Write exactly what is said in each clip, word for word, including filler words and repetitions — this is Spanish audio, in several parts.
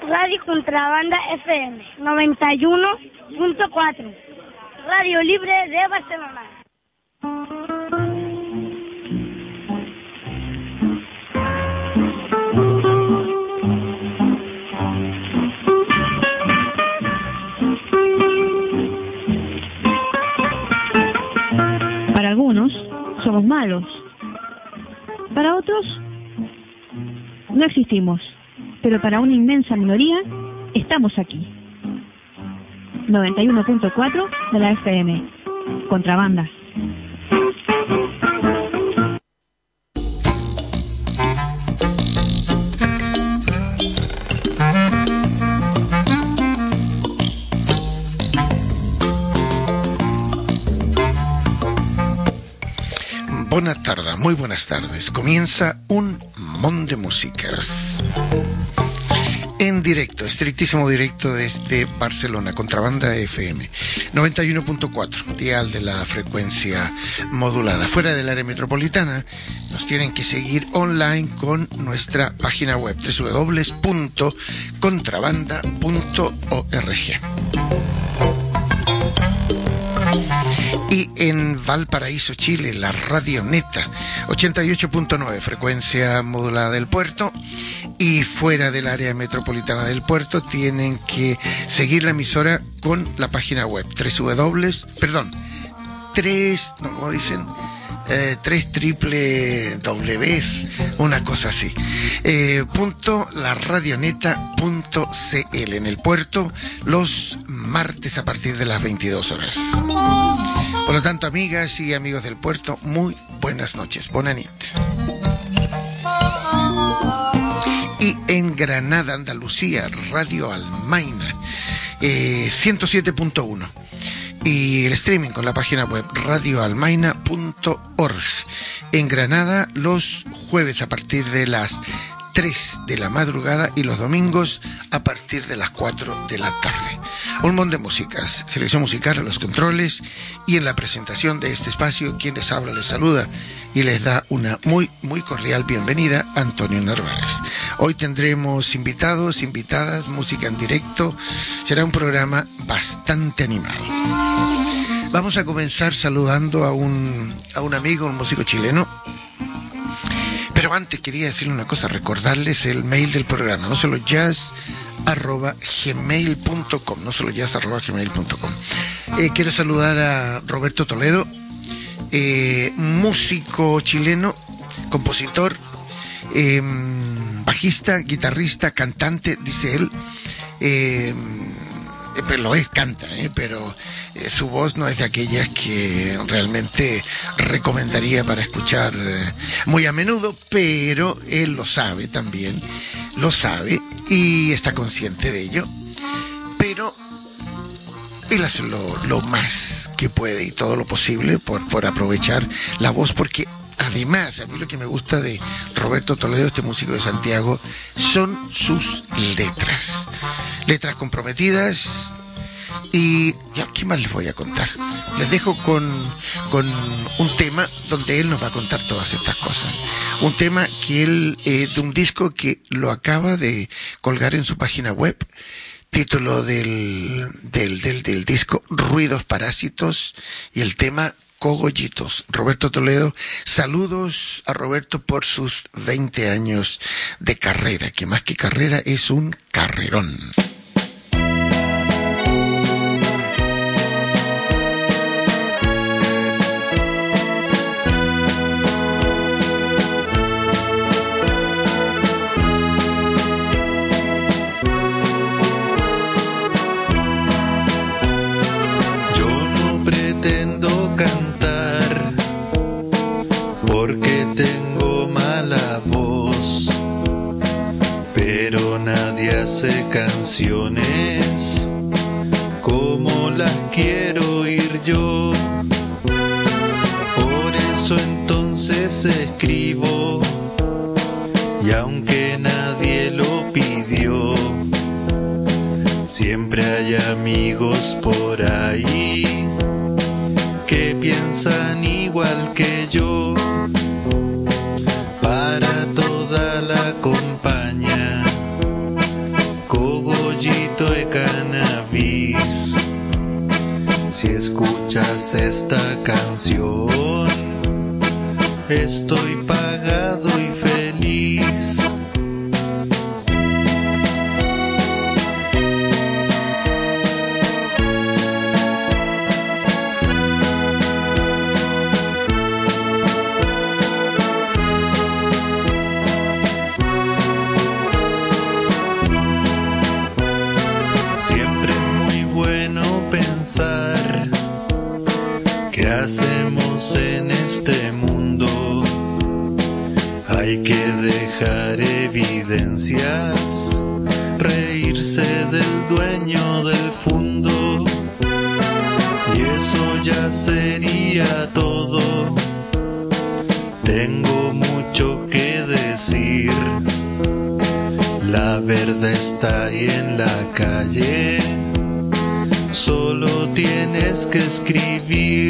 Radio Contrabanda F M noventa y uno punto cuatro, Radio Libre de Barcelona. Para algunos somos malos, para otros no existimos, pero para una inmensa minoría estamos aquí. noventa y uno punto cuatro de la F M, Contrabanda. Buenas tardes, muy buenas tardes. Comienza un mon de músicas. En directo, estrictísimo directo desde Barcelona, Contrabanda F M noventa y uno punto cuatro, dial de la frecuencia modulada. Fuera del área metropolitana, nos tienen que seguir online con nuestra página web doble u doble u doble u punto contrabanda punto org. Y en Valparaíso, Chile, la Radio Neta, ochenta y ocho punto nueve, frecuencia modulada del puerto. Y fuera del área metropolitana del puerto tienen que seguir la emisora con la página web tres w w perdón tres no como dicen eh, tres triple Ws, una cosa así, eh, punto la radioneta punto c l en el puerto los martes a partir de las veintidós horas. Por lo tanto, amigas y amigos del puerto, muy buenas noches, bona nit. Y en Granada, Andalucía, Radio Almaina, eh, ciento siete punto uno. Y el streaming con la página web radio almaina punto org. En Granada, los jueves a partir de las tres de la madrugada y los domingos a partir de las cuatro de la tarde. Un montón de músicas, selección musical a los controles, y en la presentación de este espacio, quien les habla, les saluda y les da una muy, muy cordial bienvenida, Antonio Narváez. Hoy tendremos invitados, invitadas, música en directo. Será un programa bastante animado. Vamos a comenzar saludando a un, a un amigo, un músico chileno. Pero antes quería decirle una cosa, recordarles el mail del programa, no solo jazz arroba gmail punto com, no solo jazz arroba gmail punto com. Eh, quiero saludar a Roberto Toledo, eh, músico chileno, compositor, eh, bajista, guitarrista, cantante, dice él. Eh, pero lo es, canta, ¿eh? pero eh, su voz no es de aquellas que realmente recomendaría para escuchar eh, muy a menudo, pero él lo sabe también, lo sabe y está consciente de ello, pero él hace lo, lo más que puede y todo lo posible por, por aprovechar la voz, porque además, a mí lo que me gusta de Roberto Toledo, este músico de Santiago, son sus letras. Letras comprometidas. Y ya, ¿qué más les voy a contar? Les dejo con, con un tema donde él nos va a contar todas estas cosas. Un tema que él, eh, de un disco que lo acaba de colgar en su página web. Título del, del, del, del disco, Ruidos Parásitos, y el tema Cogollitos. Roberto Toledo, saludos a Roberto por sus veinte años de carrera, que más que carrera es un carrerón. Porque tengo mala voz, pero nadie hace canciones como las quiero oír yo. Por eso entonces escribo, y aunque nadie lo pidió, siempre hay amigos por ahí que piensan igual que yo. Para toda la compañía, cogollitos cogollito de cannabis. Si escuchas esta canción, estoy pagado y feliz. ¿Qué hacemos en este mundo? Hay que dejar evidencias, reírse del dueño del fondo, y eso ya sería todo. Tengo mucho que decir, la verdad está ahí en la calle. Solo tienes que escribir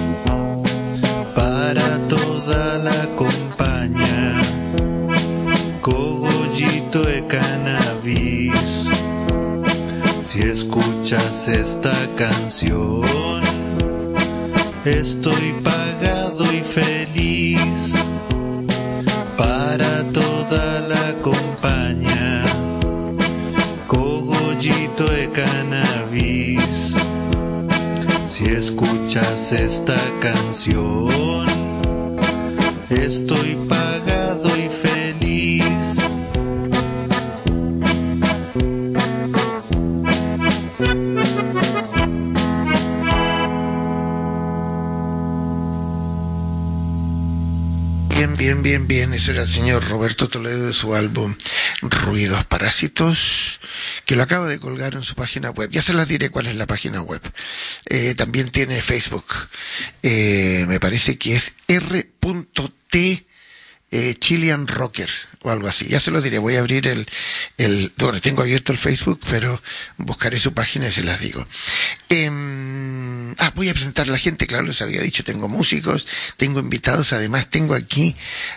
para toda la compañía. Cogollito de cannabis. Si escuchas esta canción, estoy pagado y feliz. Para toda la compañía. Cogollito de cannabis. Si escuchas esta canción, estoy pagado y feliz. Bien, bien, bien, bien. Ese era el señor Roberto Toledo de su álbum Ruidos Parásitos, que lo acabo de colgar en su página web. Ya se las diré cuál es la página web. Eh, también tiene Facebook. Eh, me parece que es r punto t eh, Chilean Rocker o algo así. Ya se lo diré. Voy a abrir el, el... Bueno, tengo abierto el Facebook, pero buscaré su página y se las digo. Eh, ah, voy a presentar a la gente. Claro, les había dicho, tengo músicos, tengo invitados. Además, tengo aquí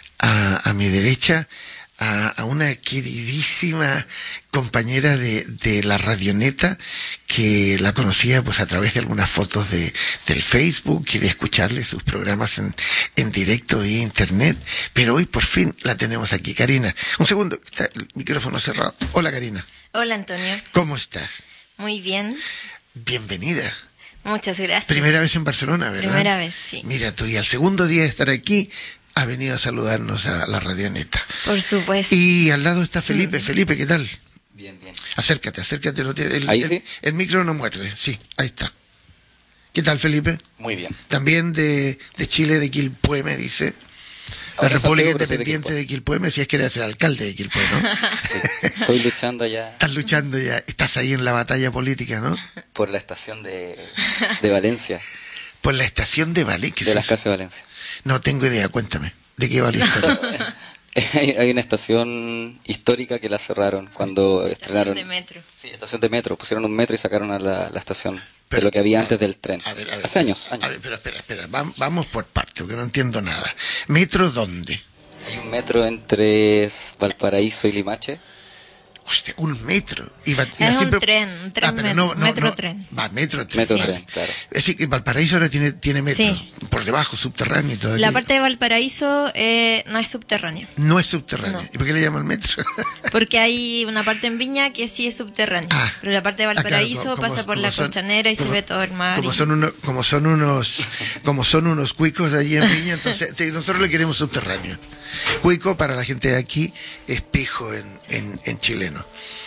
a, a mi derecha A, a una queridísima compañera de, de la Radioneta, que la conocía pues a través de algunas fotos de del Facebook y de escucharle sus programas en, en directo vía internet, pero hoy por fin la tenemos aquí. Karina, un segundo, está el micrófono cerrado. Hola, Karina. Hola, Antonio. ¿Cómo estás? Muy bien. Bienvenida. Muchas gracias. Primera vez en Barcelona, ¿verdad? Primera vez, sí. Mira tú, y al segundo día de estar aquí ha venido a saludarnos a la Radioneta. Por supuesto. Y al lado está Felipe. Mm. Felipe, ¿qué tal? Bien, bien. Acércate, acércate. No tiene, el, ¿Ahí el, sí? El micro no muerde. Sí, ahí está. ¿Qué tal, Felipe? Muy bien. También de, de Chile, de Quilpué, me dice. La Ahora República Santiago, Independiente de Quilpué, me decías que eres el alcalde de Quilpué, ¿no? Sí, estoy luchando ya. Estás luchando ya. Estás ahí en la batalla política, ¿no? Por la estación de, de Valencia. Por la estación de Valencia. De las casas de Valencia. No tengo idea, cuéntame. ¿De qué va la historia? hay, hay una estación histórica que la cerraron cuando estrenaron. Estación de metro. Sí, estación de metro. Pusieron un metro y sacaron a la, la estación. Pero, de lo que había a, antes del tren. A ver, a ver, Hace años, años. A ver, espera, espera, espera. Vamos, vamos por partes, porque no entiendo nada. ¿Metro dónde? Hay un metro entre Valparaíso y Limache. Hostia, un metro. Y va, es siempre... un tren, un tren ah, pero metro, no, no, metro no. tren. Va, metro tren. Metro sí. tren, claro. Es decir, que Valparaíso ahora tiene, tiene metro. Sí. Por debajo, subterráneo y todo La aquello. parte de Valparaíso eh, no es subterránea. No es subterráneo. No. ¿Y por qué le llaman metro? Porque hay una parte en Viña que sí es subterránea. Ah. Pero la parte de Valparaíso Ah, claro, como- pasa por como la son- costanera y como- se ve todo el mar. Como y- son, uno, como son unos como son unos cuicos allí en Viña, entonces sí, nosotros le queremos subterráneo. Cuico, para la gente de aquí, es pijo en, en, en chileno.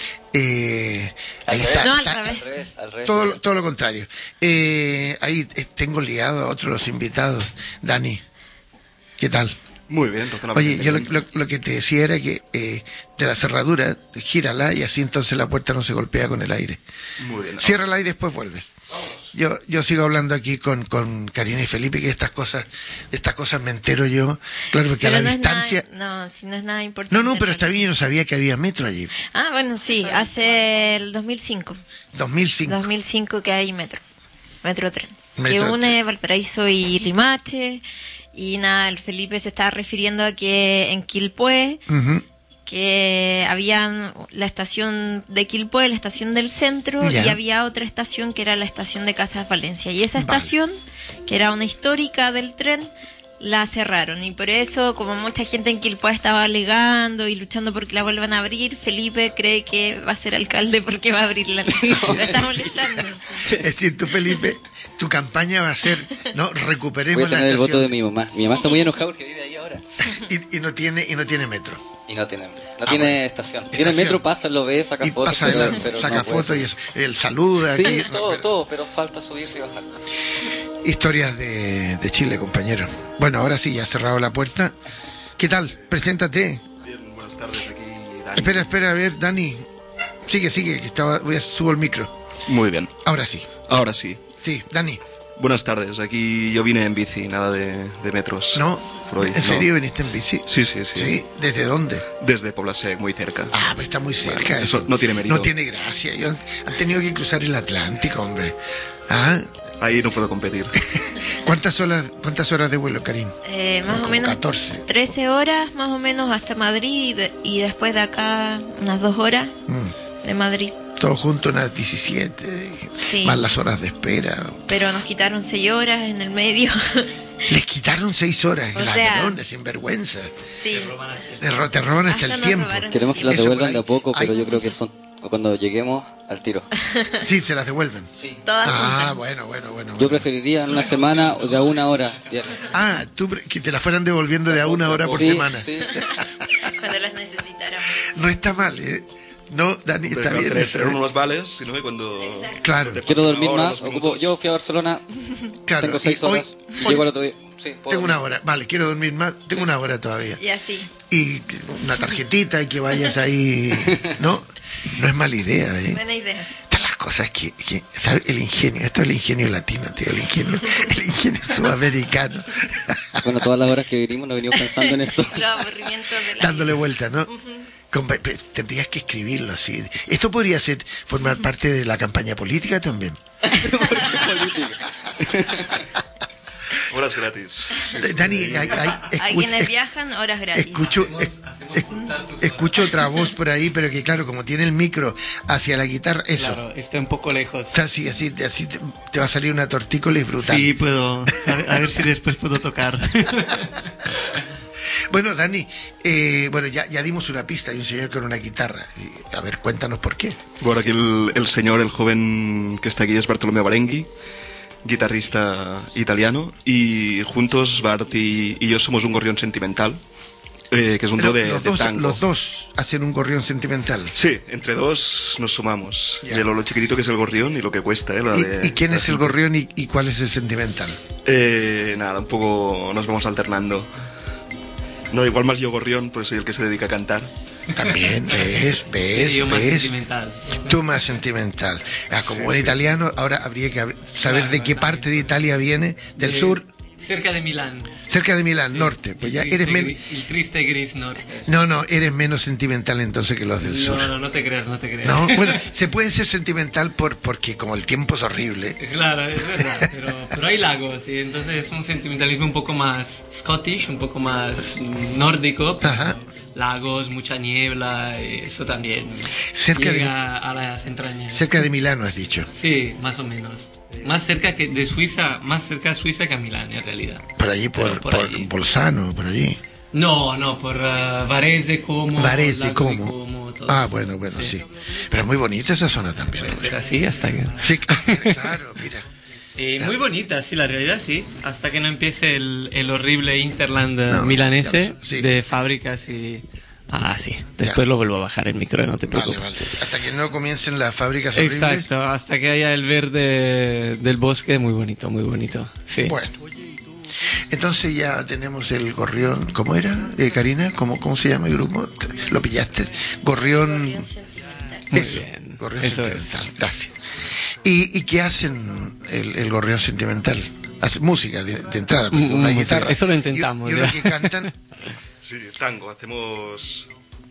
Eh, ahí Al está, revés. No, al está- revés. Al revés, al revés. todo, todo lo contrario. Eh, ahí eh, tengo liado a otros de los invitados. Dani, ¿qué tal? Muy bien, entonces la Oye, yo lo, presentación. lo- lo que te decía era que eh, de la cerradura, gírala y así entonces la puerta no se golpea con el aire. Muy bien. Ciérrala y después vuelves. Yo yo sigo hablando aquí con, con Karina y Felipe, que estas cosas de estas cosas me entero yo. Claro, porque Pero a la no es distancia... nada- no, si no es nada importante. No, no, pero en está bien, yo no sabía que había metro allí. Ah, bueno, sí, hace el dos mil cinco. dos mil cinco. dos mil cinco que hay metro. Metro tren. Metro que tren. une Valparaíso y Limache. Y nada, el Felipe se estaba refiriendo a que en Quilpué, Ujú. que que había la estación de Quilpué, la estación del centro, Ya. y había otra estación que era la estación de Casas Valencia. Y esa Vale. estación, que era una histórica del tren, la cerraron. Y por eso, como mucha gente en Quilpué estaba alegando y luchando porque la vuelvan a abrir, Felipe cree que va a ser alcalde porque va a abrirla. Lo está molestando. Es decir, tú, Felipe, tu campaña va a ser, no, Voy recuperemos a la tener el voto de estación. mi mamá. Mi mamá está muy enojada porque vive ahí ahora. Y, y no tiene, y no tiene metro. Y no tiene, no Ah, tiene bueno. estación. Estación. Tiene metro, pasa, lo ve, saca Y fotos. pasa pero- adelante, pero saca no puede fotos y ser. eso. El saluda. Sí, aquí, no, todo, pero- todo, pero falta subirse y bajar. Historias de, de Chile, compañero. Bueno, ahora sí, ya ha cerrado la puerta. ¿Qué tal? Preséntate. Bien, buenas tardes, aquí Dani. Espera, espera, a ver, Dani. Sigue, sigue, que estaba, voy a subo el micro. Muy bien, Ahora sí. ahora sí. Sí, Dani. Buenas tardes, aquí yo vine en bici, nada de, de metros. ¿No? Por hoy, ¿En no. serio viniste en bici? Sí, sí, sí. Sí, ¿desde dónde? Desde Poblasec, muy cerca. Ah, pues está muy cerca. Bueno, eso no tiene mérito. No tiene gracia. Yo- han tenido que cruzar el Atlántico, hombre. Ah, Ahí no puedo competir. ¿cuántas horas, cuántas horas de vuelo, Karim? Eh, más Como o menos catorce. trece horas, más o menos, hasta Madrid. Y, de- y después de acá, unas dos horas Mm, de Madrid. todo junto unas diecisiete. Sí. Más las horas de espera. Pero nos quitaron seis horas en el medio. Les quitaron seis horas. O sea- Ladrones, sinvergüenza. Sí. Te, ro- te roban hasta, Hasta el nos tiempo. robaron. Queremos que las Eso devuelvan por de a ahí. poco, pero Hay- yo creo que son o cuando lleguemos al tiro. Sí, se las devuelven. Sí. Todas Ah, juntas. bueno, bueno, bueno. Yo bueno. preferiría en una semana o de a una hora. diaria. Ah, tú pre- que te la fueran devolviendo de a una hora por Sí, semana. sí. Cuando las necesitáramos. No está mal, ¿eh? No, Dani, está Pero bien. tener, eso, tener ¿eh? unos vales, sino que cuando... Claro, te Quiero falta dormir una hora, más. dos Ocupo, minutos. yo fui a Barcelona. claro. Tengo seis y hoy- horas. y hoy llego al otro día. Sí, puedo tengo una dormir. hora. Vale, quiero dormir más. Tengo una hora todavía. Y así. Y una tarjetita y que vayas ahí. No, no es mala idea, ¿eh? Buena idea. Estas las cosas que, que ¿sabes? El ingenio, esto es el ingenio latino, tío, el ingenio, el ingenio sudamericano. Bueno, todas las horas que vinimos nos venimos pensando en esto. Los aburrimientos de la Dándole vida. vuelta, ¿no? Compa- pe- Tendrías que escribirlo así. Esto podría ser formar parte de la campaña política también. Horas gratis. Dani, hay, hay- Hay escucha- quienes viajan horas gratis. Escucho, es- es- escucho otra voz por ahí, pero que claro, como tiene el micro hacia la guitarra, eso. Claro, está un poco lejos. Está así, así, así te, te va a salir una tortícola y brutal. Sí, puedo. A ver, a ver si después puedo tocar. Bueno, Dani, eh, bueno, ya, ya dimos una pista, hay un señor con una guitarra. Y, a ver, cuéntanos por qué. Bueno, aquí el, el señor, el joven que está aquí es Bartolomeo Barenghi, guitarrista italiano, y juntos Bart y, y yo somos un gorrión sentimental, eh, que es un Pero dúo de, los, de dos, tango. los dos hacen un gorrión sentimental. Sí, entre dos nos sumamos. Ya. De lo, lo chiquitito que es el gorrión y lo que cuesta, ¿eh? La de- ¿Y, y quién la es el cinta. gorrión y, y cuál es el sentimental? Eh, nada, un poco nos vamos alternando. No, igual más yo gorrión, pues soy el que se dedica a cantar. También, ves, ves, Sí, yo más ves. sentimental. Tú más sentimental. Ah, como buen italiano, ahora habría que hab- saber de qué parte de Italia viene, del Eh, sur, Cerca de Milán. cerca de Milán, norte. Pues ya El eres triste menos... gris- El triste gris norte. No, no, eres menos sentimental entonces que los del sur. No, no, no te creas, no te creas. No, bueno, se puede ser sentimental por porque como el tiempo es horrible. Claro, es verdad, pero, pero hay lagos y entonces es un sentimentalismo un poco más Scottish, un poco más nórdico. pero Ajá. Lagos, mucha niebla, y eso también Cerca de- llega a las entrañas. Cerca de Milano has dicho. Sí, más o menos. Más cerca que de Suiza, más cerca de Suiza que a Milán en realidad. Por allí, por, Pero por por allí. Bolzano, por allí. No, no, por uh, Varese, Como. Varese, Lagos de Como. Como, todo Ah, eso. bueno, bueno, sí. Sí. Pero es muy bonita esa zona también. Puede hombre. ser así hasta que... Sí, claro, mira. Eh, muy bonita, sí, la realidad sí. Hasta que no empiece el, el horrible Interland eh, No, milanese ya lo sé, sí. de fábricas y... Ah, sí. Después lo vuelvo a bajar el micro, no te Vale, preocupes. vale. Hasta que no comiencen las fábricas horribles. Exacto, hasta que haya el verde del bosque, muy bonito, muy bonito. Sí. Bueno. Entonces ya tenemos el gorrión, ¿cómo era, eh, Karina? ¿Cómo, ¿Cómo se llama el grupo? ¿Lo pillaste? Gorrión... Gorrión sentimental. Muy Eso, bien. gorrión Eso sentimental, gracias. ¿Y, ¿Y qué hacen el, el gorrión sentimental? Hacen música de, de entrada, con Mm, una música, guitarra. eso lo intentamos, Y, y unos ya. que cantan... Sí, tango. Hacemos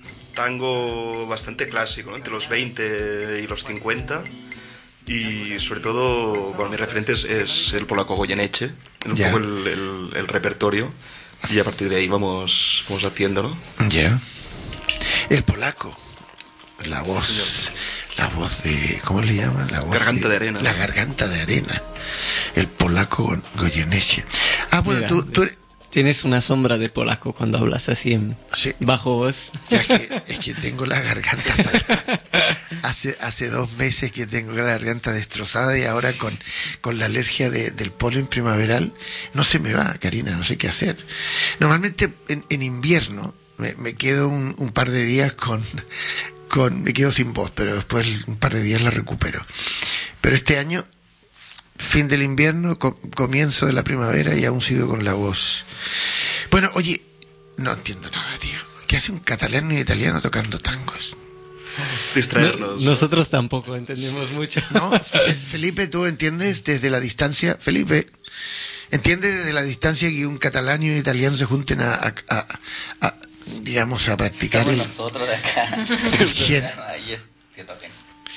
tango bastante clásico, ¿no? Entre los veinte y los cincuenta. Y sobre todo, bueno, mi referente es, es el polaco Goyeneche, un Ya. poco el, el- el repertorio. Y a partir de ahí vamos, vamos haciendo, ¿no? Ya. El polaco. La voz, la voz de, ¿cómo le llaman? La voz Garganta de arena. La garganta de arena. El polaco Goyeneche. Ah, bueno, Mira, tú, tú eres- Tienes una sombra de polaco cuando hablas así en Sí. bajo voz. Ya es que, es que tengo la garganta fatal. Hace, hace dos meses que tengo la garganta destrozada y ahora con, con la alergia de- del polen primaveral no se me va, Karina, no sé qué hacer. Normalmente en, en invierno me, me quedo un, un par de días con, con, me quedo sin voz, pero después un par de días la recupero. Pero este año, fin del invierno, co- comienzo de la primavera y aún sigo con la voz. Bueno, oye, no entiendo nada, tío. ¿Qué hace un catalán y un italiano tocando tangos? Distraernos. No- nosotros tampoco entendemos mucho. ¿No? Fe- Felipe, ¿tú entiendes desde la distancia? Felipe, ¿entiendes desde la distancia que un catalán y un italiano se junten a, a- a- a, digamos, a practicar Estamos el... nosotros de acá. ¿Quién? Ahí es que toquen.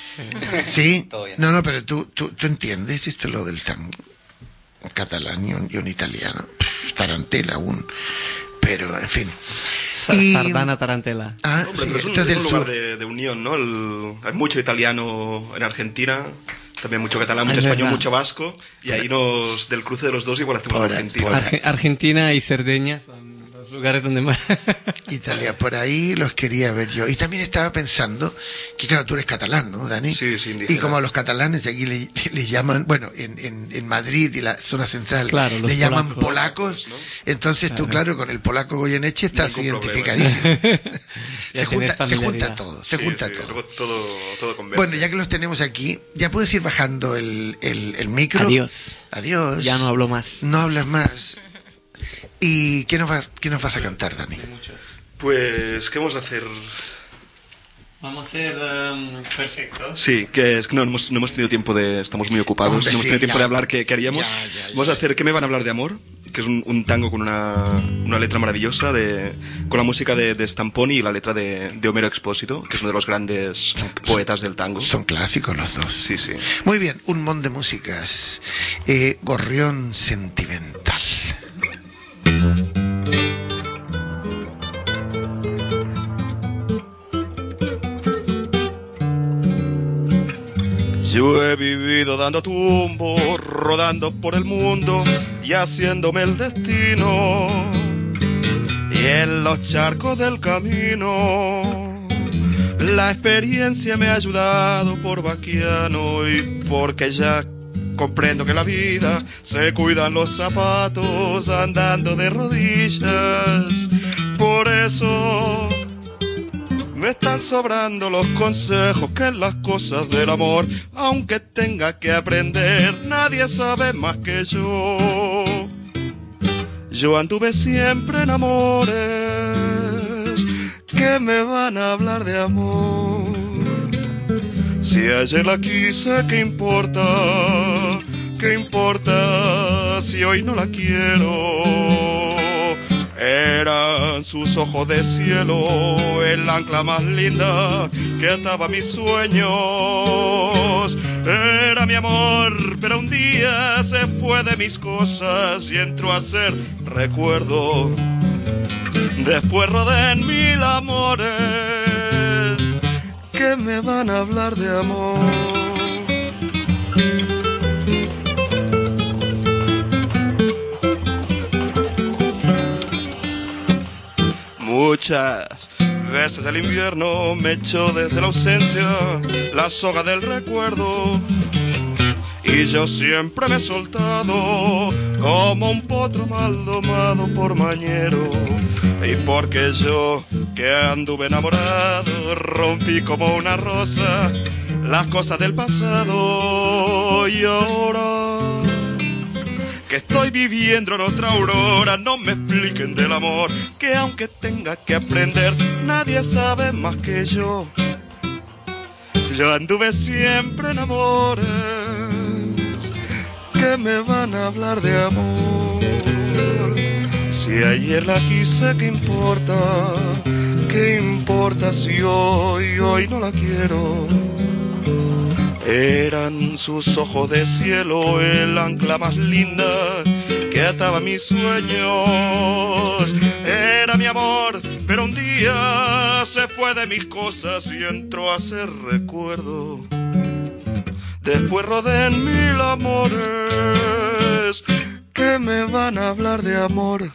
Sí, Todo bien. no, no, pero tú, tú, tú entiendes esto lo del tango. Un catalán y un, y un italiano. Pff, tarantela aún. Pero, en fin. Sa- Y- Sardana tarantela. Ah, Hombre, sí, pero es un, esto es es del un lugar sur. de, de unión, ¿no? El- hay mucho italiano en Argentina, también mucho catalán, mucho Es español, verdad. mucho vasco, y ahí nos, del cruce de los dos igual hacemos Por- Argentina. por- Arge- Argentina y Cerdeña son los lugares donde más... Italia, por ahí los quería ver yo. Y también estaba pensando que, claro, tú eres catalán, ¿no, Dani? Sí, sí, indígena. Y como a los catalanes de aquí le, le llaman, bueno, en, en, en Madrid y la zona central Claro, los le llaman polacos. polacos, entonces tú, claro, con el polaco Goyeneche estás Ningún problema. identificadísimo. Ya se, junta, tienes se junta familiaridad. todo, se Sí, junta sí, todo. luego todo, todo converge. Bueno, ya que los tenemos aquí, ya puedes ir bajando el, el, el micro. Adiós. Adiós. Ya no hablo más. No hablas más. ¿Y qué nos vas, qué nos vas a cantar, Dani? Pues, ¿qué vamos a hacer? Vamos a hacer... um, perfecto. Sí, que es que no hemos, no hemos tenido tiempo de... Estamos muy ocupados, Hombre, no hemos sí, tenido tiempo ya. de hablar qué, qué haríamos. Ya, ya, ya. Vamos a hacer ¿Qué me van a hablar de amor? Que es un, un tango con una, una letra maravillosa, de, con la música de, de Stamponi y la letra de, de Homero Expósito, que es uno de los grandes poetas del tango. Son clásicos los dos. Sí, sí. Muy bien, un mon de músicas. Eh, Gorrión sentimental. Yo he vivido dando tumbos, rodando por el mundo y haciéndome el destino. Y en los charcos del camino, la experiencia me ha ayudado por vaquiano y porque ya comprendo que en la vida se cuidan los zapatos andando de rodillas. Por eso me están sobrando los consejos que en las cosas del amor, aunque tenga que aprender, nadie sabe más que yo. Yo anduve siempre en amores que me van a hablar de amor. Si ayer la quise, ¿qué importa? ¿Qué importa si hoy no la quiero? Eran sus ojos de cielo, el ancla más linda que ataba mis sueños. Era mi amor, pero un día se fue de mis cosas y entró a ser recuerdo. Después rodé en mil amores que me van a hablar de amor. Muchas veces el invierno me echó desde la ausencia la soga del recuerdo, y yo siempre me he soltado como un potro mal domado por mañero. Y porque yo, que anduve enamorado, rompí como una rosa las cosas del pasado. Y ahora que estoy viviendo en otra aurora, no me expliquen del amor, que aunque tenga que aprender, nadie sabe más que yo. Yo anduve siempre en amores que me van a hablar de amor. Si ayer la quise, ¿qué importa? ¿Qué importa si hoy, hoy no la quiero? Eran sus ojos de cielo, el ancla más linda que ataba mis sueños. Era mi amor, pero un día se se fue de mis cosas y entró a ser recuerdo. Después rodeen mil amores que me van a hablar de amor.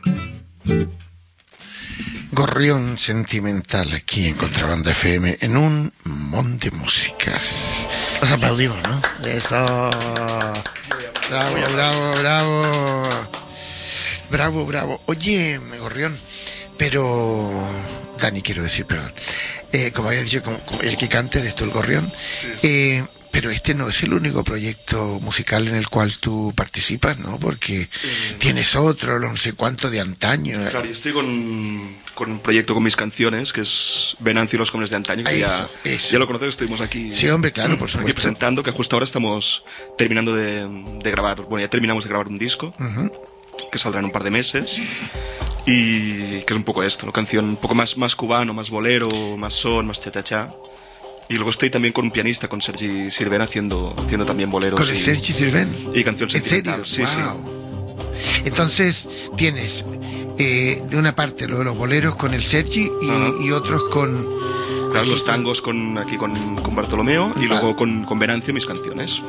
Gorrión sentimental aquí en Contrabanda F M en un montón de músicas. Nos aplaudimos, ¿no? Eso. Bravo, bravo, bravo. Bravo, bravo. Oye, Gorrión, pero... Dani, quiero decir, perdón. Eh, como había dicho, como, como el que cante eres tú, el Gorrión. Sí, sí. Eh, pero este no es el único proyecto musical en el cual tú participas, ¿no? Porque eh, tienes otro, no sé cuánto de antaño. Claro, yo estoy con, con un proyecto con mis canciones, que es Venancio y los jóvenes de antaño, que eso, ya, eso. ya lo conoces, estuvimos aquí. Sí, hombre, claro, por supuesto. Aquí presentando, que justo ahora estamos terminando de, de grabar, bueno, ya terminamos de grabar un disco, uh-huh. que saldrá en un par de meses, y que es un poco esto, ¿no? Canción un poco más, más cubano, más bolero, más son, más cha-cha-cha. Y luego estoy también con un pianista, con Sergi Sirven, haciendo, haciendo también boleros. ¿Con el y, Sergi Sirven? Y canción sentimental. ¿En serio? Sí, wow. Sí. Entonces, tienes eh, de una parte lo de los boleros con el Sergi y, y otros con... Claro, los tangos con, aquí con, con Bartolomeo y luego con, con Venancio mis canciones.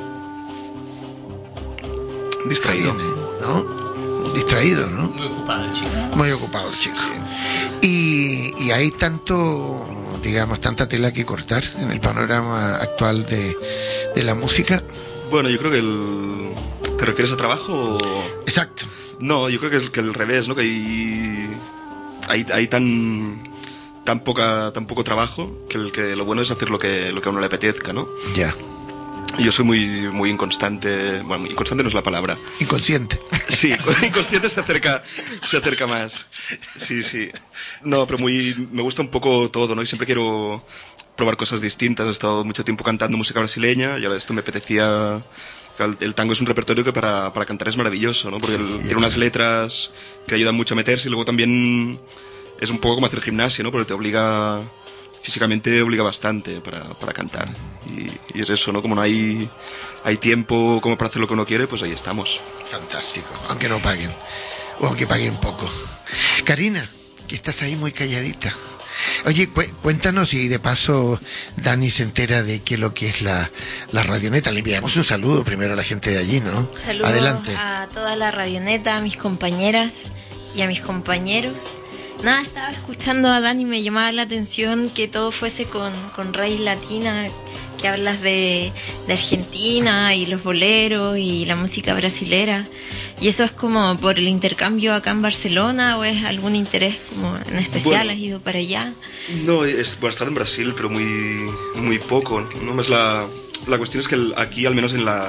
Distraído. Bien, ¿eh? ¿No? Distraído, ¿no? Muy ocupado el chico. Muy ocupado el chico. Sí. Y, y hay tanto, digamos, tanta tela que cortar en el panorama actual de, de la música. Bueno, yo creo que el... ¿Te refieres a trabajo? Exacto. No, yo creo que es que el revés, ¿no? Que hay, hay, hay tan, tan, poca, tan poco trabajo que, el, que lo bueno es hacer lo que, lo que a uno le apetezca, ¿no? Ya. Y yo soy muy, muy inconstante. Bueno, inconstante no es la palabra. Inconsciente. Sí, inconsciente se acerca, se acerca más. Sí, sí. No, pero muy, me gusta un poco todo, ¿no? Y siempre quiero probar cosas distintas. He estado mucho tiempo cantando música brasileña y ahora esto me apetecía. El, el tango es un repertorio que para, para cantar es maravilloso, ¿no? Porque el, tiene unas letras que ayudan mucho a meterse y luego también es un poco como hacer gimnasia, ¿no? Porque te obliga, físicamente obliga bastante para, para cantar. Y, y es eso, ¿no? Como no hay, hay tiempo como para hacer lo que uno quiere, pues ahí estamos. Fantástico, aunque no paguen, o aunque paguen poco. Karina, que estás ahí muy calladita. Oye, cu- cuéntanos y de paso Dani se entera de qué es lo que es la, la Radioneta. Le enviamos un saludo primero a la gente de allí, ¿no? Saludos Adelante. A toda la Radioneta, a mis compañeras y a mis compañeros. Nada, estaba escuchando a Dani y me llamaba la atención que todo fuese con, con raíz latina, que hablas de, de Argentina y los boleros y la música brasilera. ¿Y eso es como por el intercambio acá en Barcelona o es algún interés como en especial? Bueno, ¿has ido para allá? No, es, bueno, he estado en Brasil, pero muy, muy poco, ¿no? Más la, la cuestión es que el, aquí, al menos en, la,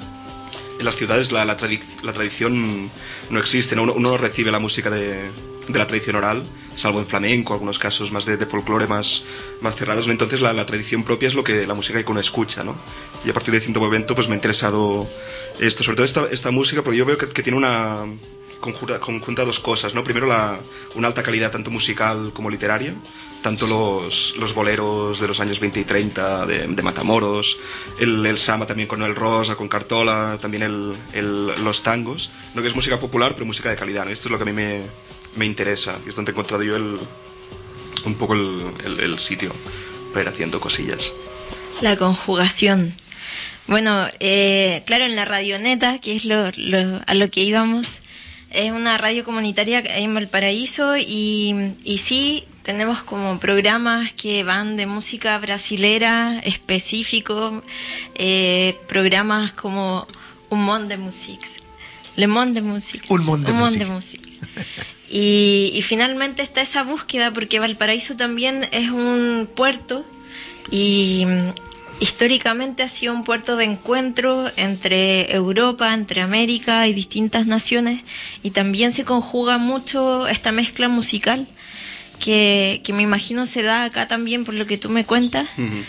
en las ciudades, la, la, tradi- la tradición no existe, ¿no? Uno, uno no recibe la música de, de la tradición oral, salvo en flamenco, algunos casos más de, de folclore más, más cerrados, ¿no? Entonces la, la tradición propia es lo que la música que uno escucha, ¿no? Y a partir de cierto momento pues me ha interesado esto, sobre todo esta, esta música, porque yo veo que, que tiene una conjura, conjunta dos cosas, ¿no? Primero la, una alta calidad tanto musical como literaria, tanto los, los boleros de los años veinte y treinta de, de Matamoros, el, el samba también con el Rosa, con Cartola, también el, el, los tangos, ¿no? Que es música popular pero música de calidad, ¿no? Esto es lo que a mí me, me interesa, y es donde he encontrado yo el, un poco el, el, el sitio para ir haciendo cosillas. La conjugación. Bueno, eh, claro, en la Radioneta, que es lo, lo, a lo que íbamos, es una radio comunitaria en Valparaíso y, y sí, tenemos como programas que van de música brasilera específico, eh, programas como Un Monde de Musics, Le Monde de Musics, Un Monde de Monde Musics. de Musics. Y, y finalmente está esa búsqueda porque Valparaíso también es un puerto y históricamente ha sido un puerto de encuentro entre Europa, entre América y distintas naciones, y también se conjuga mucho esta mezcla musical que, que me imagino se da acá también por lo que tú me cuentas. Uh-huh.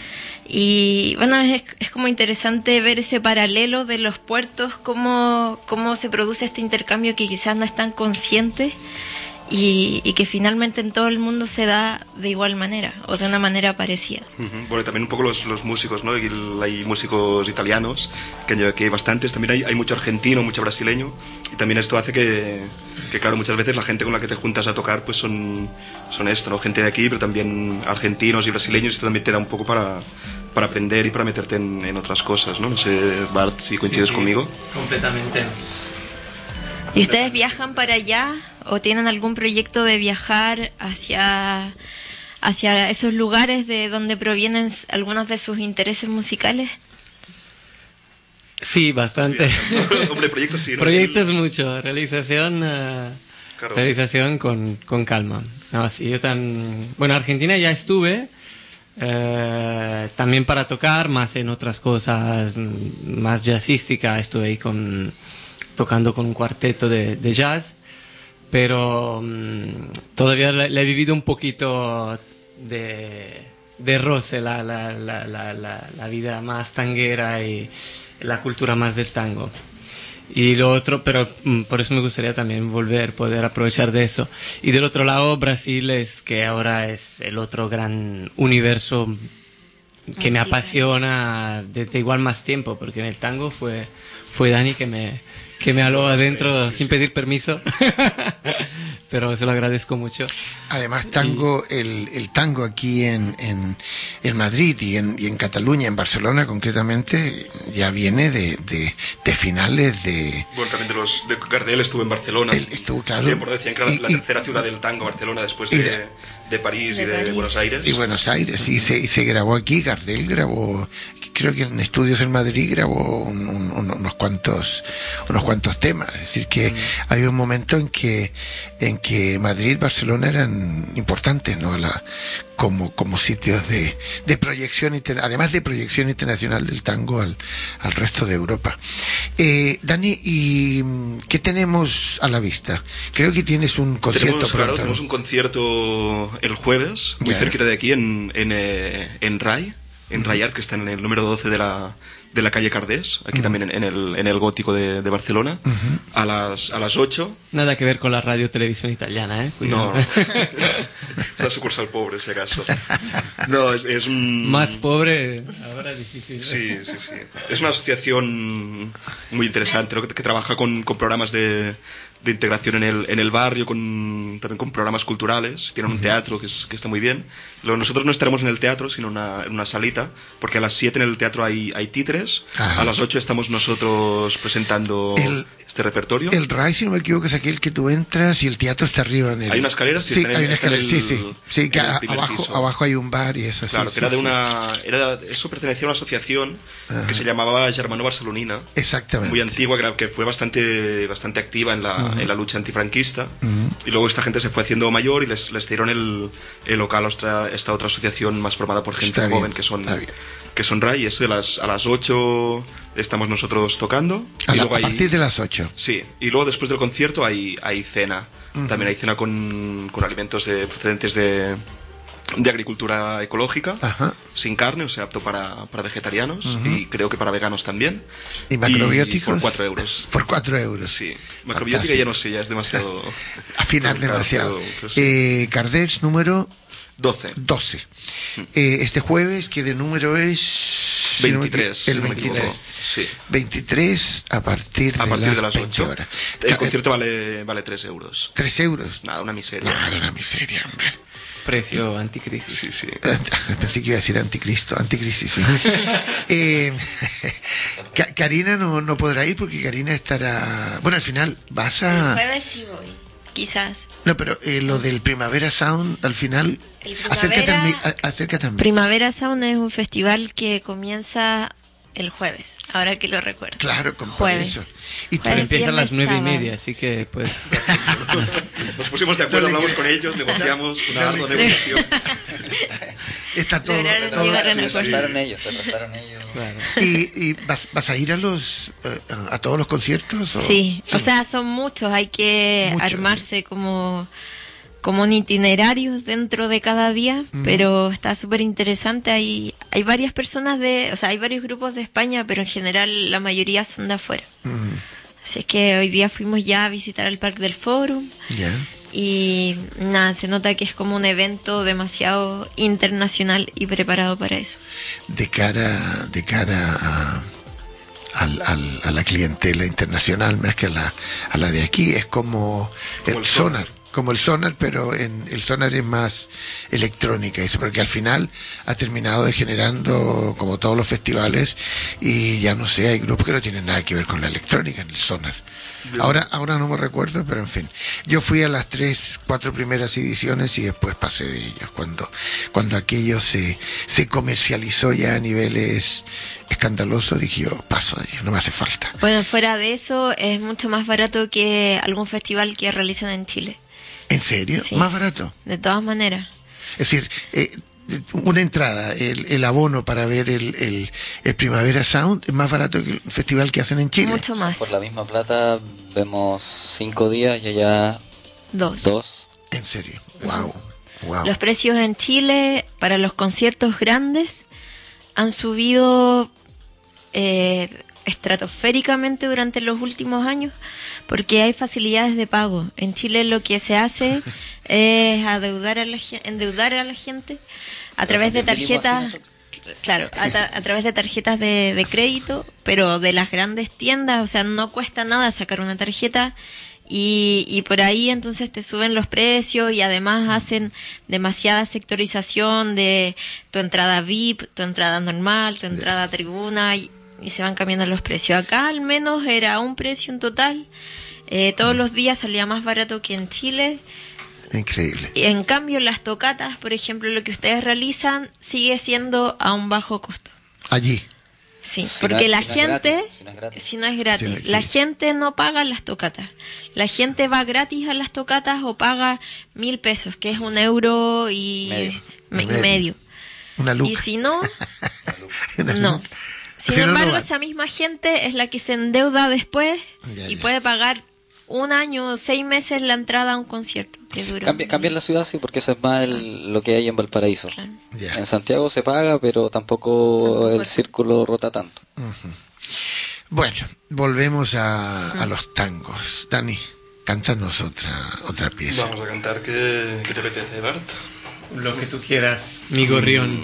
Y bueno, es, es como interesante ver ese paralelo de los puertos, cómo, cómo se produce este intercambio que quizás no es tan consciente y, y que finalmente en todo el mundo se da de igual manera o de una manera parecida. Uh-huh. Bueno, también un poco los, los músicos, ¿no? Y hay músicos italianos, que aquí hay bastantes, también hay, hay mucho argentino, mucho brasileño, y también esto hace que, que, claro, muchas veces la gente con la que te juntas a tocar pues son, son esto, ¿no? Gente de aquí, pero también argentinos y brasileños, y esto también te da un poco para, para aprender y para meterte en, en otras cosas, ¿no? No sé, Bart, si coincides sí, sí, conmigo. Completamente. ¿Y ustedes viajan para allá o tienen algún proyecto de viajar hacia, hacia esos lugares de donde provienen algunos de sus intereses musicales? Sí, bastante. Hombre, proyectos sí, ¿no? Proyectos mucho, realización, uh, claro. realización con, con calma. No, sí, yo tan... Bueno, Argentina ya estuve, eh, también para tocar, más en otras cosas, más jazzística, estuve ahí con... tocando con un cuarteto de, de jazz, pero um, todavía le, le he vivido un poquito de, de roce la, la, la, la, la, la vida más tanguera y la cultura más del tango. Y lo otro, pero um, por eso me gustaría también volver, poder aprovechar de eso. Y del otro lado, Brasil es que ahora es el otro gran universo que sí, me apasiona desde igual más tiempo, porque en el tango fue, fue Dani que me... que me aló adentro sí, sí, sin sí. pedir permiso, pero se lo agradezco mucho. Además, tango, y... el, el tango aquí en, en, en Madrid y en, y en Cataluña, en Barcelona concretamente, ya viene de, de, de finales de... Bueno, también de los... de Gardel estuvo en Barcelona. Él estuvo, claro. Sí, por decían que era y, la tercera y, ciudad del tango, Barcelona, después de... Era, de París de y de París. Buenos Aires. Y Buenos Aires, y se, y se grabó aquí. Gardel grabó, creo que en estudios en Madrid grabó un, un, unos cuantos unos cuantos temas. Es decir, que mm. había un momento en que en que Madrid, Barcelona eran importantes, ¿no? La, como, como sitios de, de proyección, inter, además de proyección internacional del tango al, al resto de Europa. Eh, Dani, ¿y qué tenemos a la vista? Creo que tienes un concierto tenemos, pronto. Claro, tenemos un concierto el jueves, muy yeah. cerquita de aquí, en, en, eh, en Rai, en uh-huh. Rai Art, que está en el número doce de la, de la calle Cardés, aquí uh-huh. también en, en, el, en el Gótico de, de Barcelona, uh-huh. a las a las ocho. Nada que ver con la radio televisión italiana, ¿eh? Cuidado. No, la sucursal pobre, si acaso. No, es, es un... Más pobre, ahora difícil. Sí, sí, sí. Es una asociación muy interesante, ¿no? que, que trabaja con, con programas de... de integración en el, en el barrio, con, también con programas culturales. Tienen un teatro que, es, que está muy bien. Luego, nosotros no estaremos en el teatro, sino una, en una salita, porque a las siete en el teatro hay, hay títeres. Ajá. A las ocho estamos nosotros presentando el, este repertorio. El R A I, si no me equivoco, es aquel que tú entras y el teatro está arriba. En el... Hay unas escaleras. Sí, hay una escalera, sí, sí. Sí, que a, abajo, abajo hay un bar y eso. Claro, sí, que era sí, de sí. una... Era, eso pertenecía a una asociación Ajá. que se llamaba Germano Barcelonina. Exactamente. Muy antigua, que fue bastante, bastante activa en la, uh-huh. en la lucha antifranquista. Uh-huh. Y luego esta gente se fue haciendo mayor y les, les dieron el, el local a esta, esta otra asociación más formada por gente está joven bien, que son que son R A I. Y eso de las, a las ocho estamos nosotros tocando. A, y la, luego a hay, partir de las ocho. Sí, y luego después del concierto hay, hay cena. Uh-huh. También hay cena con, con alimentos de, procedentes de, de agricultura ecológica, Ajá. sin carne, o sea, apto para, para vegetarianos uh-huh. y creo que para veganos también. ¿Y macrobióticos? Y por cuatro euros. Por cuatro euros. Sí, macrobiótica ya no sé, ya es demasiado... Afinar demasiado. Pero, sí. eh, Cardés, número... doce. doce. Eh, este jueves, ¿qué de número es? veintitrés. Si no me, el veintitrés. Sí. veintitrés a partir de, a partir las, de las veinte ocho. Horas. El concierto vale, vale tres euros. ¿tres euros? Nada, una miseria. Nada, una miseria, hombre. Precio anticrisis. Sí, sí. Pensé que iba a decir anticristo, anticrisis, sí. eh, Karina no, no podrá ir porque Karina estará... Bueno, al final vas a... El jueves sí voy, quizás. No, pero eh, lo del Primavera Sound, al final... El Primavera... Acércate a mí, acércate a mí. Primavera Sound es un festival que comienza... el jueves, ahora que lo recuerdo. Claro, con jueves. Eso. Y tú empiezas a las nueve y media, así que pues... Nos pusimos de acuerdo, no hablamos con ellos, negociamos una ardua no negociación. Está todo... Lograron todo llegar a sí, una cosa. Retrasaron ellos, retrasaron ellos. Claro. ¿Y, y vas, vas a ir a los a, a todos los conciertos? ¿O? Sí, sí, o sea, son muchos, hay que Mucho, armarse sí. como... como un itinerario dentro de cada día, mm. pero está súper interesante. Hay, hay varias personas de, o sea, hay varios grupos de España, pero en general la mayoría son de afuera. Mm. Así es que hoy día fuimos ya a visitar el Parque del Fórum. Yeah. Y nada, se nota que es como un evento demasiado internacional y preparado para eso. De cara, de cara a, al, al, a la clientela internacional más que a la, a la de aquí, es como, como el, el sonar. sonar. Como el sonar, pero en el sonar es más electrónica, eso, porque al final ha terminado degenerando como todos los festivales y ya no sé, hay grupos que no tienen nada que ver con la electrónica en el sonar. Ahora, ahora no me recuerdo, pero en fin. Yo fui a las tres, cuatro primeras ediciones y después pasé de ellos. Cuando, cuando aquello se, se comercializó ya a niveles escandalosos, dije yo, paso de ellos, no me hace falta. Bueno, fuera de eso, es mucho más barato que algún festival que realizan en Chile. ¿En serio? Sí. ¿Más barato? De todas maneras. Es decir, eh, una entrada, el, el abono para ver el, el, el Primavera Sound es más barato que el festival que hacen en Chile. Mucho más. Por la misma plata vemos cinco días y allá dos. dos. ¿En serio? Wow. Wow. Los precios en Chile para los conciertos grandes han subido eh, estratosféricamente durante los últimos años porque hay facilidades de pago. En Chile lo que se hace es adeudar a la, endeudar a la gente a través de tarjetas, claro, a, a través de tarjetas de, de crédito, pero de las grandes tiendas, o sea, no cuesta nada sacar una tarjeta y, y por ahí entonces te suben los precios y además hacen demasiada sectorización de tu entrada V I P, tu entrada normal, tu entrada tribuna y y se van cambiando los precios. Acá al menos era un precio en total. Eh, todos los días salía más barato que en Chile. Increíble. Y en cambio las tocatas, por ejemplo, lo que ustedes realizan sigue siendo a un bajo costo. Allí. Sí, Si porque no, la si no gente, es gratis, si no es gratis, si no es gratis, Sí, sí. la gente no paga las tocatas. La gente va gratis a las tocatas o paga mil pesos, que es un euro y Medio. me- y Medio. medio. Una luz. Y si no, Una no. luz. Sin Si no, no embargo, va. esa misma gente es la que se endeuda después Ya, y ya. puede pagar un año o seis meses la entrada a un concierto que dura. Cambia, cambia en la ciudad, sí, porque eso es más el- lo que hay en Valparaíso. Claro. Ya. En Santiago se paga, pero tampoco, Tampoco el es- círculo rota tanto. Bueno, volvemos a, a los tangos. Dani, cántanos otra, otra pieza. Vamos a cantar. ¿Qué, qué te apetece, Bart? Lo que tú quieras, mi gorrión.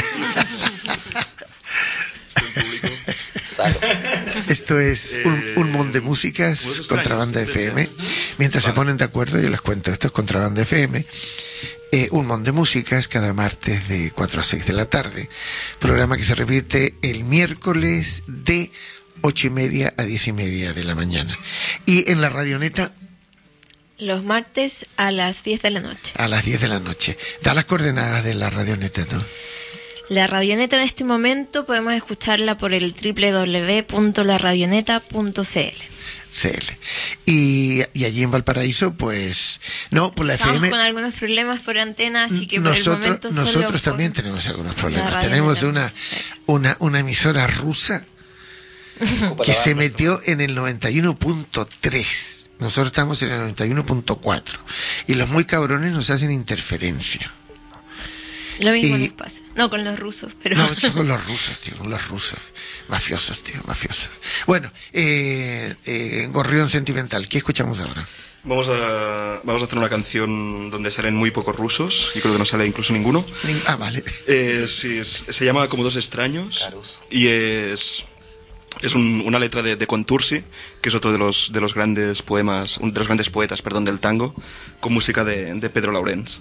Estoy en público. Salo. Esto es un, Eh, un mon de músicas, unos extraños, Contrabanda estoy F M. pensando. Mientras se Vale. ponen de acuerdo, yo les cuento, esto es Contrabanda F M. Eh, un mon de músicas cada martes de cuatro a seis de la tarde. Programa que se repite el miércoles de ocho y media a diez y media de la mañana. Y en la Radioneta Los martes a las diez de la noche. a las diez de la noche. Da las coordenadas de la Radioneta, ¿no? La Radioneta en este momento podemos escucharla por el doble u doble u doble u punto la radioneta punto c l. C L. Y, y allí en Valparaíso, pues, no, por la Estamos F M. con algunos problemas por antena, así que por el nosotros momento solo nosotros por también tenemos algunos la problemas. Radioneta Tenemos una, punto c l. una, una emisora rusa que se metió en el noventa y uno punto tres. Nosotros estamos en el noventa y uno punto cuatro. Y los muy cabrones nos hacen interferencia. Lo mismo Y- nos pasa. No con los rusos, pero... No, esto es con los rusos, tío, con los rusos. Mafiosos, tío, mafiosos. Bueno, eh, eh, Gorrión Sentimental, ¿qué escuchamos ahora? Vamos a, vamos a hacer una canción donde salen muy pocos rusos, y creo que no sale incluso ninguno. Ning- Ah, vale. Eh, sí, es- se llama Como dos extraños Caruso. y es es un- una letra de, de Contursi, que es otro de los de los grandes poemas, un de los grandes poetas, perdón, del tango, con música de, de Pedro Laurens.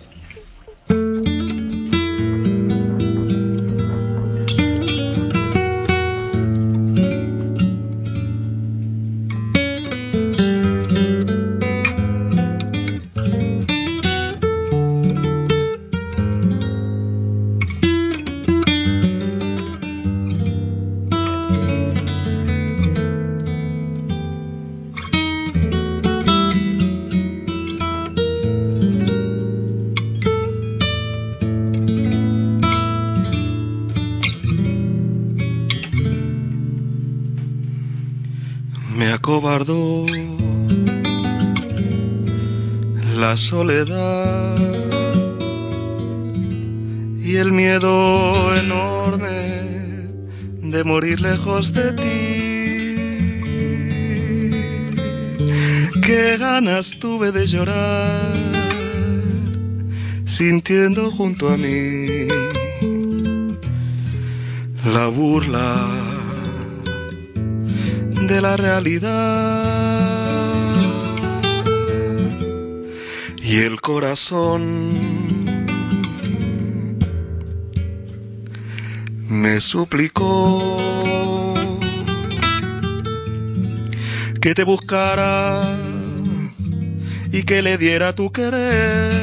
Me acobardó la soledad y el miedo enorme de morir lejos de ti. Qué ganas tuve de llorar, sintiendo junto a mí la burla de la realidad. Y el corazón me suplicó que te buscara y que le diera tu querer.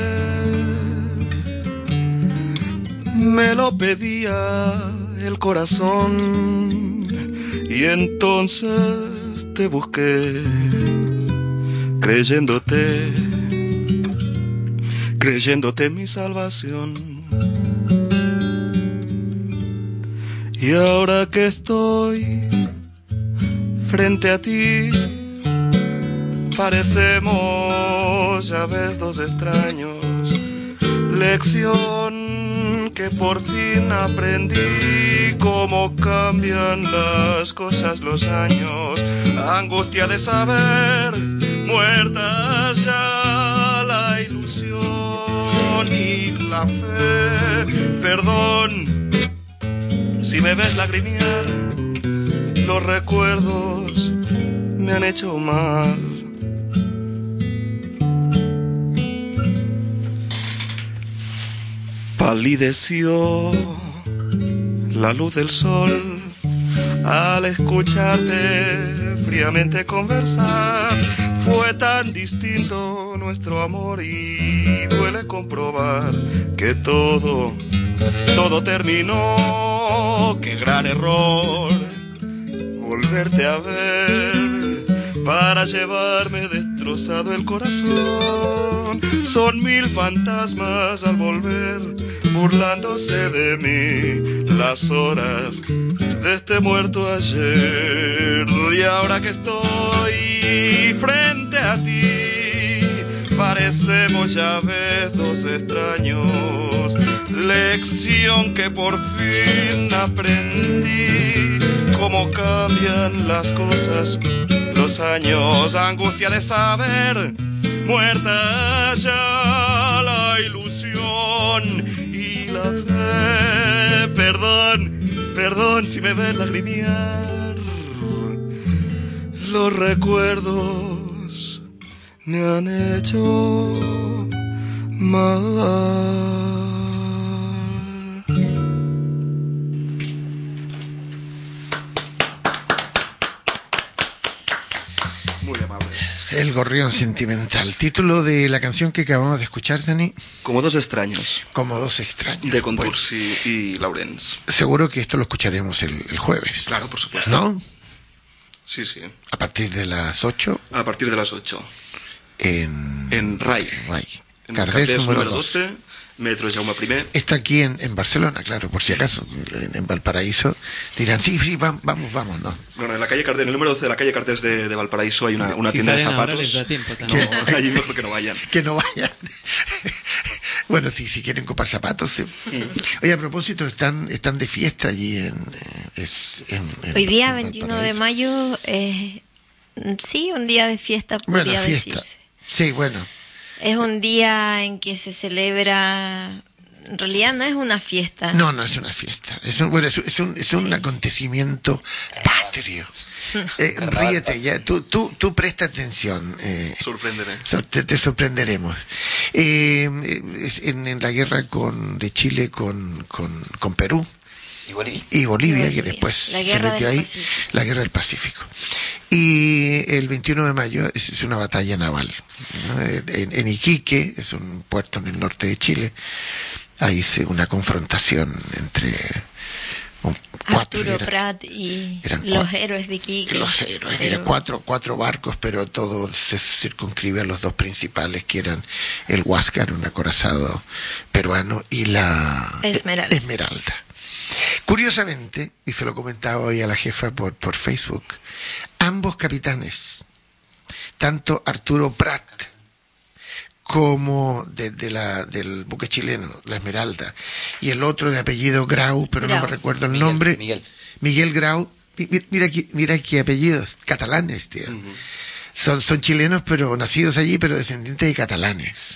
Me lo pedía el corazón y entonces te busqué, creyéndote, creyéndote mi salvación. Y ahora que estoy frente a ti, parecemos, ya ves, dos extraños. Lección que por fin aprendí, cómo cambian las cosas los años. Angustia de saber, muerta ya la ilusión y la fe. Perdón si me ves lagrimear, los recuerdos me han hecho mal. Palideció la luz del sol al escucharte fríamente conversar. Fue tan distinto nuestro amor y duele comprobar que todo, todo terminó. Qué gran error volverte a ver para llevarme destrozado el corazón. Son mil fantasmas al volver, burlándose de mí, las horas de este muerto ayer. Y ahora que estoy frente a ti, parecemos, ya ves, dos extraños. Lección que por fin aprendí, cómo cambian las cosas los años. Angustia de saber, muerta ya la ilusión y la fe. Perdón, perdón si me ves lagrimear, los recuerdos me han hecho mal. El gorrión sentimental. Título de la canción que acabamos de escuchar, Dani. Como dos extraños. Como dos extraños. De Contursi bueno, y Laurens. Seguro que esto lo escucharemos el, el jueves. Claro, por supuesto. ¿No? Sí, sí. A partir de las ocho. A partir de las ocho. En... En RAI. RAI. En Cardés número, número doce. Metro Jaume I. Está aquí en, en Barcelona, claro, por si acaso. En, en Valparaíso dirán, sí, sí, vamos, vamos, vamos, ¿no? Bueno, en la calle Cardés, en el número doce de la calle Cardés de, de Valparaíso hay una, una si tienda de zapatos. Ahora les da tiempo no, allí mejor que no vayan. Que no vayan. Bueno, sí, si quieren comprar zapatos. Sí. Oye, a propósito, están están de fiesta allí en... Es, en, en Hoy día, en veintiuno de mayo, eh, sí, un día de fiesta, podría bueno, fiesta. decirse. Sí, bueno. Es un día en que se celebra... En realidad no es una fiesta. No, no es una fiesta. Es un, bueno, es, es un, es un sí. acontecimiento patrio. Eh, ríete, ya, tú, tú, tú presta atención. Eh, Sorpréndeme. So, te, te sorprenderemos. Eh, en, en la guerra con, de Chile con, con, con Perú. Y Bolivia. Y Bolivia, y Bolivia. Que después la se metió ahí. Pacífico. La guerra del Pacífico. Y el veintiuno de mayo es, es una batalla naval, ¿no? En, en Iquique, es un puerto en el norte de Chile. Ahí se una confrontación entre un, cuatro, Arturo era, Prat y los cuatro, héroes de Iquique. Los héroes, pero... eran cuatro, cuatro barcos, pero todo se circunscribe a los dos principales, que eran el Huáscar, un acorazado peruano, y la Esmeralda. Esmeralda. Curiosamente, y se lo comentaba hoy a la jefa por, por Facebook, ambos capitanes, tanto Arturo Prat como de, de la, del buque chileno, la Esmeralda, y el otro de apellido Grau, pero Grau. No me recuerdo el Miguel, nombre, Miguel, Miguel Grau, mira aquí, mira qué apellidos catalanes, tío. Uh-huh. Son, son chilenos, pero nacidos allí, pero descendientes de catalanes.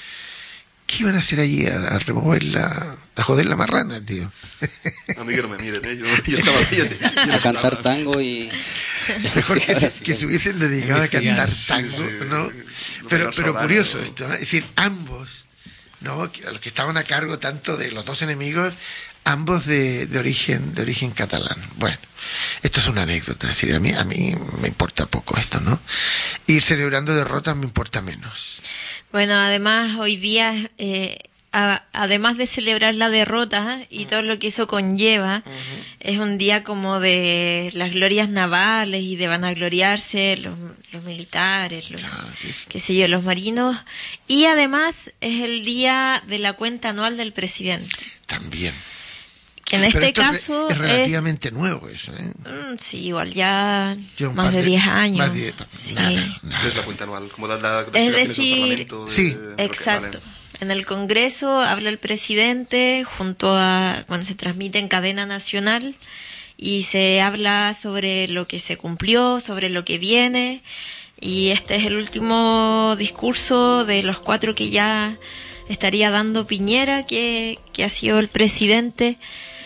¿Qué iban a hacer allí? A, a remover la... a joder la marrana, tío. A mí que no me miren, ¿eh? Yo, yo estaba... Yo, yo A no cantar estaba. tango y... Mejor que, Sí, se, que se hubiesen dedicado a cantar tango, sí, ¿no? no Pero, bailar pero sardana, curioso ¿no? esto, ¿no? Es decir, ambos, ¿no? Que- Los que estaban a cargo tanto de los dos enemigos, ambos de, de origen de origen catalán. Bueno, esto es una anécdota, es decir, a mí, a mí me importa poco esto, ¿no? Ir celebrando derrotas me importa menos. Bueno, además hoy día, eh, a- además de celebrar la derrota y todo lo que eso conlleva, es un día como de las glorias navales y de vanagloriarse los, los militares, los, Claro, es- qué sé yo, los marinos. Y además es el día de la cuenta anual del presidente, También. que en Pero este esto es re- caso es es... relativamente nuevo eso, ¿eh? Mm, sí, igual ya Yo un más par de diez años. Más de, Sí. nada, nada. Es la cuenta anual, como da la, las Es explicaciones del decir, Parlamento de- sí, de lo que Exacto. vale. En el Congreso habla el presidente junto a, bueno, se transmite en cadena nacional y se habla sobre lo que se cumplió, sobre lo que viene, y este es el último discurso de los cuatro que ya estaría dando Piñera, que, que ha sido el presidente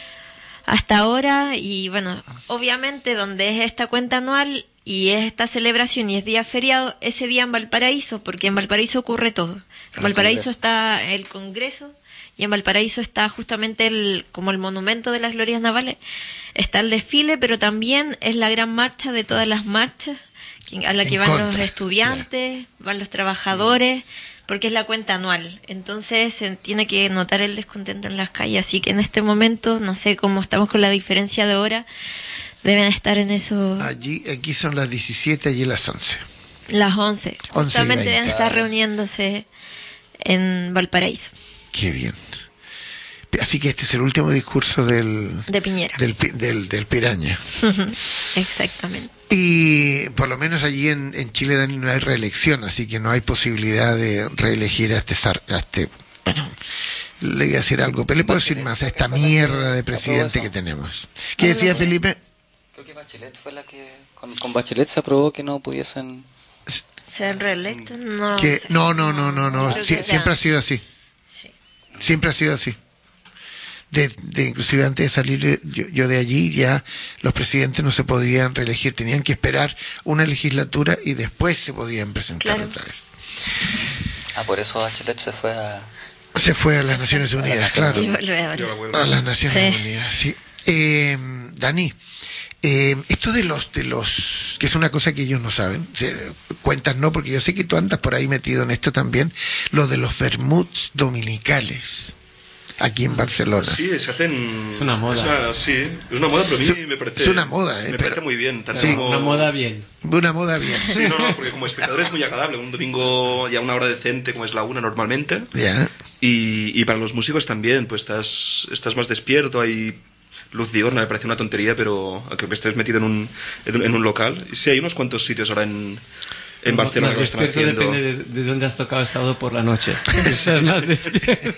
hasta ahora. Y bueno, obviamente donde es esta cuenta anual y es esta celebración y es día feriado, ese día en Valparaíso, porque en Valparaíso ocurre todo. En Valparaíso Congreso. está el Congreso y en Valparaíso está justamente el, como el monumento de las glorias navales, está el desfile, pero también es la gran marcha de todas las marchas, que- a la que En van los contra, estudiantes, van los trabajadores, porque es la cuenta anual. Entonces se tiene que notar el descontento en las calles, así que en este momento, no sé cómo estamos con la diferencia de hora, deben estar en eso Allí, aquí son las diecisiete, allí las once. las once. once y Justamente veinte. deben estar reuniéndose en Valparaíso, Qué bien. Así que este es el último discurso del, de Piñera. del, pi- del, del Piraña. Exactamente. Y por lo menos allí en, en Chile, Dani, no hay reelección, así que no hay posibilidad de reelegir a este, zar- a este bueno, le voy a decir algo, pero le puedo decir más, a esta mierda de presidente que tenemos. ¿Qué decía Felipe? Creo que Bachelet fue la que... Con, con Bachelet se aprobó que no pudiesen... ¿Ser reelecto? No Que, sé. no, no, no, no, no, Creo sí, que siempre ya. ha sido así, Sí. siempre ha sido así. De, de inclusive antes de salir eh, yo, yo de allí, ya los presidentes no se podían reelegir, tenían que esperar una legislatura y después se podían presentar Claro. otra vez. Ah, por eso Bachelet se fue a... Se fue a las Naciones Unidas, claro. Y vuelve a ver. Yo la vuelvo. A las Naciones Sí. Unidas, sí. Eh, Dani, eh, esto de los, de los, que es una cosa que ellos no saben, se, cuentan no, porque yo sé que tú andas por ahí metido en esto también, lo de los vermuts dominicales, aquí en Barcelona. Sí, se hacen... Es una moda. es una- sí, es una moda, pero a mí Es- me parece... es una moda, ¿eh? Me Pero- parece muy bien. Tanto Sí. como- Una moda bien. Una moda bien. Sí, no, no, porque como espectador es muy agradable. Un domingo ya a una hora decente, como es la una normalmente. Ya. Y, y para los músicos también, pues estás, estás más despierto, hay luz diurna, me parece una tontería, pero creo que estés metido en un, en un local. Y sí, hay unos cuantos sitios ahora en, en Barcelona que lo Más están despierto haciendo. depende de, de dónde has tocado el sábado por la noche. Estás más despierto.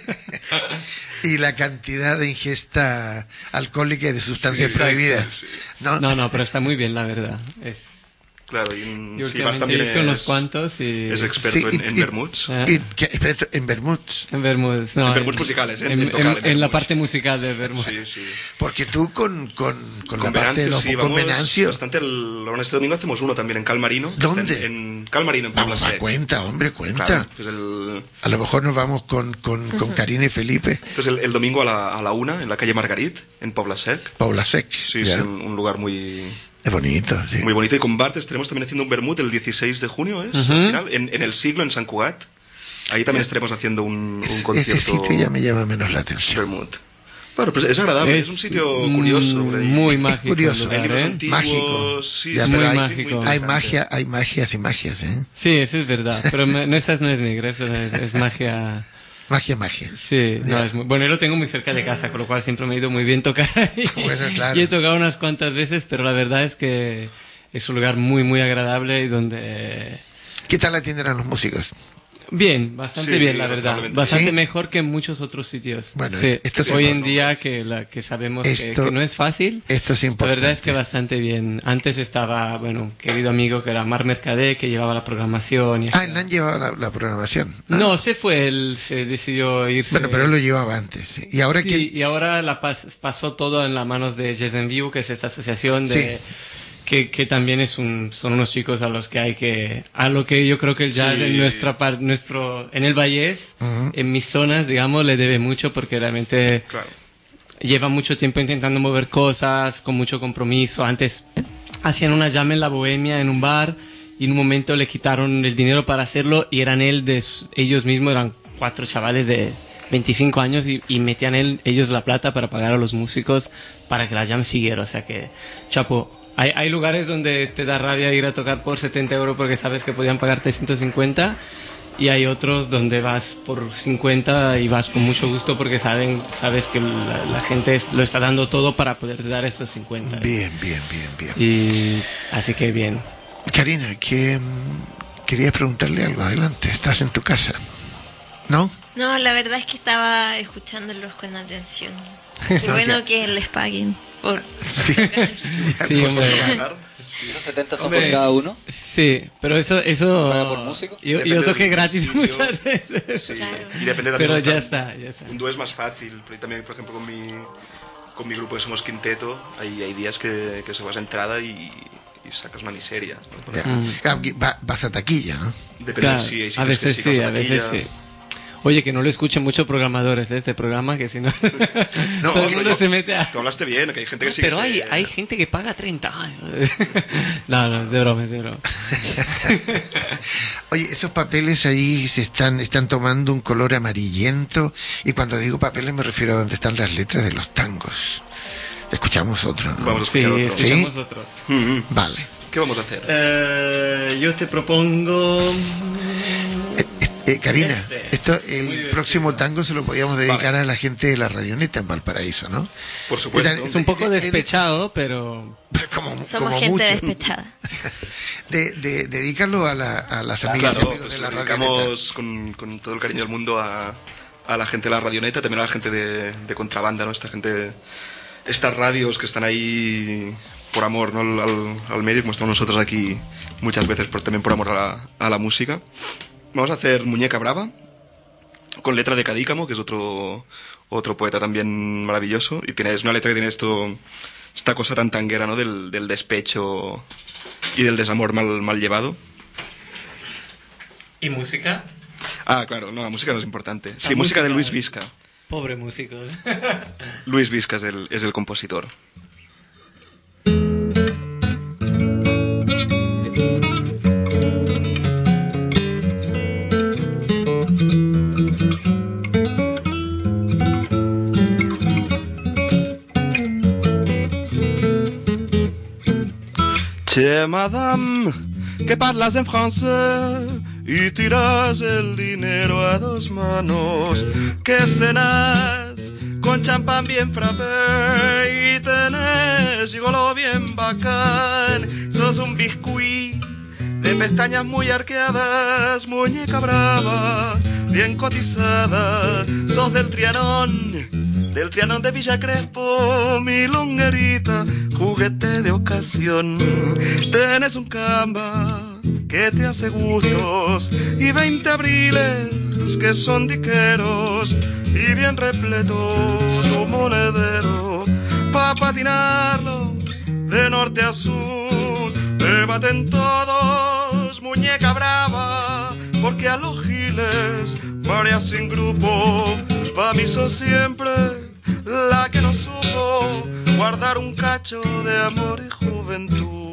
Y la cantidad de ingesta alcohólica y de sustancias Exacto, prohibidas. sí. ¿No? No, no, pero está muy bien, la verdad. Es, Claro, y en, yo sí, Bar últimamente también he hecho es, unos cuantos y... es experto Sí, en, y- en y- vermuts. Ah. Y que- espera, en Bermuds. En Bermuds, no. En Bermuds musicales, ¿eh? En, En en- tocar en en la Bermuds. parte musical de Bermuds. Sí, sí. Porque tú con, con, con, Con la parte de Venancio, los sí, con vamos Venancio, bastante el, bueno, este domingo hacemos uno también en Calmarino. que ¿Dónde? está En, en Calmarino, en Puebla vamos a Sec. cuenta, hombre, cuenta. Claro, pues el, A lo mejor nos vamos con, con, con Karina y Felipe, entonces el, el domingo a la, a la una, en la calle Margarit, en Pobla Sec. Paula Sec. Sí, ya. es un, un lugar muy, Es bonito, sí. muy bonito. Y con Bart estaremos también haciendo un vermut el dieciséis de junio, ¿es? Al final, en, en el siglo, en Sant Cugat. Ahí también estaremos haciendo un, un Ese- concierto. Ese sitio ya me llama menos la atención. vermut. Bueno, pues es agradable, es, un sitio curioso. mm, por ahí. Muy Es mágico. curioso. el Hay lugar, libros ¿eh? antiguos, Mágico. sí, Ya, sí, pero muy hay, mágico. hay interesante. magia, hay magias y magias, ¿eh? Sí, eso es verdad. Pero me- no, esa no es negra, eso no es, es magia. Magia, magia. Sí, no, Ya. es muy- bueno, yo lo tengo muy cerca de casa, con lo cual siempre me ha ido muy bien tocar ahí. Bueno, claro. Y he tocado unas cuantas veces, pero la verdad es que es un lugar muy, muy agradable y donde... ¿Qué tal atienden a los músicos? Bien, bastante Sí, bien, la verdad. razonablemente Bastante bien. mejor que en muchos otros sitios. Bueno, Sí, esto es hoy en importante. día que, la, que sabemos que- Esto- que, no es fácil, Esto es la importante. verdad es que bastante bien. Antes estaba, bueno, un querido amigo que era Mar Mercadé, que llevaba la programación. Y Ah, eso. él han llevado la, la programación. Ah. No, se fue, él se decidió irse. Bueno, pero él lo llevaba antes. ¿sí? Y ahora Sí, que y ahora la pas- pasó todo en las manos de Jazz en Vivo, que es esta asociación de... Sí. Que, que también es un, son unos chicos a los que hay que, a lo que yo creo que el jazz Sí. en nuestra par, nuestro, en el Vallés, Ujú. en mis zonas, digamos, le debe mucho porque realmente Claro. lleva mucho tiempo intentando mover cosas, con mucho compromiso. Antes hacían una jam en la Bohemia, en un bar, y en un momento le quitaron el dinero para hacerlo y eran él de su- ellos mismos, eran cuatro chavales de veinticinco años y, y metían él, ellos la plata para pagar a los músicos para que la jam siguiera. O sea que, chapo, hay, hay lugares donde te da rabia ir a tocar por setenta euros porque sabes que podían pagarte ciento cincuenta y hay otros donde vas por cincuenta y vas con mucho gusto porque saben, sabes que la, la gente es- lo está dando todo para poderte dar estos cincuenta. bien, bien, bien, bien. Y así que bien. Karina, que mm, querías preguntarle algo. Adelante, estás en tu casa. ¿No? No, la verdad es que estaba escuchándolos con atención. Qué No, bueno ya. que les paguen por... Sí. Ya, Sí, por hombre. favor. ¿Y esos setenta son Hombre, por cada uno? Sí, pero eso... eso ¿Se paga por músico? Yo, Depende yo toqué del gratis sitio. muchas veces. Sí. Claro. Y depende también. Pero de- ya está, ya está. Un dúo es más fácil, pero también, por ejemplo, con mi, con mi grupo que somos quinteto, hay, hay días que, que se vas a entrada y, y sacas una miseria. ¿no? Ya. Mm. Ah, va- vas a taquilla, ¿no? Depende Claro, si hay a sitios veces que sí, vas a veces taquilla. sí. Oye, que no lo escuchen muchos programadores, ¿eh? Este programa, que si no... No, todo el que mundo no- se mete a... Tú hablaste bien, que hay gente que sí Pero que hay, se- hay gente que paga treinta. Ay, no, no, es de broma, es de broma. Oye, esos papeles ahí se están, están tomando un color amarillento. Y cuando digo papeles me refiero a donde están las letras de los tangos. Escuchamos otro, ¿no? Vamos a Sí, escuchar otro. escuchamos otros. Mm, mm. Vale. ¿Qué vamos a hacer? Eh, yo te propongo... Eh, eh, Karina, Este. esto, el divertido. próximo tango se lo podíamos dedicar Vale. a la gente de la Radioneta en Valparaíso, ¿no? Por supuesto. Es Es un poco Eh, eh, despechado, pero... Como, Somos como gente mucho. despechada. De, de, dedicarlo a, la, a las amigas y Claro, amigos pues de la lo Radioneta. dedicamos con, con todo el cariño del mundo a, a la gente de la Radioneta, también a la gente de, de Contrabanda, ¿no? Esta gente, estas radios que están ahí por amor, ¿no? al, al, al medio, como estamos nosotros aquí muchas veces, pero también por amor a la, a la música. Vamos a hacer Muñeca Brava, con letra de Cadícamo, que es otro, otro poeta también maravilloso, y tiene, es una letra que tiene esto, esta cosa tan tanguera, ¿no? Del, del despecho y del desamor mal, mal llevado. ¿Y música? Ah, claro, no, la música no es importante. Sí, La música de música- Luis Vizca. Pobre músico. Luis Vizca es el, es el compositor. Che, madame, que parlas en francés y tiras el dinero a dos manos, que cenas con champán bien frappé y tenés gigolo bien bacán. Sos un biscuit de pestañas muy arqueadas, muñeca brava, bien cotizada. Sos del Trianón, del Trianón de Villa Crespo, mi longuerita, juguete de ocasión. Tenés un camba que te hace gustos y veinte abriles que son diqueros y bien repleto tu monedero pa' patinarlo de norte a sur. Te baten todos, muñeca brava, porque a los giles varias sin grupo. Pa' mí sos siempre la que no supo guardar un cacho de amor y juventud.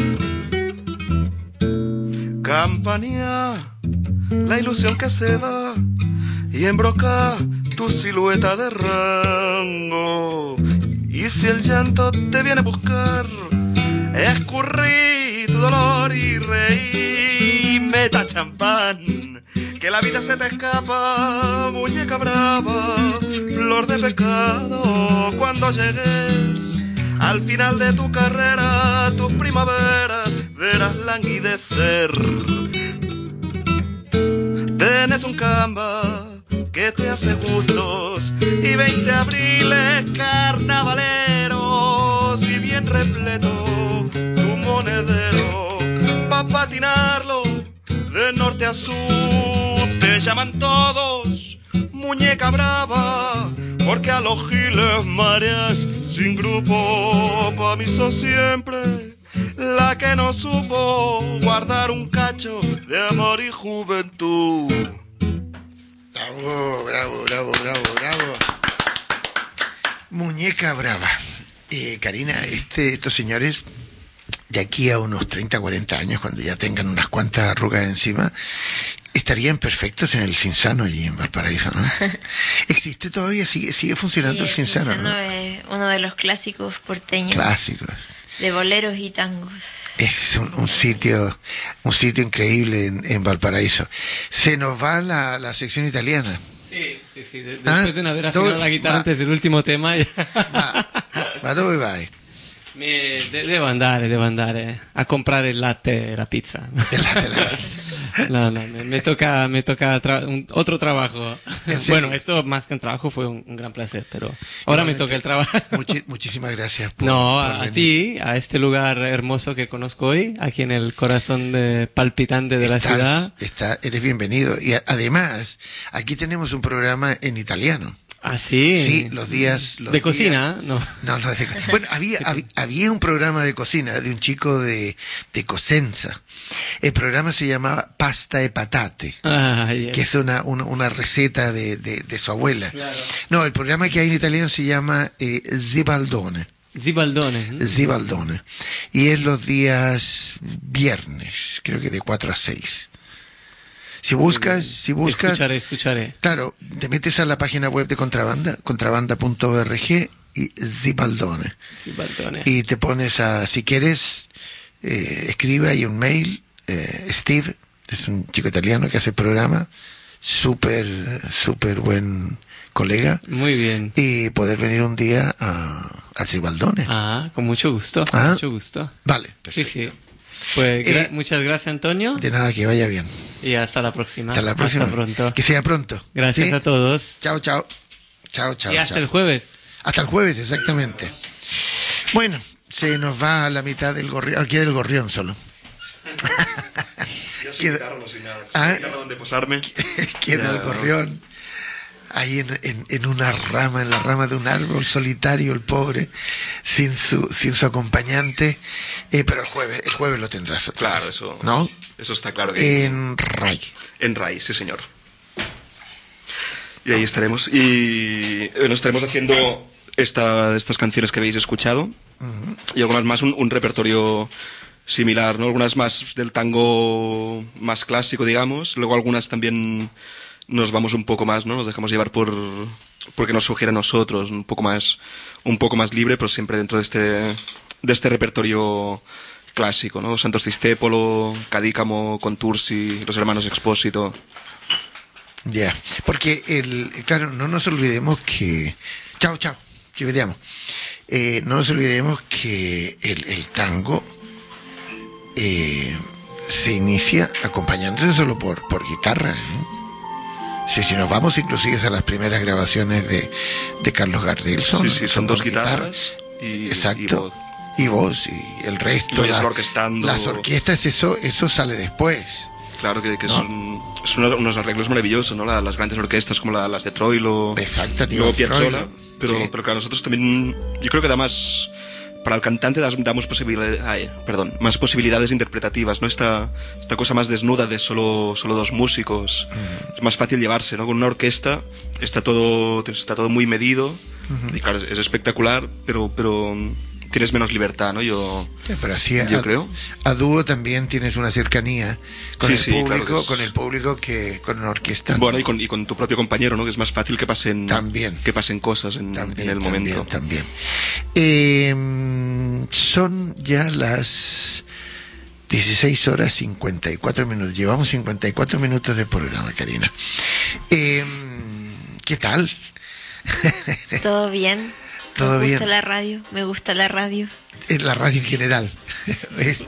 Campanía, la ilusión que se va y embroca tu silueta de rango. Y si el llanto te viene a buscar, escurrí tu dolor y reí. Meta champán, que la vida se te escapa, muñeca brava, flor de pecado. Cuando llegues al final de tu carrera, tus primaveras verás languidecer. Te Tienes un Canva que te hace gustos y veinte abriles carnavaleros y bien repleto tu monedero pa' patinarlo de norte a sur. Te llaman todos muñeca brava porque a los giles mareas sin grupo. Pa' mí sos siempre la que no supo guardar un cacho de amor y juventud. Bravo, bravo, bravo, bravo, bravo. Muñeca brava. Eh, Karina, este, estos señores, de aquí a unos treinta, cuarenta años, cuando ya tengan unas cuantas arrugas encima, estarían perfectos en el Cinzano allí en Valparaíso, ¿no? ¿Existe todavía? ¿Sigue, sigue funcionando Sí, el Cinzano? Cinzano ¿no? es uno de los clásicos porteños. Clásicos. De boleros y tangos. Ese es un, un sitio un sitio increíble en, en Valparaíso. Se nos va la, la sección italiana. Sí, sí, sí. De- Ah, después de haber afinado dove- la guitarra va. antes del último tema, ya- Va, va dove vai? Me- de- devo andare, devo andare a comprare il latte e la pizza. El latte, la- No, no, me, me toca, me toca tra- un- otro trabajo. ¿En serio? Bueno, esto más que un trabajo fue un, un gran placer, pero ahora me Igualmente, toca el trabajo. muchi- muchísimas gracias por, No, por a, a venir. ti, a este lugar hermoso que conozco hoy, aquí en el corazón de- palpitante de la Estás- ciudad. está- eres bienvenido. Y a- además, aquí tenemos un programa en italiano. Ah, sí. Sí, los días... Los de días- cocina, ¿no? No, no, de, bueno, había, hab- había un programa de cocina de un chico de, de Cosenza. El programa se llamaba Pasta e Patate, Ah, yeah. que es una, una, una receta de, de, de su abuela. Claro. No, el programa que hay en italiano se llama eh, Zibaldone. Zibaldone. ¿no? Zibaldone. Y es los días viernes, creo que de cuatro a seis. Si buscas, si buscas... Escucharé, escucharé. Claro, te metes a la página web de Contrabanda, contrabanda punto org y Zibaldone. Zibaldone. Y te pones a, si quieres, eh, escribe ahí un mail, eh, Steve, es un chico italiano que hace el programa, súper, súper buen colega, Muy bien. y poder venir un día a, a Zibaldone. Ah, con mucho gusto, con Ah. mucho gusto. Vale, Sí, perfecto. sí. Pues gra- Eh, muchas gracias, Antonio, De nada, que vaya bien. y hasta la próxima. Hasta la próxima. Hasta pronto. Que sea pronto. Gracias ¿Sí? a todos. Chao, chao. Chao, chao. Y hasta chao. el jueves. Hasta el jueves, exactamente. Bueno, se nos va a la mitad del gorrión, queda el gorrión solo. Ya sin Queda- guitarra, no sin nada. Ah. Sin guitarra donde posarme. Queda Ya, el gorrión ahí en, en, en una rama, en la rama de un árbol solitario, el pobre, sin su, sin su acompañante. Eh, pero el jueves, el jueves lo tendrás otra Claro, vez, eso. ¿no? Eso está claro que. En Ray. En Rai, sí, señor. Y ahí estaremos. Y bueno, estaremos haciendo esta, estas canciones que habéis escuchado. Y algunas más, un, un repertorio similar, ¿no? Algunas más del tango más clásico, digamos. Luego algunas también nos vamos un poco más, ¿no? Nos dejamos llevar por porque nos sugiere a nosotros, un poco más un poco más libre, pero siempre dentro de este de este repertorio clásico, ¿no? Santos Discépolo, Cadícamo, Contursi, los hermanos Expósito. Ya, porque el, claro, no nos olvidemos que, chao, chao, que vediamo. Eh, no nos olvidemos que el, el tango eh, se inicia acompañándose solo por, por guitarra. ¿eh? Si, si nos vamos inclusive a las primeras grabaciones de, de Carlos Gardel, son, Sí, sí, son dos por guitarras y- exacto, y voz. y voz, y el resto, Y vayas la- orquestando. las orquestas, eso, eso sale después. Claro que, que ¿No? son, son unos, unos arreglos maravillosos, ¿no? La- las grandes orquestas como la- las de Troilo, Exacto, y luego Aníbal Piazzolla. Troilo, Pero, sí. pero claro, nosotros también, yo creo que da más, para el cantante das- damos posibilidades, ay, perdón, más posibilidades interpretativas, ¿no? Esta, esta cosa más desnuda de solo, solo dos músicos. Es más fácil llevarse, ¿no? Con una orquesta está todo, está todo muy medido, y claro, es, es espectacular, pero, pero tienes menos libertad, ¿no? Yo, Sí, pero así yo a, creo. a dúo también tienes una cercanía con Sí, el sí, claro público, que es- con el público que con una orquesta. Bueno, y con, y con tu propio compañero, ¿no? Que es más fácil que pasen, También. que pasen cosas en, También, en el también, momento. También. Eh, son ya las dieciséis horas cincuenta y cuatro minutos. Llevamos cincuenta y cuatro minutos de programa, Karina. Eh, ¿Qué tal? Todo bien. Todo me gusta bien. la radio, me gusta la radio. En la radio en general. Esta.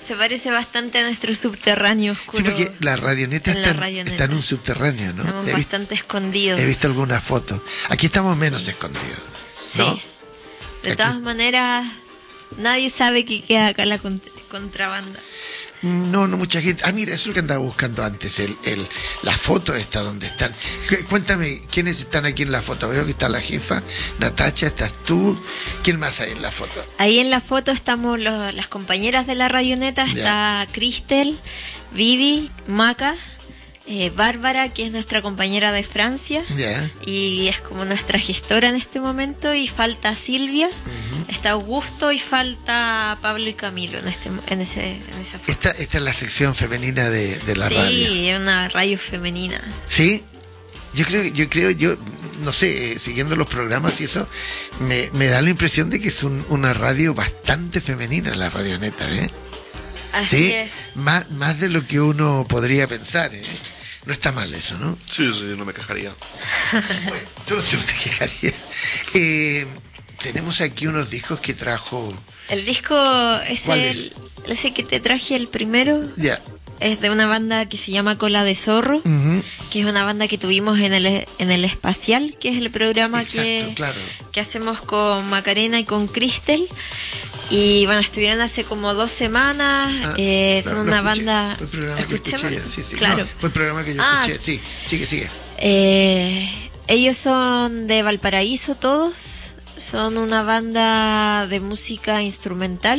Se parece bastante a nuestro subterráneo oscuro. Sí, porque la radioneta, en está, la radioneta. está en un subterráneo, ¿no? Estamos He bastante visto, escondidos. he visto algunas fotos. Aquí estamos menos escondidos, ¿no? Sí. De Aquí- todas maneras, nadie sabe que queda acá la con- contrabanda. No, no mucha gente. Ah, mira, eso es lo que andaba buscando antes, el, el, la foto esta donde están. Cu- Cuéntame, ¿quiénes están aquí en la foto? Veo que está la jefa, Natacha, estás tú. ¿Quién más hay en la foto? Ahí en la foto estamos los- las compañeras de la radioneta. Está Cristel, Vivi, Maca, eh, Bárbara, que es nuestra compañera de Francia. Ya. Y es como nuestra gestora en este momento. Y falta Silvia, está Augusto y falta Pablo y Camilo en este en ese en esa foto. Esta, esta es la sección femenina de, de la Sí, radio. es una radio femenina. ¿Sí? Yo creo, yo creo, yo, no sé, eh, siguiendo los programas y eso, me, me da la impresión de que es un- una radio bastante femenina, la radioneta, ¿eh? Así Sí, es. más, más de lo que uno podría pensar, ¿eh? No está mal eso, ¿no? Sí, sí, no me quejaría. Bueno, tú, tú no te quejarías. Eh, tenemos aquí unos discos que trajo... El disco es ¿Cuál el, es? ese que te traje el primero. Ya. Es de una banda que se llama Cola de Zorro, Ujú. que es una banda que tuvimos en el en el Espacial, que es el programa Exacto, que, claro. que hacemos con Macarena y con Cristel. Y bueno, estuvieron hace como dos semanas. Ah, eh, lo- son lo una escuché, banda. Fue el programa que ¿Escuchemos? escuché, sí, sí. Claro. No, fue el programa que yo Ah. escuché. Sí, sigue, sigue. Eh, ellos son de Valparaíso todos, son una banda de música instrumental,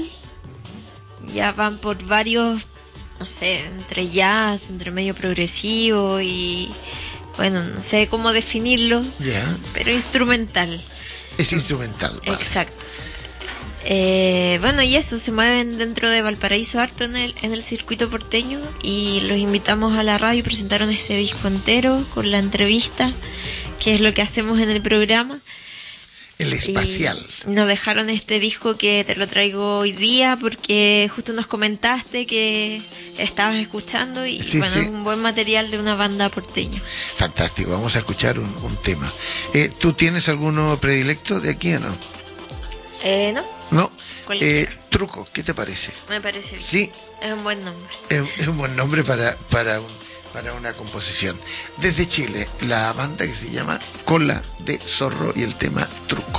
ya van por varios, no sé, entre jazz, entre medio progresivo y bueno, no sé cómo definirlo, Ya. pero instrumental, Es instrumental. Vale. exacto. Eh, bueno, y eso, se mueven dentro de Valparaíso harto en el, en el circuito porteño y los invitamos a la radio. Presentaron ese disco entero con la entrevista, que es lo que hacemos en el programa. El espacial. Y nos dejaron este disco que te lo traigo hoy día porque justo nos comentaste que estabas escuchando y Sí, bueno, sí. es un buen material de una banda porteña. Fantástico, vamos a escuchar un, un tema. Eh, ¿Tú tienes alguno predilecto de aquí o no? Eh, ¿no? No. Cualquiera. Eh, truco, ¿qué te parece? Me parece bien. Sí, Es un buen nombre. es, es un buen nombre para, para, un- para una composición. Desde Chile, la banda que se llama Cola de Zorro y el tema Truco.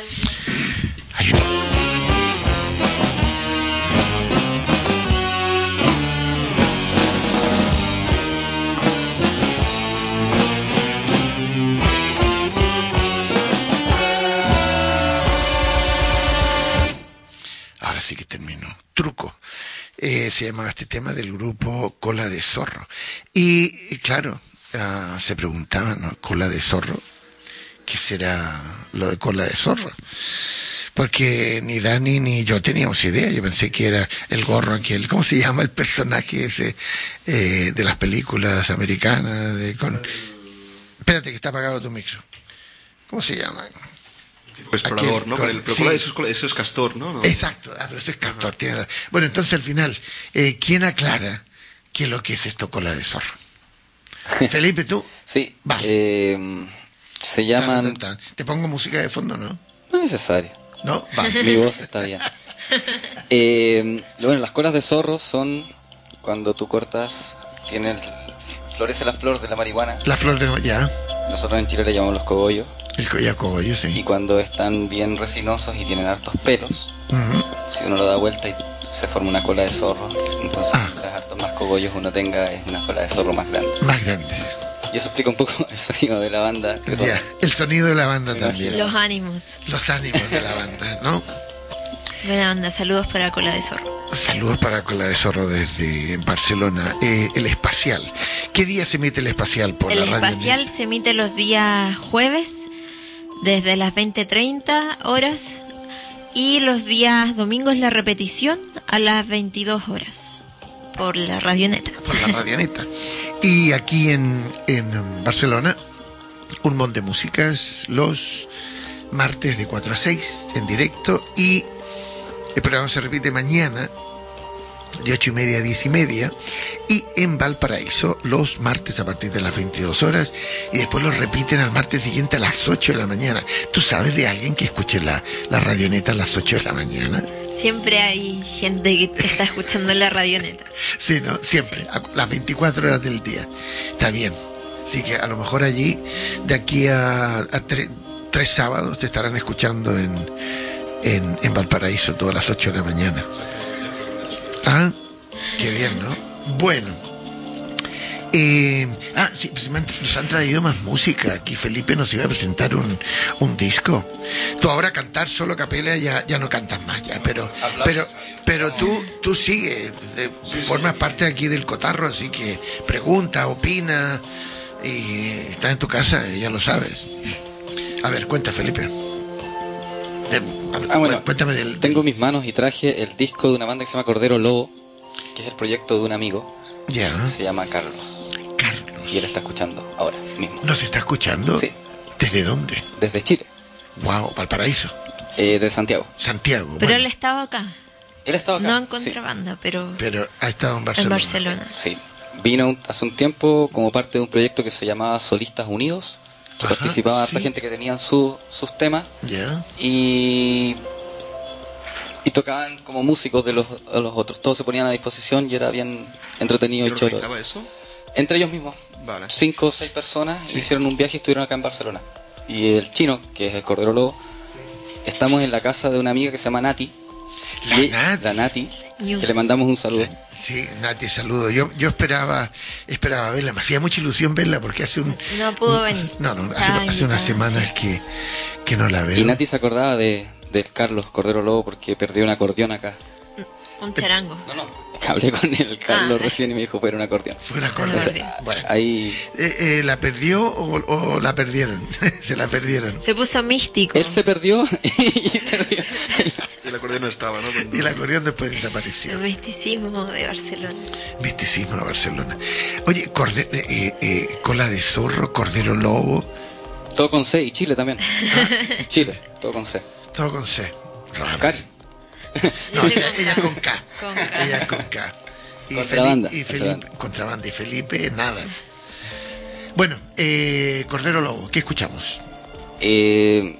Hay un- Ahora sí que terminó. Truco. Eh, se llamaba este tema del grupo Cola de Zorro. Y, y claro, ah, se preguntaban, ¿no? Cola de Zorro, ¿qué será lo de Cola de Zorro? Porque ni Dani ni yo teníamos idea. Yo pensé que era el gorro aquel, ¿cómo se llama el personaje ese eh, de las películas americanas? De, con... Espérate que está apagado tu micro. ¿Cómo se llama? Explorador, Aquel ¿no? con- Pero, el, pero sí. cola- eso, es, cola- eso es castor, ¿no? ¿no? Exacto, ah, pero eso es castor. Tiene la- Bueno, entonces al final, eh, ¿quién aclara qué es lo que es esto Cola de Zorro? Felipe, tú. Sí, Vale. eh, se llaman... Tan, tan, tan. Te pongo música de fondo, ¿no? No es necesario. ¿No? Vale. Mi voz está bien. Eh, bueno, las colas de zorro son cuando tú cortas, tiene el- florece la flor de la marihuana. La flor de... Ya, Nosotros en Chile le llamamos los cogollos. el collacoyo, Y sí. cuando están bien resinosos y tienen hartos pelos, Ujú. si uno lo da vuelta y se forma una cola de zorro, entonces Ah. mientras hartos más cogollos uno tenga, es una cola de zorro más grande. Más grande. Y eso explica un poco el sonido de la banda. que son- Ya, el sonido de la banda Me también. Los ánimos. Los ánimos de la banda, ¿no? Buena onda, saludos para Cola de Zorro. Saludos para Cola de Zorro desde Barcelona. Eh, el Espacial. ¿Qué día se emite el Espacial por El la radio? espacial se emite los días jueves desde las veinte treinta horas y los días domingos la repetición a las veintidós horas por la Radioneta. Por la Radioneta. Y aquí en, en Barcelona, un montón de músicas los martes de cuatro a seis en directo, y el programa se repite mañana de ocho y media a diez y media, y en Valparaíso los martes a partir de las veintidós horas, y después los repiten al martes siguiente a las ocho de la mañana. ¿Tú sabes de alguien que escuche la, la Radioneta a las ocho de la mañana? Siempre hay gente que te está escuchando la Radioneta. Sí, ¿no? Siempre, a las veinticuatro horas del día. Está bien. Así que a lo mejor allí, de aquí a, a tre- tres sábados, te estarán escuchando en, en, en Valparaíso todas las ocho de la mañana. Ah, qué bien, ¿no? Bueno. Eh, ah, sí, pues me han- nos han traído más música. Aquí Felipe nos iba a presentar un, un disco. Tú ahora cantar solo capela ya, ya no cantas más, ya, pero, pero, pero tú, tú sigues, de- formas parte aquí del cotarro, así que pregunta, opina, y estás en tu casa, ya lo sabes. A ver, cuenta, Felipe. Eh, Ah, bueno, cuéntame del, tengo en mis manos y traje el disco de una banda que se llama Cordero Lobo, que es el proyecto de un amigo, Ya, se llama Carlos, Carlos. y él está escuchando ahora mismo, ¿Nos está escuchando? Sí. ¿Desde dónde? desde Chile, Wow, Valparaíso, eh, de Santiago. Santiago. Pero bueno, él estaba acá. Él estaba acá. No en sí. contrabanda, pero pero ha estado en en Barcelona. Barcelona. Sí, vino un- hace un tiempo como parte de un proyecto que se llamaba Solistas Unidos, que Ajá, participaba harta sí. gente que tenían su- sus temas Ya. y, y tocaban como músicos de los, de los otros. Todos se ponían a disposición y era bien entretenido y ¿Quién choro. organizaba eso? Entre ellos mismos, Vale. cinco o seis personas hicieron un viaje y estuvieron acá en Barcelona. Y el chino, que es el Cordero Lobo, estamos en la casa de una amiga que se llama Nati. La Y- Nati. La Nati, News. que le mandamos un saludo. Sí, Nati, saludo. Yo, yo esperaba, esperaba verla, me hacía mucha ilusión verla porque hace un... No pudo un- venir. No, no, hace, Estaba hace unas invitada, semanas sí. que, que no la veo. Y Nati se acordaba de, del Carlos Cordero Lobo porque perdió un acordeón acá. Un charango. No, no, hablé con el Carlos Ah. recién y me dijo fuera un acordeón. Fue una cosa. O sea, Bueno, Ahí eh, eh, ¿la perdió o, o la perdieron? Se la perdieron. Se puso místico. él se perdió y perdió. Y el acordeón no estaba, ¿no? Cuando- Y el acordeón después El desapareció. misticismo de Barcelona. Misticismo de Barcelona. Oye, corde- eh, eh, cola de zorro, cordero lobo, Todo con C y Chile también. Chile, todo con C. todo con C. Raro. Cari. No, ella, ella con K. Con K. Ella con K. Y Contrabanda, Felipe, y Felipe, contrabanda. contrabanda. Y Felipe, nada. Bueno, eh, Cordero Lobo, ¿qué escuchamos? Eh,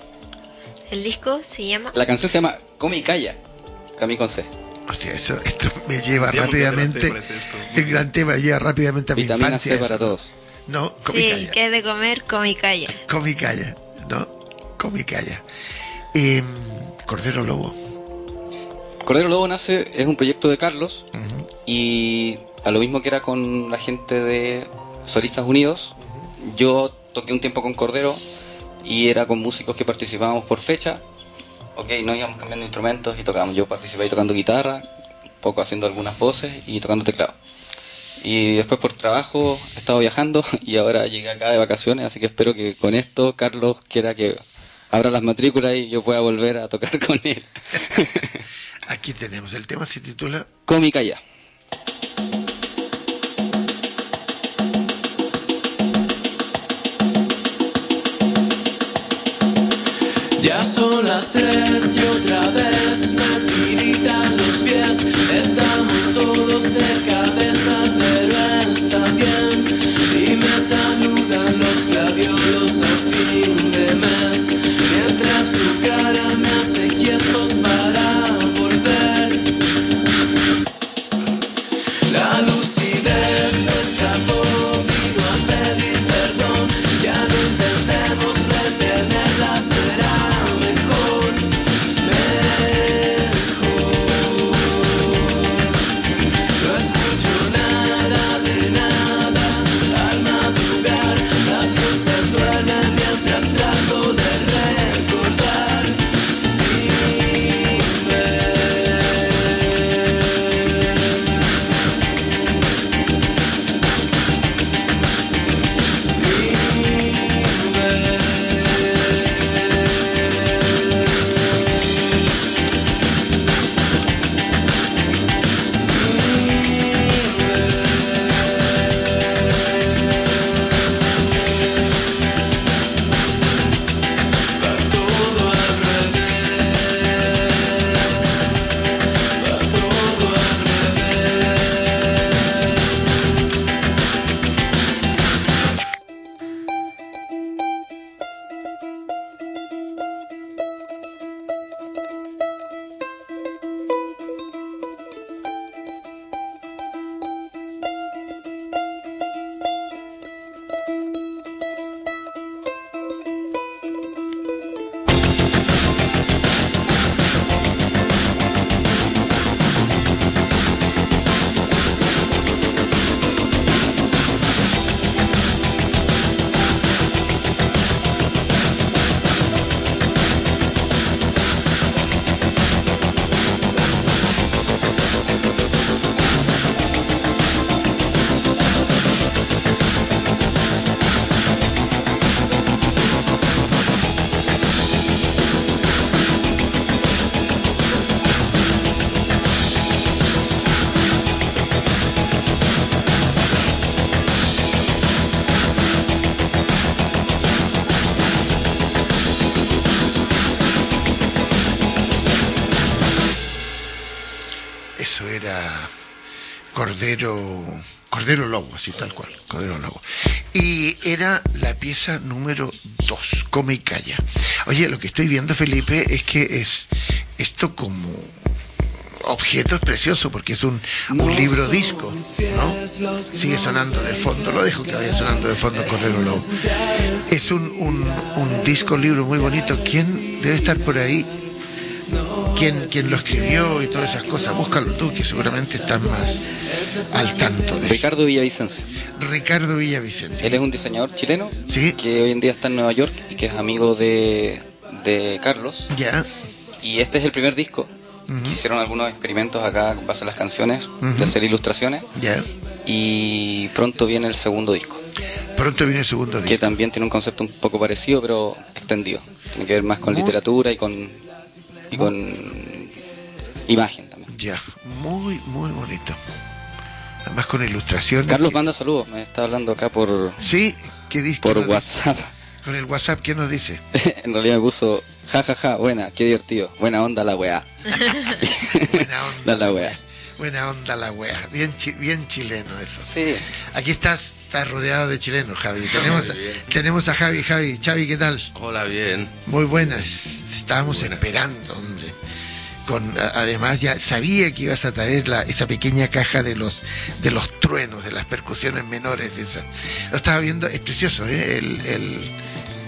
El disco se llama la canción se llama Come y Calla, también con C. Hostia, eso, esto me lleva Digamos que rápidamente. te parece esto. El gran tema lleva rápidamente a mi Vitamina infancia. C para eso, ¿no? todos. No, come y Sí, calla. que es de comer, come y calla. Come y calla, ¿no? Come y calla. Eh, Cordero Lobo. Cordero Lobo nace, es un proyecto de Carlos, Uh-huh. y a lo mismo que era con la gente de Solistas Unidos, uh-huh. yo toqué un tiempo con Cordero y era con músicos que participábamos por fecha. Ok, no íbamos cambiando instrumentos y tocábamos. Yo participé ahí tocando guitarra, un poco haciendo algunas voces y tocando teclado. Y después por trabajo he estado viajando y ahora llegué acá de vacaciones, así que espero que con esto Carlos quiera que abra las matrículas y yo pueda volver a tocar con él. Aquí tenemos, el tema se titula Cómica ya. Ya son las tres y otra vez me tiritan los pies. Estamos todos de cabeza, pero está bien. Y me saludan los gladiolos a fin de mes, mientras tu cara me hace gestos para volver. La lucidez escapó, vino a pedir perdón. Ya no intentemos retenerla, será mejor, mejor. No escucho nada de nada al madrugar. Las cosas duelen mientras trato de recordar sin ver. Sin ver. Va todo al revés, va todo al revés. Eso era Cordero Cordero Lobo, así tal cual, Cordero Lobo. Y era la pieza número dos, Come y Calla. Oye, lo que estoy viendo, Felipe, es que es esto como objeto es precioso porque es un, un libro disco, ¿no? Sigue sonando de fondo, lo dejo que vaya sonando de fondo Cordero Lobo. Es un, un, un disco libro muy bonito. ¿Quién debe estar por ahí? ¿Quién, quién lo escribió y todas esas cosas? Búscalo tú, que seguramente estás más al tanto de Ricardo Villavicencio. Ricardo Villavicencio. Él es un diseñador chileno, ¿sí?, que hoy en día está en Nueva York y que es amigo de, de Carlos. Ya. Y este es el primer disco. Uh-huh. Que hicieron algunos experimentos acá con base en las canciones, Uh-huh. de hacer ilustraciones. Ya. Y pronto viene el segundo disco. Pronto viene el segundo disco. Que también tiene un concepto un poco parecido, pero extendido. Tiene que ver más con Muy... literatura y con y con imagen también. Ya, muy, muy bonito. Además con ilustraciones. Carlos que... manda saludos, me está hablando acá por... Sí, ¿qué dice? Por WhatsApp. Dice? Con el WhatsApp, ¿qué nos dice? En realidad me puso, ja, ja, ja, buena, qué divertido, buena onda la weá. Buena onda la weá. Buena onda la weá, bien, chi bien chileno eso. Sí. Aquí estás, estás rodeado de chilenos, Javi. Tenemos, tenemos a Javi, Javi. Xavi, ¿qué tal? Hola, bien. Muy buenas, estábamos Buena. esperando, hombre. Con, además ya sabía que ibas a traer la, esa pequeña caja de los de los truenos, de las percusiones menores, esa. Lo estaba viendo, es precioso, ¿eh? el, el,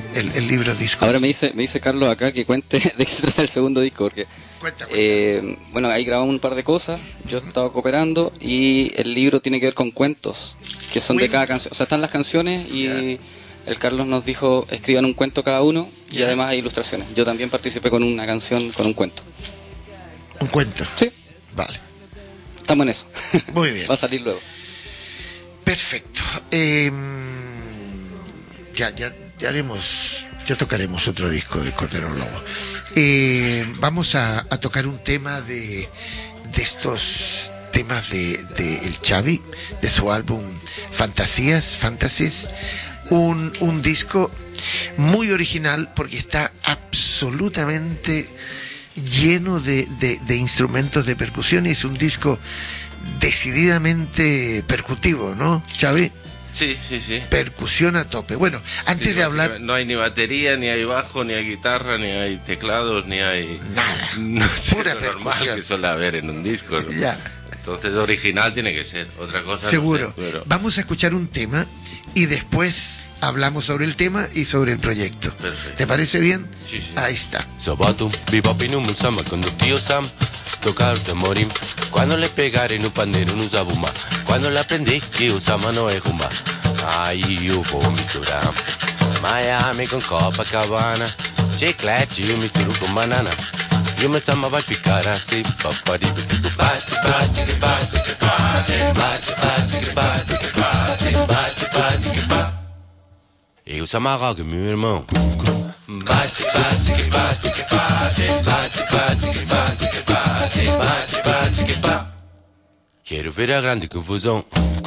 el, el libro disco. Ahora me dice, me dice Carlos acá que cuente de qué se trata el segundo disco, porque Cuenta, cuenta. eh, bueno, ahí grabamos un par de cosas, yo estaba cooperando y el libro tiene que ver con cuentos, que son de cada canción, o sea, están las canciones y Ya. el Carlos nos dijo escriban un cuento cada uno y Ya. además hay ilustraciones. Yo también participé con una canción, con un cuento. Un cuento. Sí, Vale. estamos en eso. Muy bien. Va a salir luego. Perfecto. Eh, ya, ya, ya haremos, ya tocaremos otro disco de Cordero Lobo. Eh, vamos a, a tocar un tema de, de estos temas de, de El Xavi, de su álbum Fantasías, Fantasies, un, un disco muy original porque está absolutamente lleno de, de, de instrumentos de percusión y es un disco decididamente percutivo, ¿no, Xavi? Sí, sí, sí. Percusión a tope. Bueno, antes Sí, de hablar... no hay ni batería, ni hay bajo, ni hay guitarra, ni hay teclados, ni hay... Nada. No sé, Pura lo normal percusión. que suele haber en un disco, ¿no? Ya. Entonces original tiene que ser, otra cosa no Seguro. sé, pero- Vamos a escuchar un tema y después hablamos sobre el tema y sobre el proyecto. Perfecto. ¿Te parece bien? Sí, sí. Ahí está. Sabato, bebop in un samba con tu tío Sam. Tocar tamorim, quando le pegare no pandeiro no zabumba. Quando l'aprendi che o samba non è rumba. Aí eu vou misturar Miami com Copacabana. Chiclete eu misturo com banana. E o meu samba vai ficar assim. Papari, bate, bate, que bate, que bate. Bate, bate, que bate, que bate. Bate, bate, que bate. E o samba rock, meu irmão. Bate, bate, que bate, que bate. Bate, bate, que bate, que bate. Bate, bate, que bate. Quero ver a grande confusão.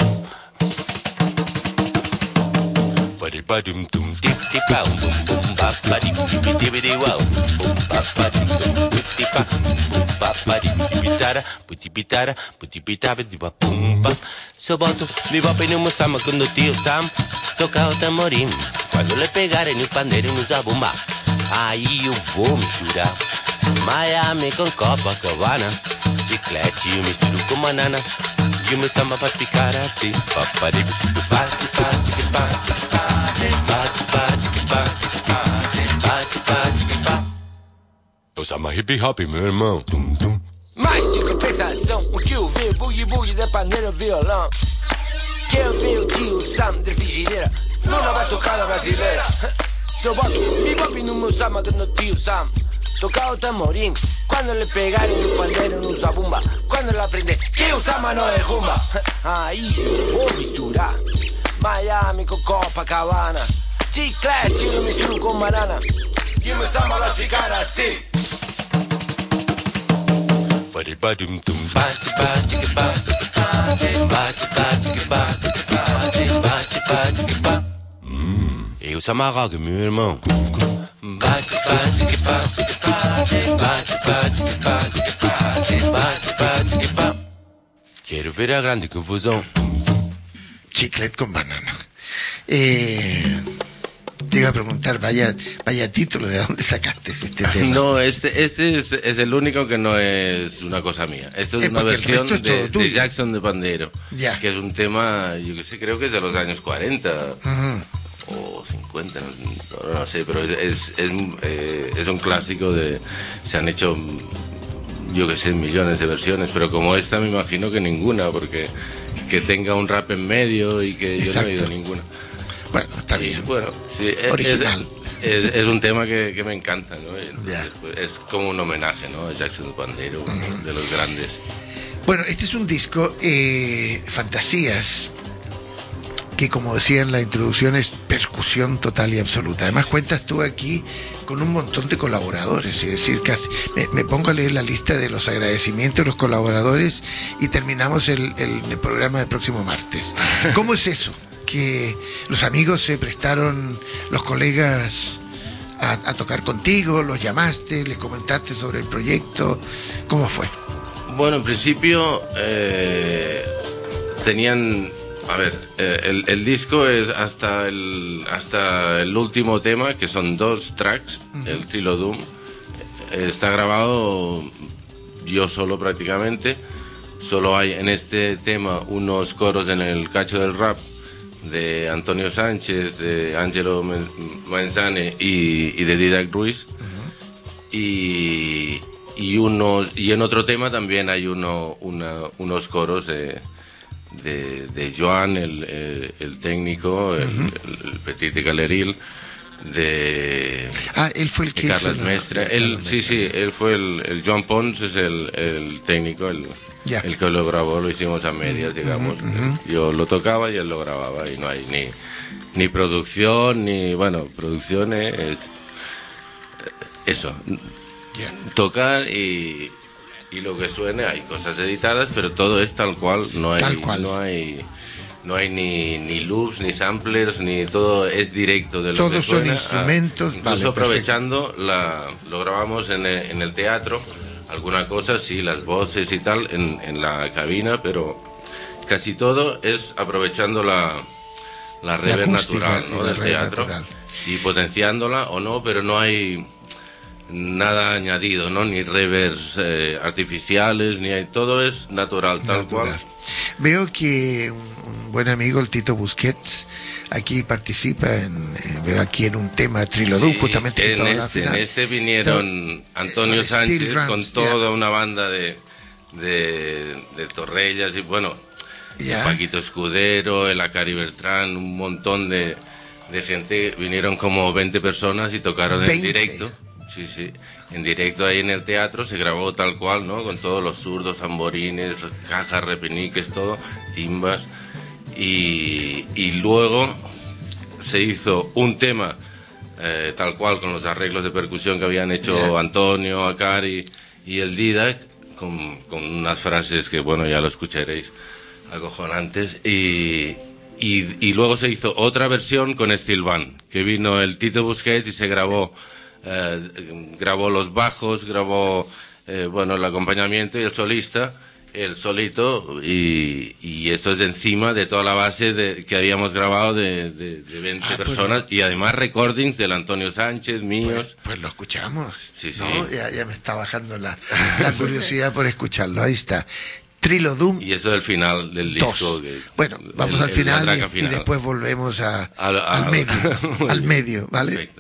Badum dum dip dip bow bum bum bap badum dip dip dip wow bum bap badum dum dip dip bap bum bap badum dip tara puti pitara puti pitara dip bum bap. Sabato mi va bene un samba con tu tío Sam. Toca o tamorim quando le pegare no pandeiro no zabumba. Aí eu vou misturar Miami com Copacabana. Chiclete eu misturo com banana. E o meu samba vai ficar assim. Papari bate bate que bate. Bate, bate, que bate, que bate, bate, bate, que bate. Eu samba hip hop, meu irmão. Tum, tum. Mais compensação, o que eu vi, boogie boogie da pandeira violão. Quero ver o tio Sam de frigideira, não vai tocar na brasileira. Só boto bebop no meu samba do tio Sam. Tocar o tamorim, quando le pegarem no pandeiro no zabumba. Quando ela aprender que o samba não é rumba. Aí eu vou misturar Miami com Copacabana. Chiclete eu misturo com banana. E o meu samba vai ficar assim. Bate, badum, tum. Bate, bate, que bate, que bate. Bate, bate, que bate, que bate. Bate, bate, que bate. Hum. Eu samba rock, meu irmão. Bate, bate, que bate, que bate. Bate, bate, que bate, que bate. Bate, bate, que bate. Quero ver a grande confusão. Chiclet con banana. Eh, te iba a preguntar, vaya, vaya título, ¿de dónde sacaste este tema? No, este, este es, es el único que no es una cosa mía. Esto es Eh, una porque el versión resto es todo de, tuyo. de Jackson de Pandero, Ya. que es un tema, yo que sé, creo que es de los años cuarenta Ujú. o cincuenta, no, no sé, pero es, es, es, eh, es un clásico de... Se han hecho, yo que sé, millones de versiones, pero como esta me imagino que ninguna, porque que tenga un rap en medio y que yo no he oído Exacto. ninguna. Bueno, está Y, bien. bueno, sí, es, Original. Es, es- es un tema que, que me encanta, ¿no? Entonces, Ya. pues, es como un homenaje, ¿no? A Jackson de Pandero, de los grandes. Bueno, este es un disco, eh, Fantasías, que como decía en la introducción es percusión total y absoluta. Además cuentas tú aquí con un montón de colaboradores, es decir, casi, me, me pongo a leer la lista de los agradecimientos de los colaboradores y terminamos el, el- el programa del próximo martes. ¿Cómo es eso? Que los amigos se prestaron, los colegas a, a tocar contigo, los llamaste, les comentaste sobre el proyecto, ¿cómo fue? Bueno, en principio eh, tenían... A ver, eh, el, el disco es hasta el, hasta el último tema, que son dos tracks, el Trilodum. Eh, está grabado yo solo prácticamente. Solo hay en este tema unos coros en el cacho del rap de Antonio Sánchez, de Angelo Manzane y, y de Didac Ruiz. Uh-huh. Y, y, uno, y en otro tema también hay uno, una, unos coros de, de, de Joan, el, el, el técnico, el, uh-huh. el, el Petit de Galeril, de, ah, él fue el que Carles Mestre. Él, sí, sí, él fue el, el Joan Pons, es el, el técnico, el, yeah. el que lo grabó, lo hicimos a medias, digamos. Uh-huh, uh-huh. Yo lo tocaba y él lo grababa, y no hay ni, ni producción, ni, bueno, producción es eso, yeah. tocar y, y lo que suene, hay cosas editadas, pero todo es tal cual, no hay, tal cual. no hay No hay ni, ni loops, ni samplers, ni todo es directo de lo Todos que suena. son instrumentos. A, incluso vale, aprovechando, la, lo grabamos en el, en el teatro, alguna cosa, sí, las voces y tal, en, en la cabina, pero casi todo es aprovechando la, la reverb natural, ¿no? del teatro natural. Y potenciándola o no, pero no hay nada añadido, ¿no? Ni reverbs eh, artificiales, ni hay, todo es natural, tal natural. cual. Veo que un buen amigo, el Tito Busquets, aquí participa en, eh, veo aquí en un tema Trilodum, sí, justamente en, en este, en este vinieron no, Antonio eh, Sánchez drums, con toda yeah. una banda de, de, de Torrellas y bueno, yeah. Paquito Escudero, el Acari Bertrán, un montón de, de gente, vinieron como veinte personas y tocaron veinte. En directo. Sí, sí, en directo ahí en el teatro se grabó tal cual, ¿no? Con todos los zurdos, tamborines, cajas, repeniques, todo, timbas. Y, y luego se hizo un tema eh, tal cual con los arreglos de percusión que habían hecho yeah. Antonio, Acari y el Didac, con, con unas frases que, bueno, ya lo escucharéis, acojonantes. Y, y, y luego se hizo otra versión con Steel Band, que vino el Tito Busquets y se grabó. Eh, grabó los bajos, grabó eh, bueno, el acompañamiento y el solista, el solito, y, y eso es encima de toda la base de, que habíamos grabado de, de, de veinte ah, personas, pues, y además recordings del Antonio Sánchez, míos. Pues, pues lo escuchamos, sí, sí. ¿no? Ya, ya me está bajando la, la curiosidad por escucharlo, ahí está. Trilodum. Y eso es el final del disco. Que, bueno, vamos el, al final y, final y después volvemos a, al, al, al medio, al medio, ¿vale? Perfecto.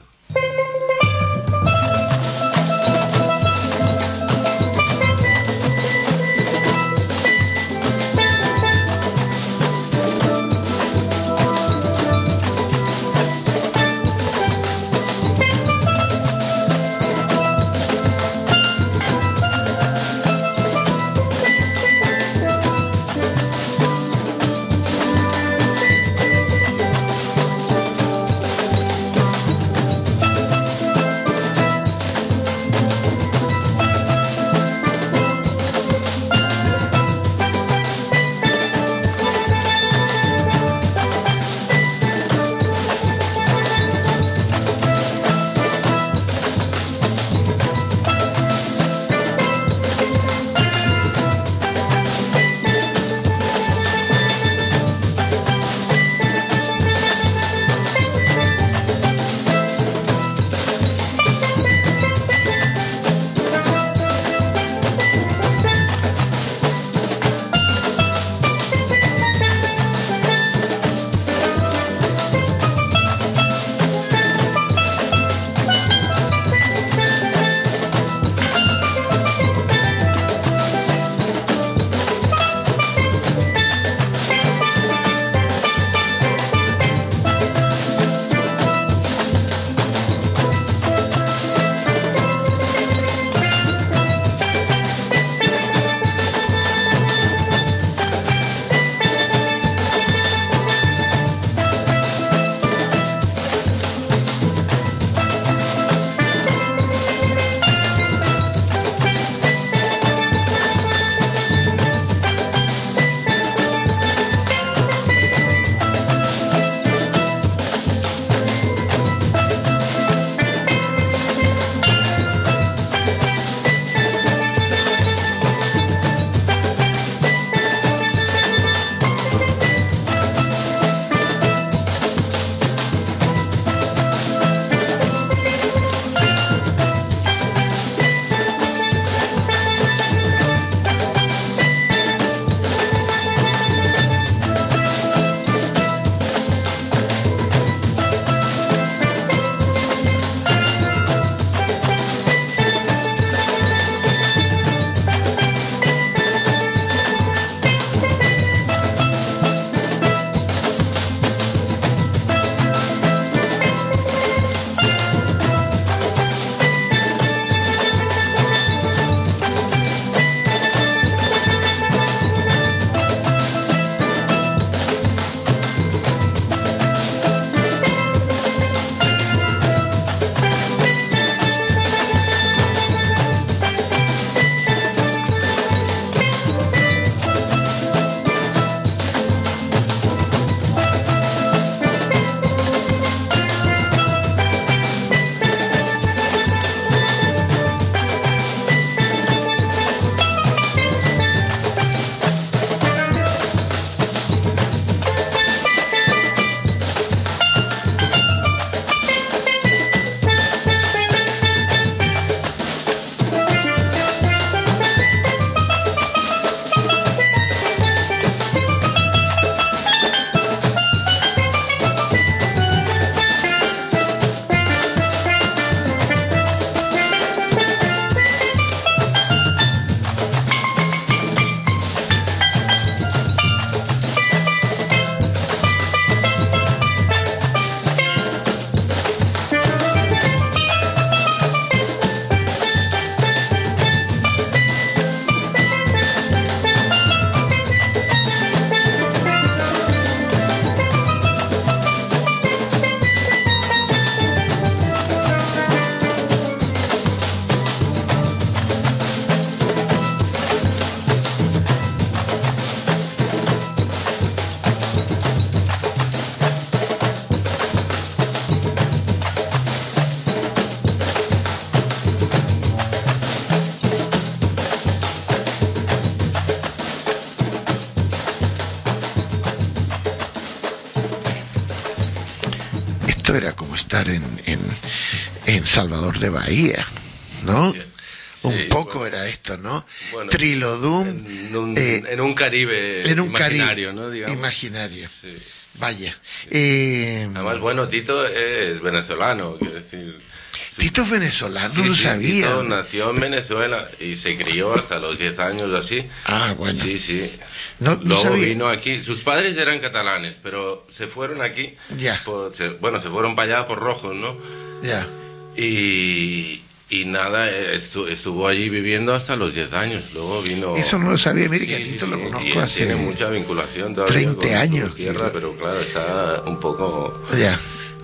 estar en, en, en Salvador de Bahía, ¿no? Sí. Un sí, poco bueno, era esto, ¿no? Bueno, Trilodum. En un, eh, en un Caribe en un imaginario, Caribe, ¿no? Digamos. Imaginario. Sí. Vaya. Sí. Eh, Además, bueno, Tito es venezolano, quiero decir. Tito es venezolano, sí, no lo sí, sabía. Tito nació en Venezuela y se crió hasta los diez años o así. Ah, bueno. Sí, sí. No, no Luego sabía. vino aquí. Sus padres eran catalanes, pero se fueron aquí. Ya. Por, se, bueno, se fueron para allá por Rojos, ¿no? Ya. Y, y nada, estu, estuvo allí viviendo hasta los diez años. Luego vino... Eso no lo sabía, mire que sí, a Tito sí, lo sí, conozco hace... Tiene mucha vinculación todavía treinta con años. su tierra, que... pero claro, está un poco... Ya.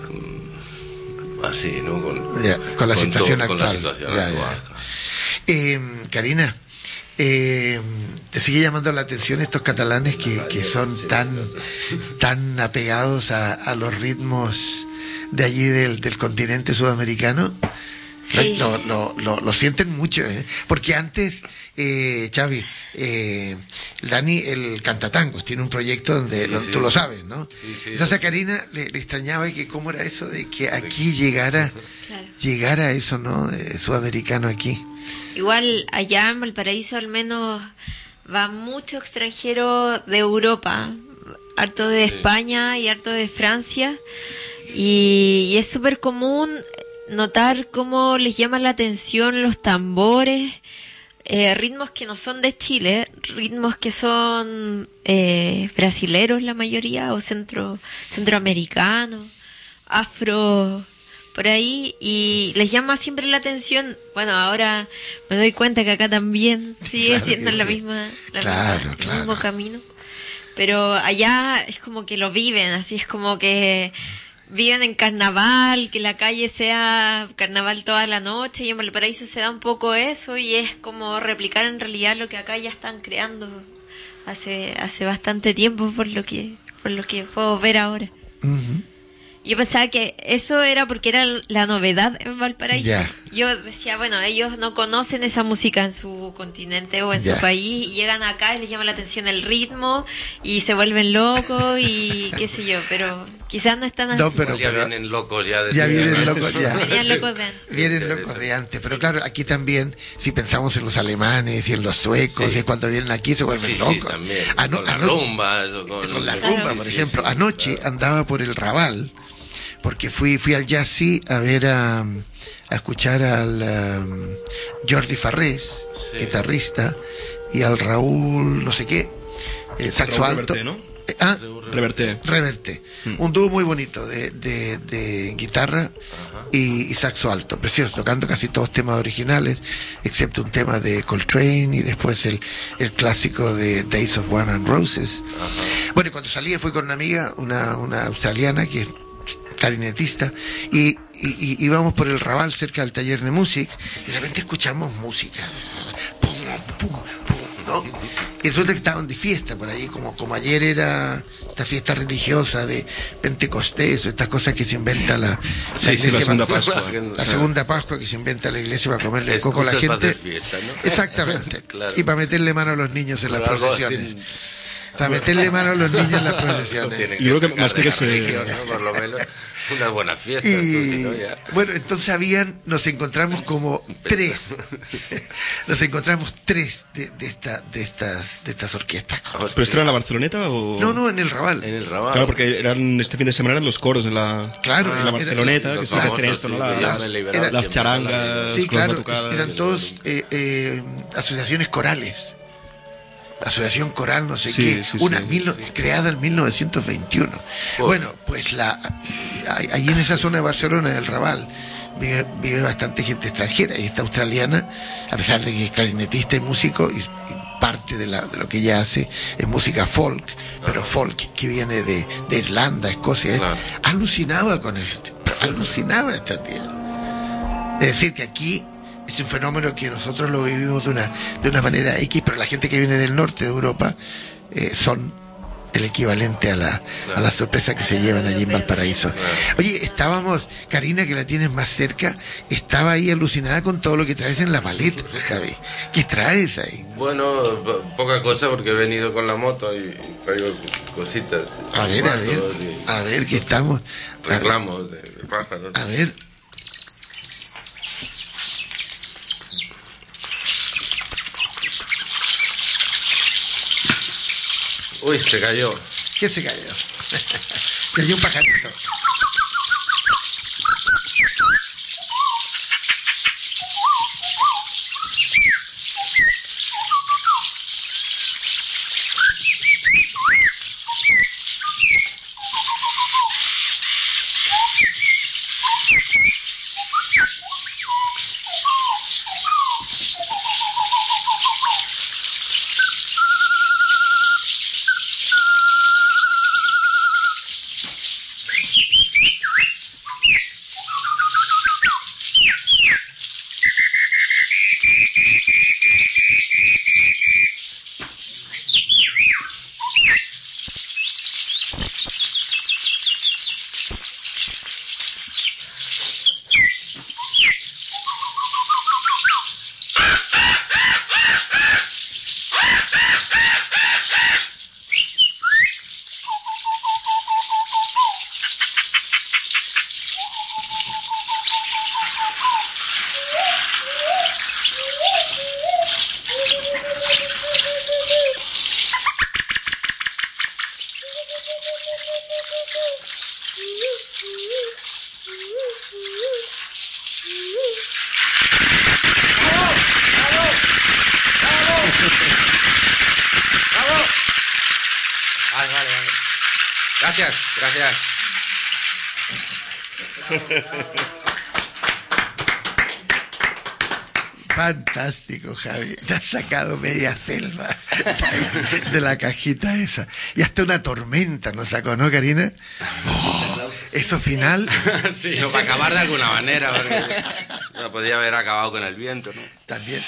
Así, ¿no? Con, ya, con la con situación to, actual. Con la situación ya, actual. Ya. Eh, Karina, eh, ¿te sigue llamando la atención estos catalanes que, que son tan, tan apegados a, a los ritmos de allí del, del continente sudamericano? Sí. Lo, lo, lo, lo sienten mucho, ¿eh? Porque antes, eh, Xavi, eh, Dani, el cantatangos, tiene un proyecto donde, sí, donde sí. tú lo sabes, ¿no? Sí, sí, Entonces sí. a Karina le, le extrañaba que cómo era eso de que aquí llegara, claro. llegara eso, ¿no? De sudamericano aquí. Igual allá en Valparaíso al menos va mucho extranjero de Europa, harto de sí. España y harto de Francia, y, y es súper común notar cómo les llama la atención los tambores, eh, ritmos que no son de Chile, ritmos que son eh, brasileros la mayoría, o centro centroamericanos, afro, por ahí, y les llama siempre la atención. Bueno, ahora me doy cuenta que acá también sigue claro siendo la sí. misma, la claro, misma claro. el mismo camino, pero allá es como que lo viven, así es como que viven en carnaval, que la calle sea carnaval toda la noche, y en Valparaíso se da un poco eso, y es como replicar en realidad lo que acá ya están creando hace hace bastante tiempo, por lo que por lo que puedo ver ahora. Uh-huh. Yo pensaba que eso era porque era la novedad en Valparaíso. Yeah. Yo decía, bueno, ellos no conocen esa música en su continente o en yeah. su país, y llegan acá y les llama la atención el ritmo y se vuelven locos y qué sé yo, pero quizás no están así. No, pero, ya pero vienen locos ya. De ya vienen locos ya. Venían locos de antes. Vienen locos de antes, pero claro, aquí también, si pensamos en los alemanes y en los suecos, sí. y cuando vienen aquí se vuelven sí, locos. Sí, también. Ano- con la anoche, rumba. Con, con la claro. rumba, por sí, ejemplo. sí, Anoche claro. andaba por el Raval, porque fui fui al Jazzy a ver a, a escuchar al um, Jordi Farrés, sí. guitarrista, y al Raúl no sé qué, eh, saxo Raúl alto. Reverte, ¿no? Eh, ah, Reverte. Reverte. Hmm. Un dúo muy bonito de, de, de guitarra y, y saxo alto, precioso, tocando casi todos temas originales, excepto un tema de Coltrane y después el, el clásico de Days of Wine and Roses. Ajá. Bueno, y cuando salí fui con una amiga, una, una australiana que es clarinetista, y, y, y íbamos por el Raval cerca del taller de música, y de repente escuchamos música, pum, pum, pum, ¿no? Y resulta que estaban de fiesta por ahí, como, como ayer era esta fiesta religiosa de Pentecostés, o estas cosas que se inventa la, la, sí, iglesia sí, la segunda para, Pascua. la segunda Pascua que se inventa la iglesia para comerle el coco a la gente. Fiesta, ¿no? Exactamente. Claro. Y para meterle mano a los niños en las Pero procesiones. Para meterle mano a los niños en las procesiones. Yo creo que más que que se... religión, ¿no? Por lo menos una buena fiesta. Y, tú, si no, ya. Bueno, entonces habían, nos encontramos como tres, nos encontramos tres de, de, esta, de, estas, de estas orquestas. ¿Pero esto era en la Barceloneta o...? No, no, en el Raval. En el Raval. Claro, porque eran, este fin de semana eran los coros en la, claro, en la Barceloneta, era, que se hacen esto, ¿no? Las, las, las charangas, sí, claro, batucadas, eran todos eh, eh, asociaciones corales. Asociación Coral, no sé sí, qué, sí, una sí, mil, sí. creada en mil novecientos veintiuno. Oh. Bueno, pues la allí en esa zona de Barcelona, en el Raval, vive, vive bastante gente extranjera, y esta australiana, a pesar de que es clarinetista y músico, y, y parte de, la, de lo que ella hace es música folk, pero folk que viene de, de Irlanda, Escocia, claro. alucinaba con esto, alucinaba esta tía. Es decir, que aquí es un fenómeno que nosotros lo vivimos de una, de una manera X, pero la gente que viene del norte de Europa eh, son el equivalente a la, Claro. a la sorpresa que se llevan allí en Valparaíso. Claro. Oye, estábamos, Karina, que la tienes más cerca, estaba ahí alucinada con todo lo que traes en la maleta, Javi. ¿Qué traes ahí? Bueno, po- poca cosa porque he venido con la moto y, y traigo cositas. A ver, a ver, Cuartos y a ver, que estamos. A ver, reclamos de, de pájaros. a ver. Uy, se cayó. ¿Qué se cayó? Cayó un pajarito. Vale, vale, vale. Gracias, gracias. Fantástico, Javi. Te has sacado media selva de la cajita esa. Y hasta una tormenta nos sacó, ¿no, Karina? Oh, eso final. Sí, no, para acabar de alguna manera, porque no podía haber acabado con el viento, ¿no? También.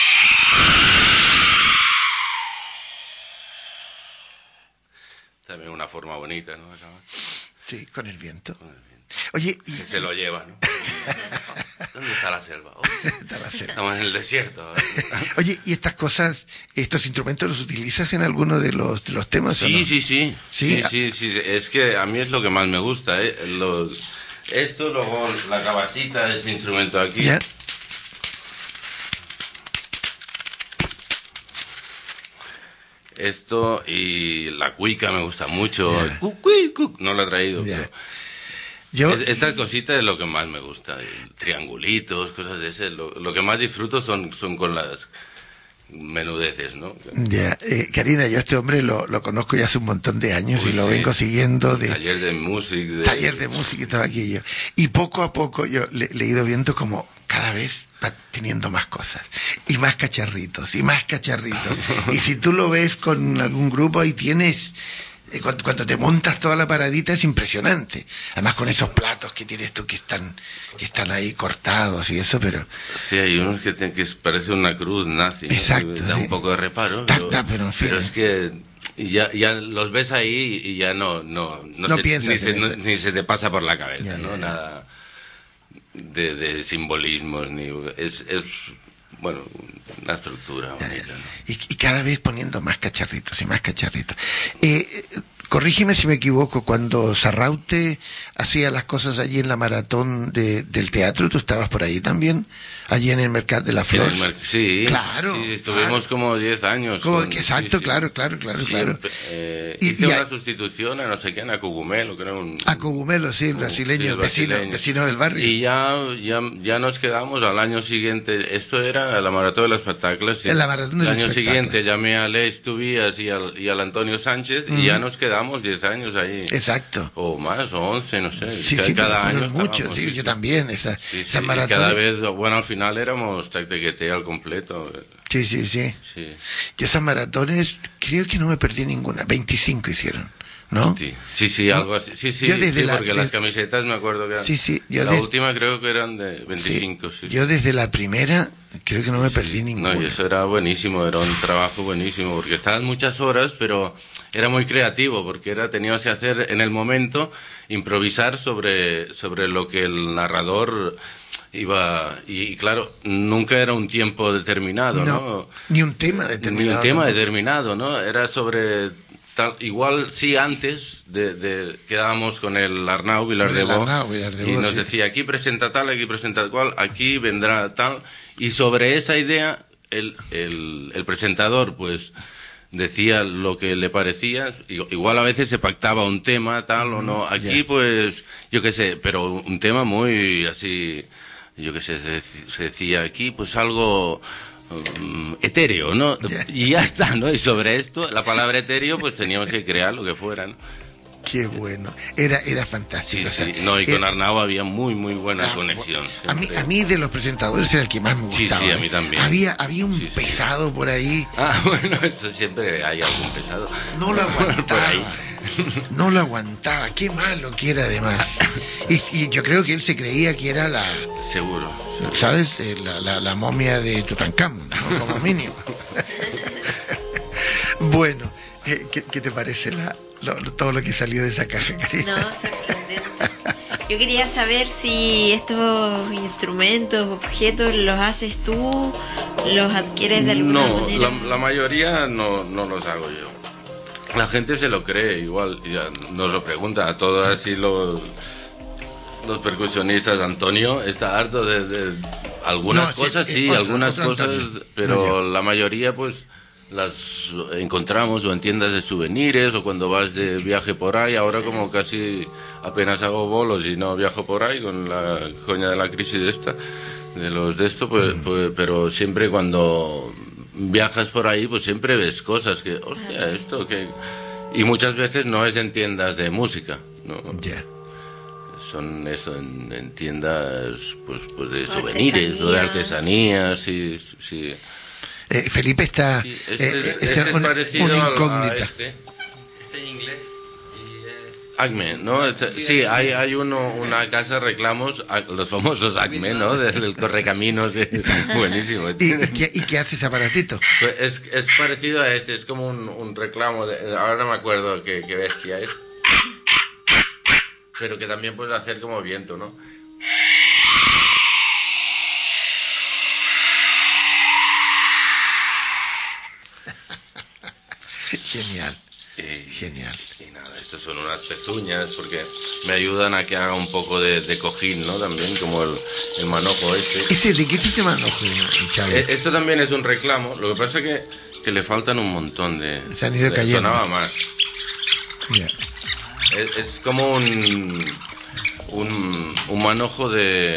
También una forma bonita, ¿no? Acabar. Sí, con el viento. Con el viento. Oye, y... Que se lo lleva, ¿no? ¿Dónde está la selva? Oh, Está la selva. estamos en el desierto. Oye, ¿y estas cosas, estos instrumentos los utilizas en alguno de los, de los temas o Sí, no? sí, sí, Sí, sí, sí, sí. Es que a mí es lo que más me gusta, ¿eh? Los... Esto, luego la cabacita de este instrumento aquí. ¿Ya? Esto y la cuica me gusta mucho. Ya. Cu, cui, cu. No lo he traído, Ya. pero... Yo, Es- estas cositas es lo que más me gusta. Triangulitos, cosas de ese. Lo, lo que más disfruto son, son con las menudeces, ¿no? ya, eh, Karina, yo a este hombre lo, lo conozco ya hace un montón de años Uy, y lo sí. vengo siguiendo de Taller de música. De... taller de música y todo aquello. Y poco a poco yo le, le he ido viendo como cada vez va teniendo más cosas. Y más cacharritos, y más cacharritos. Y si tú lo ves con algún grupo, ahí tienes... eh, Cuando, cuando te montas toda la paradita es impresionante. Además con esos platos que tienes tú que están que están ahí cortados y eso, pero... Sí, hay unos que, te- que parece una cruz nazi. ¿no? Exacto, Da sí. un poco de reparo. Ta, Pero, ta, pero en fin. pero es que ya, ya los ves ahí y ya no no, no, No se, piensas ni, se, en no- eso. ni se te pasa por la cabeza, Ya, ¿no? ya, ya. Nada de, de simbolismos, ni es, es bueno, una estructura bonita, ¿no? Y, y cada vez poniendo más cacharritos y más cacharritos. Eh, eh, corrígeme si me equivoco, cuando Sarraute hacía las cosas allí en la maratón de, del teatro, ¿tú estabas por ahí también? Allí en el Mercat de la En Flor. el mer- sí, Claro, sí, estuvimos claro. como diez años. Como con- que exacto, sí, sí. claro, claro, claro, Sí, claro. eh, Y- hice y una a- sustitución a no sé quién, a Cogumelo, creo. Un, A Cogumelo, sí, el un- brasileño, sí, el vecino, brasileño. vecino del barrio. Y ya, ya, ya nos quedamos al año siguiente. Esto era la maratón de las Pataclas. y En la maratón de el las año Pataclas. siguiente llamé a Les Tubías y al, y al Antonio Sánchez Ujú. y ya nos quedamos diez años ahí. Exacto. O más, o once, no sé. Sí, Ca- sí, pero cada fueron año muchos, estábamos, sí, yo también, esa, Sí, sí, esa y maratón. cada vez, bueno, al final éramos tactequete al completo. Sí, sí, sí. Sí. Yo esas maratones, creo que no me perdí ninguna. veinticinco hicieron, ¿no? Sí, sí, sí, ¿No? algo así. Sí, sí, Yo desde sí, la- porque des- las camisetas me acuerdo que eran... Sí, sí, yo la des- última creo que eran de veinticinco, sí. Yo desde la primera, Creo que no me perdí ninguno. No, y eso era buenísimo, era un trabajo buenísimo, porque estaban muchas horas, pero era muy creativo, porque era tenías que hacer en el momento, improvisar sobre, sobre lo que el narrador iba... Y, y claro, nunca era un tiempo determinado, ¿no? No, ni un tema determinado. Ni un tema tampoco. determinado, ¿no? Era sobre... Tal, igual sí antes de, de quedábamos con el Arnau Vilardebó y nos sí. decía aquí presenta tal, aquí presenta cual, aquí vendrá tal, y sobre esa idea el, el, el presentador pues decía lo que le parecía, igual a veces se pactaba un tema tal mm, o no, aquí yeah. pues yo qué sé, pero un tema muy así, yo qué sé, se, se decía aquí pues algo... Um, etéreo, ¿no? Yeah. Y ya está, ¿no? Y sobre esto, la palabra etéreo, pues teníamos que crear lo que fuera, ¿no? Qué bueno, era, era fantástico. Sí, sí, o sea, no, y con era, Arnau había muy, muy buena ah, conexión. A mí, a mí de los presentadores era el que más me gustaba. Sí, sí, a mí también. ¿eh? Había, había un sí, sí. pesado por ahí. Ah, bueno, eso siempre hay algún pesado. No lo aguantaba. No lo aguantaba, qué malo que era además. Y, y yo creo que él se creía que era la... Seguro. seguro. ¿Sabes? La, la, la momia de Tutankamón, ¿no? Como mínimo. Bueno, ¿qué, qué te parece la, lo, todo lo que salió de esa caja, Karina? No, sorprendente. Yo quería saber si estos instrumentos, objetos, los haces tú, los adquieres de alguna no, manera. No, la, la mayoría no, no los hago yo. La gente se lo cree igual, ya nos lo pregunta a todos así los, los percusionistas. Antonio está harto de, de algunas no, cosas, sí, sí otro, algunas otro cosas, Antonio. Pero no, la mayoría pues las encontramos o en tiendas de souvenirs o cuando vas de viaje por ahí. Ahora como casi apenas hago bolos y no viajo por ahí con la coña de la crisis de esta, de los de esto, pues, mm. pues pero siempre cuando... viajas por ahí, pues siempre ves cosas que, hostia, esto que... Y muchas veces no es en tiendas de música, ¿no? Ya. Yeah. Son eso, en, en tiendas pues, pues de souvenirs o de artesanías, sí. sí. Eh, Felipe está... Sí, este, eh, este es, es una, parecido una incógnita. A este. Este en inglés. Acme, ¿no? Sí, sí, hay, hay uno, una casa de reclamos, los famosos Acme, ¿no? Desde el Correcaminos, es buenísimo. ¿Y, y, qué, ¿Y qué hace ese aparatito? Pues es, es parecido a este, es como un, un reclamo, de, ahora no me acuerdo qué, qué bestia es, pero que también puedes hacer como viento, ¿no? Genial. Eh, Genial. Y nada, estas son unas pezuñas porque me ayudan a que haga un poco de, de cojín, ¿no? También como el, el manojo este. ¿Ese, ¿De qué es ese manojo, Chávez? Eh, esto también es un reclamo, lo que pasa es que, que le faltan un montón de... Se han ido de, cayendo. Sonaba más. Yeah. Es, es como un, un, un manojo de...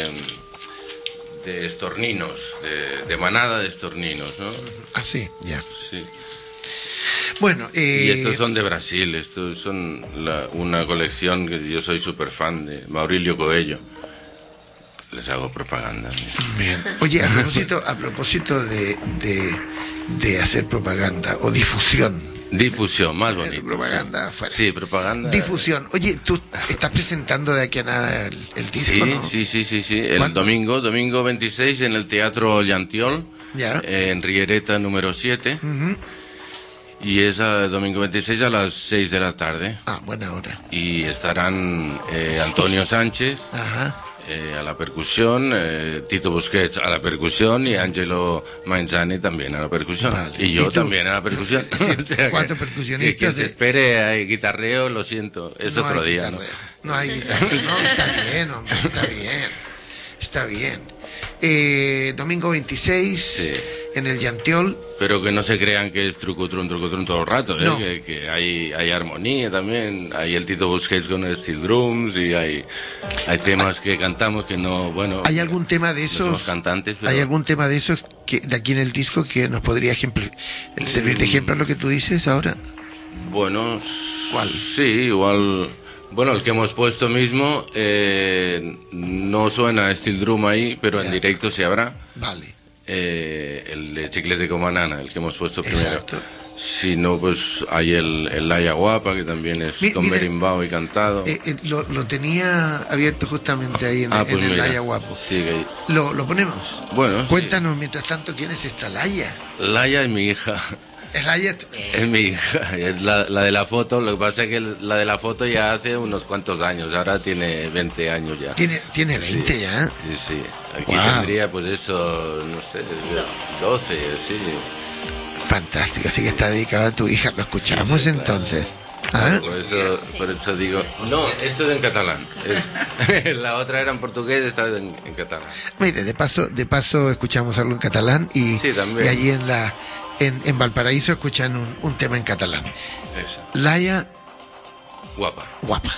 de estorninos, de, de manada de estorninos, ¿no? Ah, sí, ya. Yeah. Sí. Bueno, eh... y estos son de Brasil, estos son la, una colección que yo soy súper fan de Maurílio Coelho. Les hago propaganda. Bien. Oye, a propósito, a propósito de, de, de hacer propaganda o difusión. Difusión, más bonito. Propaganda afuera. Sí, propaganda. Difusión. Oye, ¿tú estás presentando de aquí a nada el, el disco, sí, no? Sí, sí, sí, sí. El domingo, domingo veintiséis en el Teatro Llantiol, ya. Eh, en Riereta número siete. Uh-huh. Y es a, domingo veintiséis a las seis de la tarde. Ah, buena hora. Y estarán eh, Antonio Sánchez Ajá. Eh, a la percusión, eh, Tito Busquets a la percusión y Angelo Manzani también a la percusión. Vale. Y yo ¿Y también a la percusión. O sea, cuatro percusionistas. Que, que se espere a guitarreo, lo siento, es no otro hay día. Guitarreo. ¿no? no hay guitarreo. No, está bien, hombre, está bien. Está bien. Eh, domingo veintiséis sí. En el Llantiol. Pero que no se crean que es trucutrum, trucutrum todo el rato, ¿eh? No. que, que hay, hay armonía también, hay el Tito Busquets con el steel drums y hay, hay temas que cantamos que no, bueno... ¿Hay algún tema de esos? No somos cantantes, pero... ¿Hay algún tema de esos que de aquí en el disco que nos podría ejemplo, servir de ejemplo a lo que tú dices ahora? Bueno, ¿cuál? Sí, igual... Bueno, el que hemos puesto mismo eh, no suena steel drum ahí, pero yeah. En directo sí habrá. Vale. eh, el de Chiclete con Banana, el que hemos puesto primero. Exacto. Si no, pues hay el, el Laia Guapa, que también es Mi, con mire, berimbau y cantado. Eh, eh, lo, lo tenía abierto justamente ahí en, ah, pues en el Laia Guapo. Sigue. ¿Lo, ¿Lo ponemos? Bueno, cuéntanos, sí. Mientras tanto, ¿quién es esta Laia? Laia es mi hija. ¿Es Laia? Es mi hija, es la, la de la foto. Lo que pasa es que la de la foto ya hace unos cuantos años, ahora tiene veinte años ya. ¿Tiene, tiene veinte sí, ya? Sí, sí. Aquí wow. tendría, pues eso, no sé, doce, sí. Fantástico, así que está dedicado a tu hija. Lo escuchamos sí, sí, entonces. Claro. ¿Ah? Por, eso, por eso digo. No, esto es en catalán. Es, la otra era en portugués, esta es en, en catalán. Mire, de paso, de paso escuchamos algo en catalán y, sí, y allí en la en, en Valparaíso escuchan un, un tema en catalán. Eso. Laia Guapa. Guapa.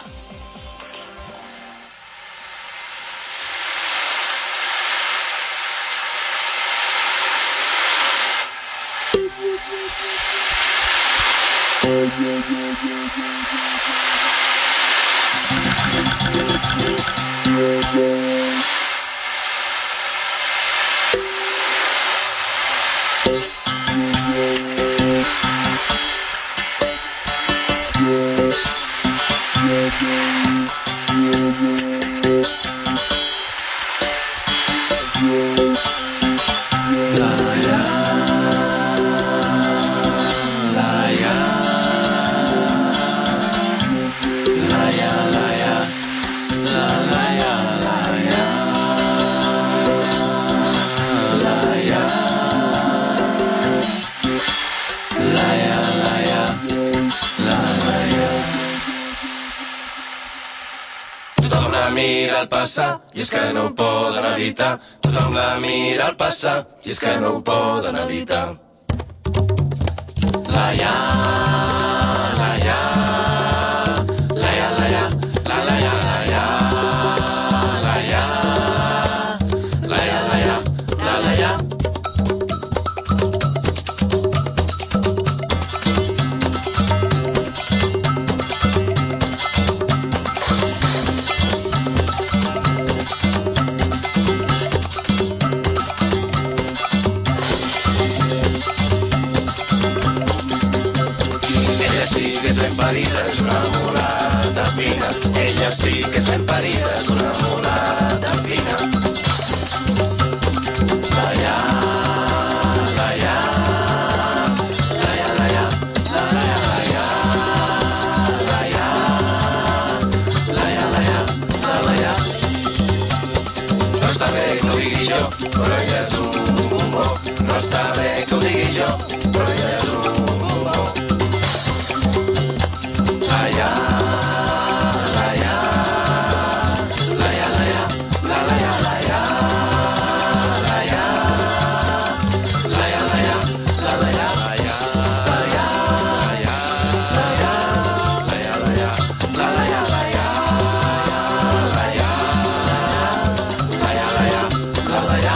Al passar i és que no ho poden evitar. Tothom la mira al passar i és que no ho poden evitar. Laia, Laia, Laia, Laia, la Laia, Laia, Laia, Laia, Laia, la Laia. Parida, és una mulata fina. Ella sí que és ben parida, és una mulata fina. Laia, Laia, Laia, Laia, la Laia, Laia, Laia, Laia, Laia, la Laia. No està bé que ho digui jo, però ella és un bombó. No està bé que ho digui jo, però ella és un bombó. Laia, Laia, Laia, Laia, la Laia, Laia, Laia, Laia, Laia, la Laia, Laia, Laia, Laia, Laia, Laia, la Laia, Laia, Laia, Laia, Laia, la Laia.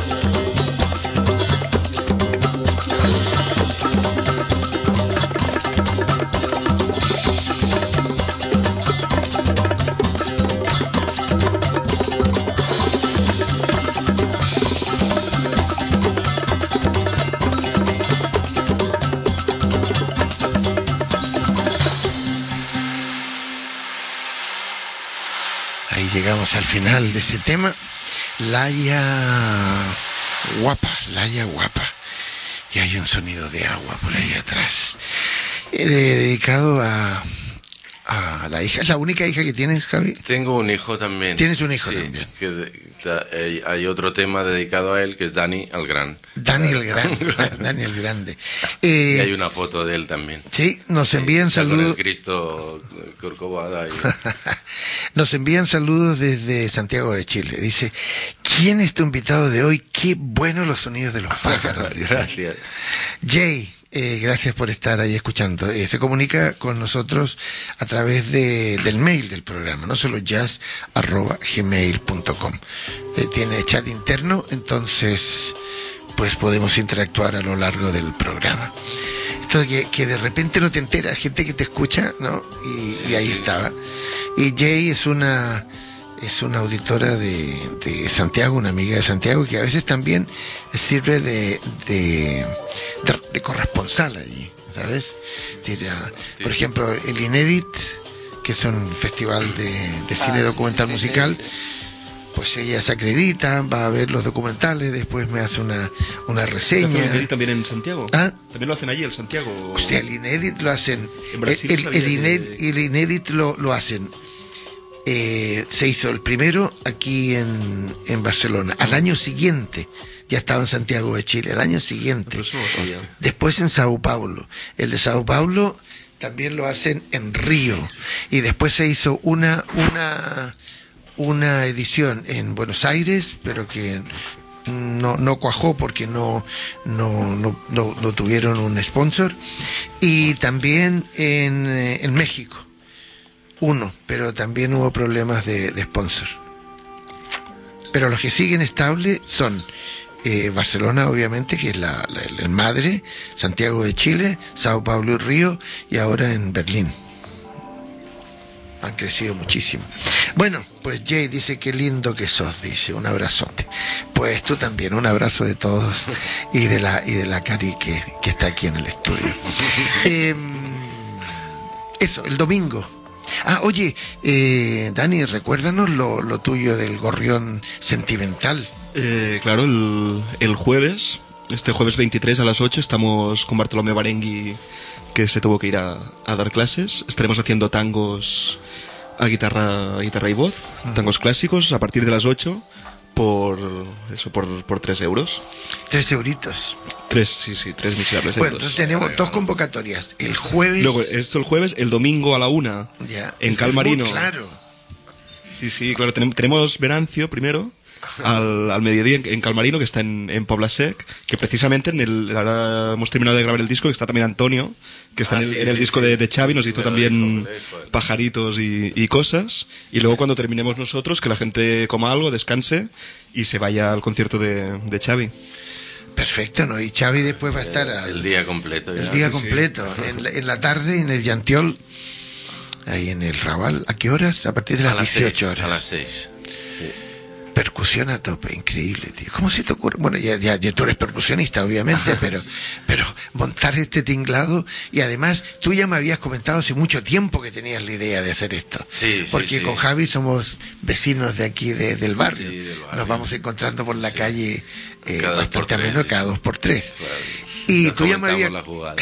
Llegamos al final de ese tema. Laia Guapa, Laia Guapa. Y hay un sonido de agua por ahí atrás. Eh, dedicado a, a la hija. ¿Es la única hija que tienes, Javi? Tengo un hijo también. ¿Tienes un hijo sí, también? Que de, hay, hay otro tema dedicado a él que es Dani el Gran. Dani el Gran. Dani el Grande. Eh, y hay una foto de él también. Sí, nos envían sí, saludos. Con el Cristo Corcovada. Y... Nos envían saludos desde Santiago de Chile. Dice, ¿quién es tu invitado de hoy? Qué buenos los sonidos de los pájaros. Gracias. Jay, eh, gracias por estar ahí escuchando. Eh, se comunica con nosotros a través de, del mail del programa, no solo jazz arroba gmail punto com. Eh, tiene chat interno, entonces pues podemos interactuar a lo largo del programa. Esto que, que de repente no te enteras, gente que te escucha, ¿no? Y, sí, y ahí sí. estaba. Y Jay es una es una auditora de, de Santiago, una amiga de Santiago, que a veces también sirve de, de, de, de corresponsal allí, ¿sabes? Por ejemplo, el Inédit, que es un festival de, de cine ah, documental sí, sí, musical, sí, sí. Pues ella se acredita, va a ver los documentales, después me hace una, una reseña. ¿El Inédit también en Santiago? ¿Ah? ¿También lo hacen allí, en Santiago? Hostia, el Inédit lo hacen. En Brasil el, el, el, Inédit, que... el Inédit lo, lo hacen. Eh, se hizo el primero aquí en, en Barcelona. Al año siguiente ya estaba en Santiago de Chile. Al año siguiente. Después en Sao Paulo. El de Sao Paulo también lo hacen en Río. Y después se hizo una, una, una edición en Buenos Aires, pero que no, no cuajó porque no, no, no, no, no tuvieron un sponsor. Y también en, en México. Uno, pero también hubo problemas de, de sponsor. Pero los que siguen estables son eh, Barcelona, obviamente, que es la, la, el madre, Santiago de Chile, Sao Paulo y Río, y ahora en Berlín. Han crecido muchísimo. Bueno, pues Jay dice, qué lindo que sos, dice, un abrazote. Pues tú también, un abrazo de todos y de la y de la Cari que, que está aquí en el estudio. eh, eso, el domingo. Ah, oye, eh, Dani, recuérdanos lo, lo tuyo del gorrión sentimental. Eh, claro, el, el jueves, este jueves veintitrés a las ocho, estamos con Bartolomé Barengui, que se tuvo que ir a, a dar clases. Estaremos haciendo tangos a guitarra, a guitarra y voz, uh-huh. tangos clásicos, a partir de las ocho, por eso, por, por tres euros. Tres euritos. Tres, sí, sí, tres miserables euros. Bueno, entonces tenemos dos convocatorias. El jueves... Luego, esto el jueves, el domingo a la una, ya, en Calmarino. Claro. Sí, sí, claro, tenemos, tenemos Venancio primero, al, al mediodía en, en Calmarino, que está en, en Pobla Sec, que precisamente en el, ahora hemos terminado de grabar el disco, que está también Antonio, que está ah, en el, sí, en el sí, disco sí. De, de Xavi, nos hizo también dijo, pajaritos y, y cosas, y luego cuando terminemos nosotros, que la gente coma algo, descanse y se vaya al concierto de, de Xavi. Perfecto, ¿no? Y Xavi después va a estar al, el día completo. Ya. El día completo, sí. en, la, en la tarde en el Llantiol, ahí en el Raval. ¿A qué horas? A partir de las, las dieciocho horas. A las seis. Percusión a tope, increíble, tío. ¿Cómo se te ocurre? Bueno, ya, ya, ya tú eres percusionista, obviamente, pero, pero montar este tinglado, y además tú ya me habías comentado hace mucho tiempo que tenías la idea de hacer esto. Sí, porque sí, sí. con Javi somos vecinos de aquí, de, del, barrio. Sí, del barrio. Nos vamos encontrando por la sí. calle eh, cada bastante a tres, menos, sí. cada dos por tres. Claro. Y Nos tú ya, me habías... jugada,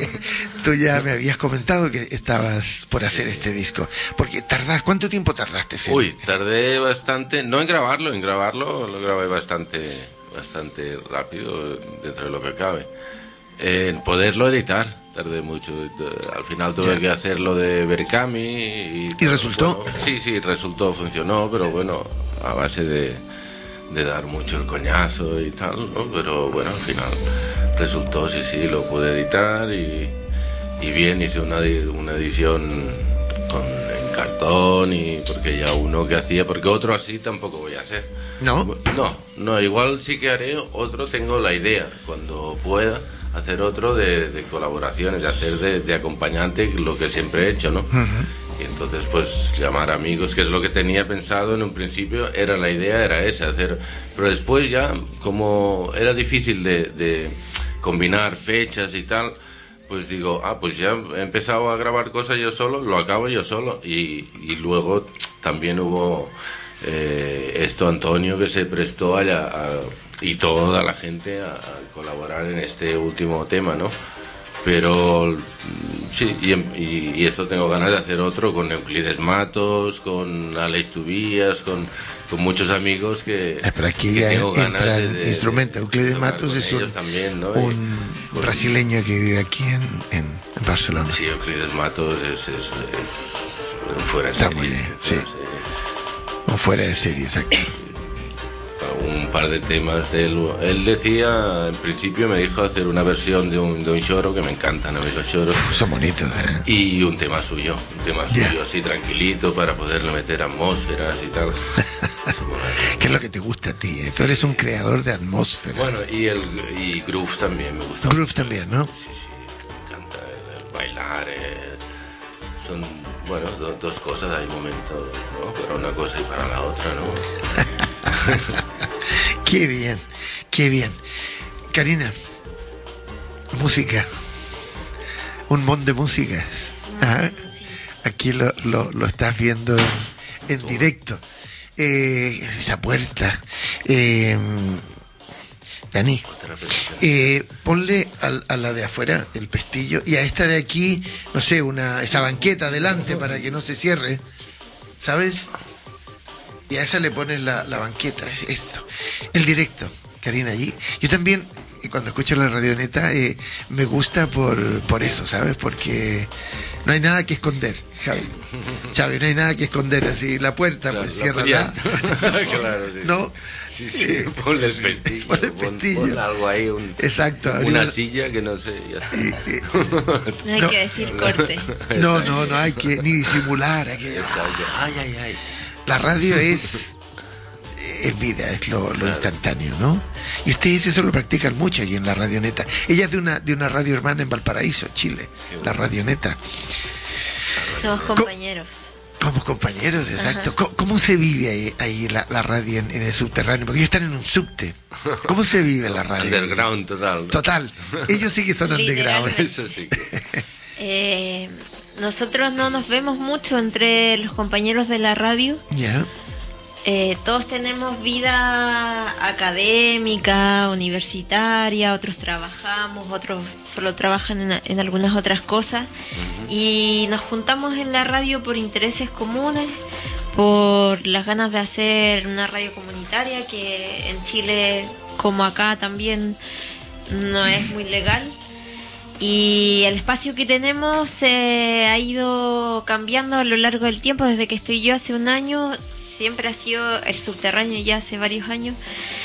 tú ya me habías comentado que estabas por hacer sí. este disco. Porque tardás, ¿cuánto tiempo tardaste? En... Uy, tardé bastante, no en grabarlo, en grabarlo lo grabé bastante, bastante rápido dentro de lo que cabe. En poderlo editar, tardé mucho. Al final tuve ya. que hacer lo de Berkami. ¿Y, ¿Y resultó? Bueno, sí, sí, resultó, funcionó, pero bueno, a base de, de dar mucho el coñazo y tal, ¿no? Pero bueno, al final resultó, sí, sí, lo pude editar y, y bien, hice una, una edición con, en cartón, y porque ya uno que hacía, porque otro así tampoco voy a hacer. ¿No? No, no, igual sí que haré otro, tengo la idea, cuando pueda, hacer otro de, de colaboraciones, de hacer de, de acompañante, lo que siempre he hecho, ¿no? Uh-huh. Y entonces pues llamar amigos, que es lo que tenía pensado en un principio, era la idea, era esa, hacer, pero después ya, como era difícil de, de combinar fechas y tal, pues digo, ah, pues ya he empezado a grabar cosas yo solo, lo acabo yo solo, y, y luego también hubo eh, esto, Antonio, que se prestó a, a, y toda la gente a, a colaborar en este último tema, ¿no? Pero sí, y, y, y esto tengo ganas de hacer otro con Euclides Matos, con Alex Tubías, con, con muchos amigos que, eh, pero aquí que ya tengo ganas entra de, el de, instrumento. Euclides Matos es un, también, ¿no? un y, brasileño que vive aquí en, en, en Barcelona. Sí, Euclides Matos es, es, es un fuera de Está serie. muy bien, sí. Serie. Un fuera de serie, exacto. Un par de temas de él. Él decía, en principio me dijo hacer una versión de un, de un choro, que me encantan a mí los choros. Uf, son bonitos, ¿eh? Y un tema suyo, un tema yeah. suyo así tranquilito para poderle meter atmósferas y tal. ¿Qué es lo que te gusta a ti? ¿eh? Tú eres un creador de atmósferas. Bueno, y el y groove también me gusta. Groove mucho. también, ¿no? Sí, sí, me encanta el, el bailar. Eh, son, bueno, do- dos cosas, hay momentos, ¿no? Para una cosa y para la otra, ¿no? Qué bien, qué bien. Karina, música, un montón de músicas. ¿Ah? Aquí lo, lo, lo estás viendo en, en directo. Eh, esa puerta. Eh, Dani, eh, ponle al, a la de afuera el pestillo y a esta de aquí, no sé, una esa banqueta adelante para que no se cierre, ¿sabes? Y a esa le pones la, la banqueta, esto. El directo, Karina, allí. Yo también, y cuando escucho la radioneta, eh, me gusta por, por eso, ¿sabes? Porque no hay nada que esconder, Javi. Xavi, no hay nada que esconder, así la puerta, claro, pues ciérrala. Claro, sí. ¿No? Sí, sí, eh, ponle el pestillo. Ponle el pestillo. Pon, pon algo ahí, un, exacto. Una arriba. Silla que no sé, ya está. Eh, eh, no hay no, que decir corte. No, no, no hay que ni disimular. Hay que, ay, ay, ay. La radio es, es vida, es lo, lo claro. instantáneo, ¿no? Y ustedes eso lo practican mucho aquí en la radioneta. Ella es de una, de una radio hermana en Valparaíso, Chile, sí, la radioneta. Somos compañeros. Somos compañeros, exacto. ¿Cómo, ¿Cómo se vive ahí, ahí la, la radio en, en el subterráneo? Porque ellos están en un subte. ¿Cómo se vive la radio? Underground total. Total. Ellos sí que son underground. Eso sí. eh, nosotros no nos vemos mucho entre los compañeros de la radio. Ya. Yeah. Eh, todos tenemos vida académica, universitaria, otros trabajamos, otros solo trabajan en, en algunas otras cosas. Uh-huh. Y nos juntamos en la radio por intereses comunes, por las ganas de hacer una radio comunitaria que en Chile, como acá también, no es muy legal. Y el espacio que tenemos se eh, ha ido cambiando a lo largo del tiempo. Desde que estoy yo hace un año, siempre ha sido el subterráneo ya hace varios años.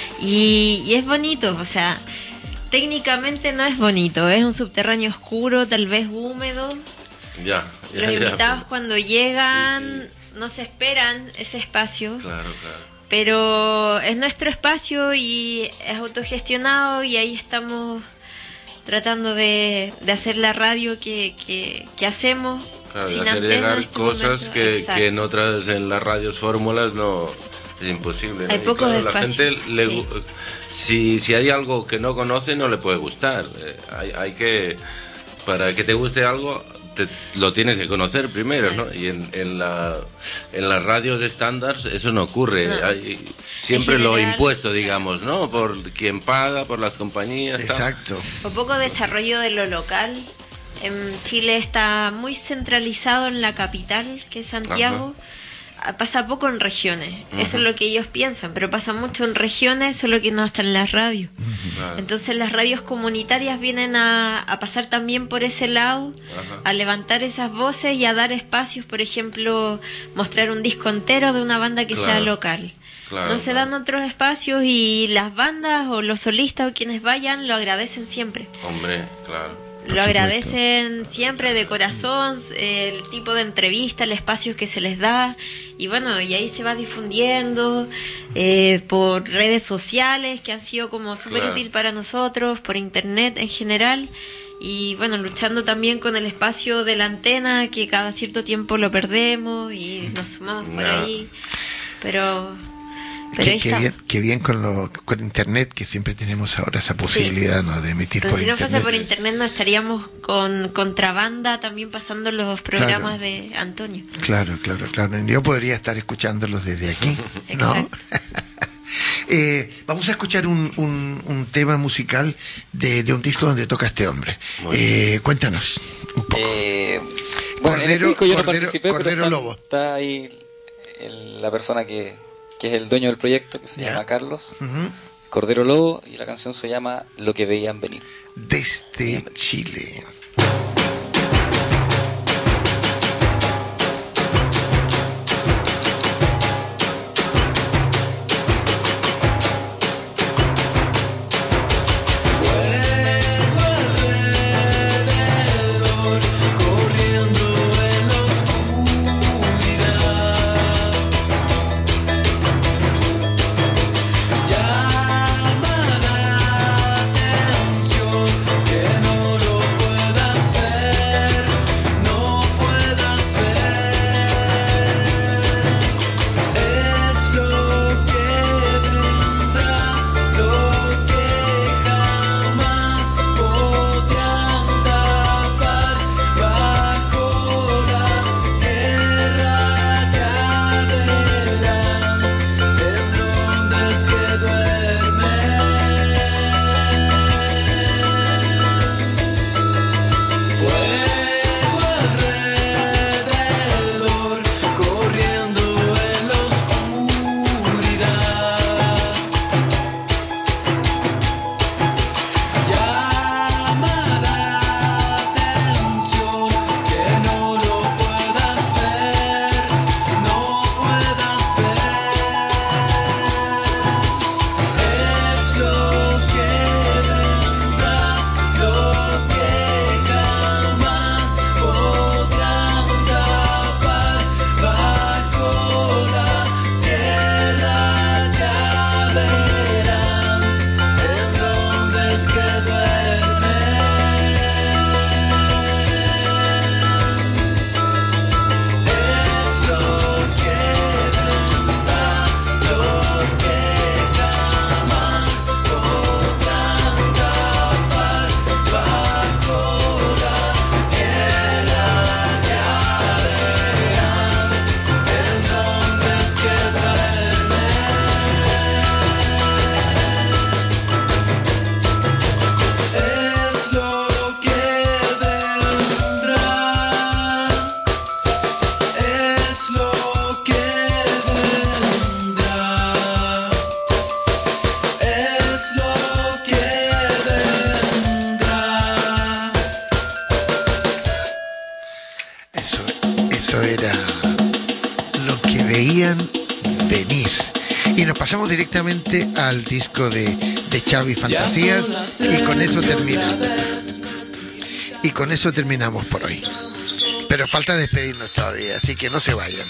Y, y es bonito, o sea, técnicamente no es bonito, es un subterráneo oscuro, tal vez húmedo. Ya, ya, Los ya, invitados pues. cuando llegan sí, sí. no se esperan ese espacio. Claro, claro. Pero es nuestro espacio y es autogestionado y ahí estamos tratando de, de hacer la radio que, que, que hacemos, claro, sin hacer antena llegar en este cosas momento. que, Exacto. que en otras, en las radios fórmulas no es imposible, ¿no? Hay Y pocos claro, espacios, la gente le, sí. si, si hay algo que no conoce no le puede gustar. Eh, hay, hay que, para que te guste algo te, lo tienes que conocer primero, ¿no? Y en, en, la, en las radios estándar eso no ocurre. No. Hay siempre general, lo impuesto, digamos, ¿no? Por quien paga, por las compañías. Exacto. Un poco desarrollo de lo local. En Chile está muy centralizado en la capital, que es Santiago. Ajá. Pasa poco en regiones, uh-huh. Eso es lo que ellos piensan, pero pasa mucho en regiones, solo que no está en las radios. Uh-huh. Entonces las radios comunitarias vienen a, a pasar también por ese lado, uh-huh. A levantar esas voces y a dar espacios, por ejemplo, mostrar un disco entero de una banda que claro. sea local. Claro, no se dan claro. otros espacios y las bandas o los solistas o quienes vayan lo agradecen siempre. Hombre, claro. Lo agradecen siempre de corazón, el tipo de entrevista, el espacio que se les da, y bueno, y ahí se va difundiendo eh, por redes sociales que han sido como súper claro. útil para nosotros, por internet en general, y bueno, luchando también con el espacio de la antena, que cada cierto tiempo lo perdemos y nos sumamos por no. ahí, pero... Pero qué, qué bien, qué bien con, lo, con internet, que siempre tenemos ahora esa posibilidad, sí. ¿no? De emitir pero por si internet. Si no fuese por internet no estaríamos con contrabanda también pasando los programas claro. de Antonio. Claro, claro, claro. Yo podría estar escuchándolos desde aquí, ¿no? eh, vamos a escuchar un, un, un tema musical de, de un disco donde toca este hombre. Eh, cuéntanos un poco. Eh, bueno, Cordero, en ese disco yo Cordero, no participé, Cordero pero está, Lobo. Está ahí el, la persona que... que es el dueño del proyecto, que se yeah. llama Carlos, uh-huh. Cordero Lobo, y la canción se llama Lo que veían venir. Desde Chile. Llama la atención que no lo puedo pasamos directamente al disco de, de Xavi Fantasías y con eso terminamos. Y con eso terminamos por hoy. Pero falta despedirnos todavía, así que no se vayan.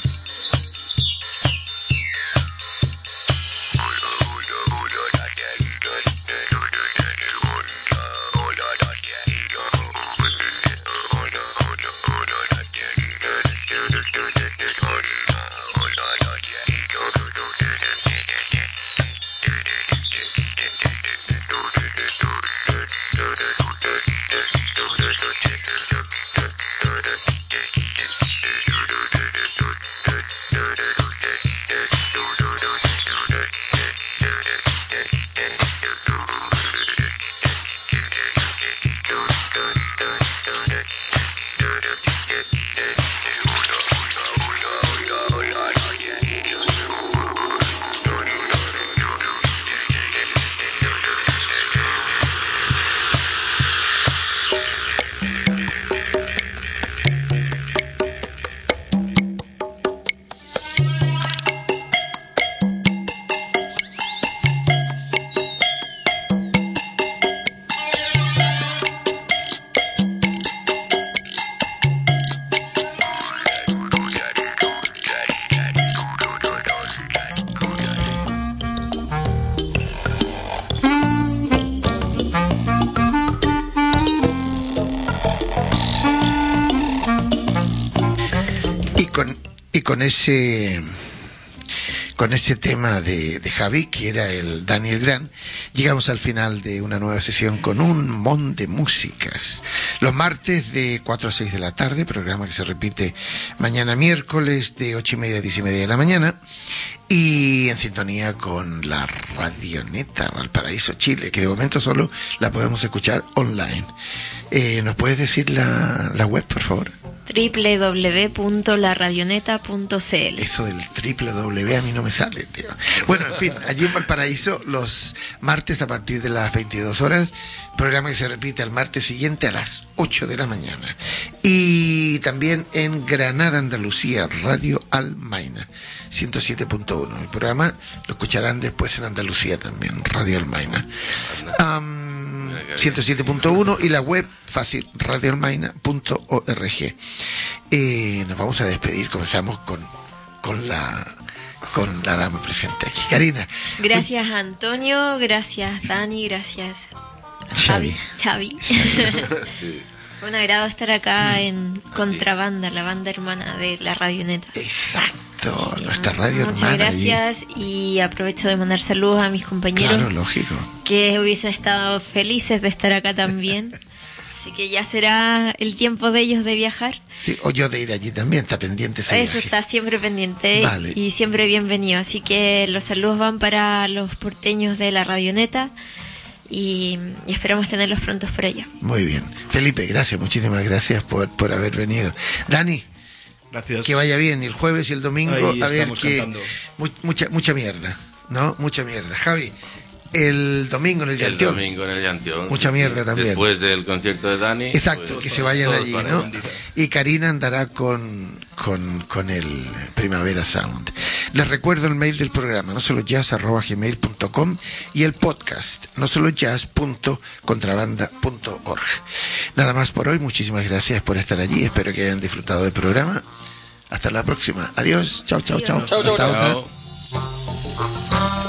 Con ese con ese tema de, de Javi, que era el Daniel Gran, llegamos al final de una nueva sesión con un montón de músicas. Los martes de cuatro a seis de la tarde, programa que se repite mañana miércoles de ocho y media a diez y media de la mañana, y en sintonía con la Radioneta Valparaíso, Chile, que de momento solo la podemos escuchar online. Eh, ¿Nos puedes decir la, la web, por favor? doble u doble u doble u punto la radioneta punto c l. Eso del triple W a mí no me sale, tío. Bueno, en fin, allí en Valparaíso, los martes a partir de las veintidós horas, programa que se repite al martes siguiente a las ocho de la mañana. Y también en Granada, Andalucía, Radio Almaina, ciento siete punto uno. El programa lo escucharán después en Andalucía también, Radio Almaina. Um, ciento siete punto uno y la web fácil, radio almaina punto org. Eh, nos vamos a despedir, comenzamos con, con la con la dama presente aquí, Karina. Gracias Antonio, gracias Dani, gracias Xavi. Xavi. Sí. Fue un agrado estar acá en Contrabanda, la banda hermana de la Radioneta. Exacto, sí, nuestra radio muchas hermana. Muchas gracias allí. Y aprovecho de mandar saludos a mis compañeros. Claro, lógico. Que hubiesen estado felices de estar acá también. Así que ya será el tiempo de ellos de viajar. Sí, o yo de ir allí también, está pendiente ese Eso viaje. está siempre pendiente, vale. Y siempre bienvenido. Así que los saludos van para los porteños de la Radioneta. Y, y esperamos tenerlos prontos por allá. Muy bien. Felipe, gracias, muchísimas gracias por, por haber venido. Dani, gracias. Que vaya bien. Y el jueves y el domingo, ahí a ver que... Mu mucha, mucha mierda, ¿no? Mucha mierda. Javi, el domingo en el Llanteón. El domingo en el Llanteón. Mucha mierda también. Después del concierto de Dani. Exacto, pues, que se vayan allí, ¿no? benditas. Y Karina andará con, con, con el Primavera Sound. Les recuerdo el mail del programa, no solo jazz arroba gmail punto com, y el podcast, no solo jazz punto contrabanda punto org. Nada más por hoy, muchísimas gracias por estar allí, espero que hayan disfrutado del programa. Hasta la próxima. Adiós, chao, chao, chao. Chao, chao, Hasta chao. otra.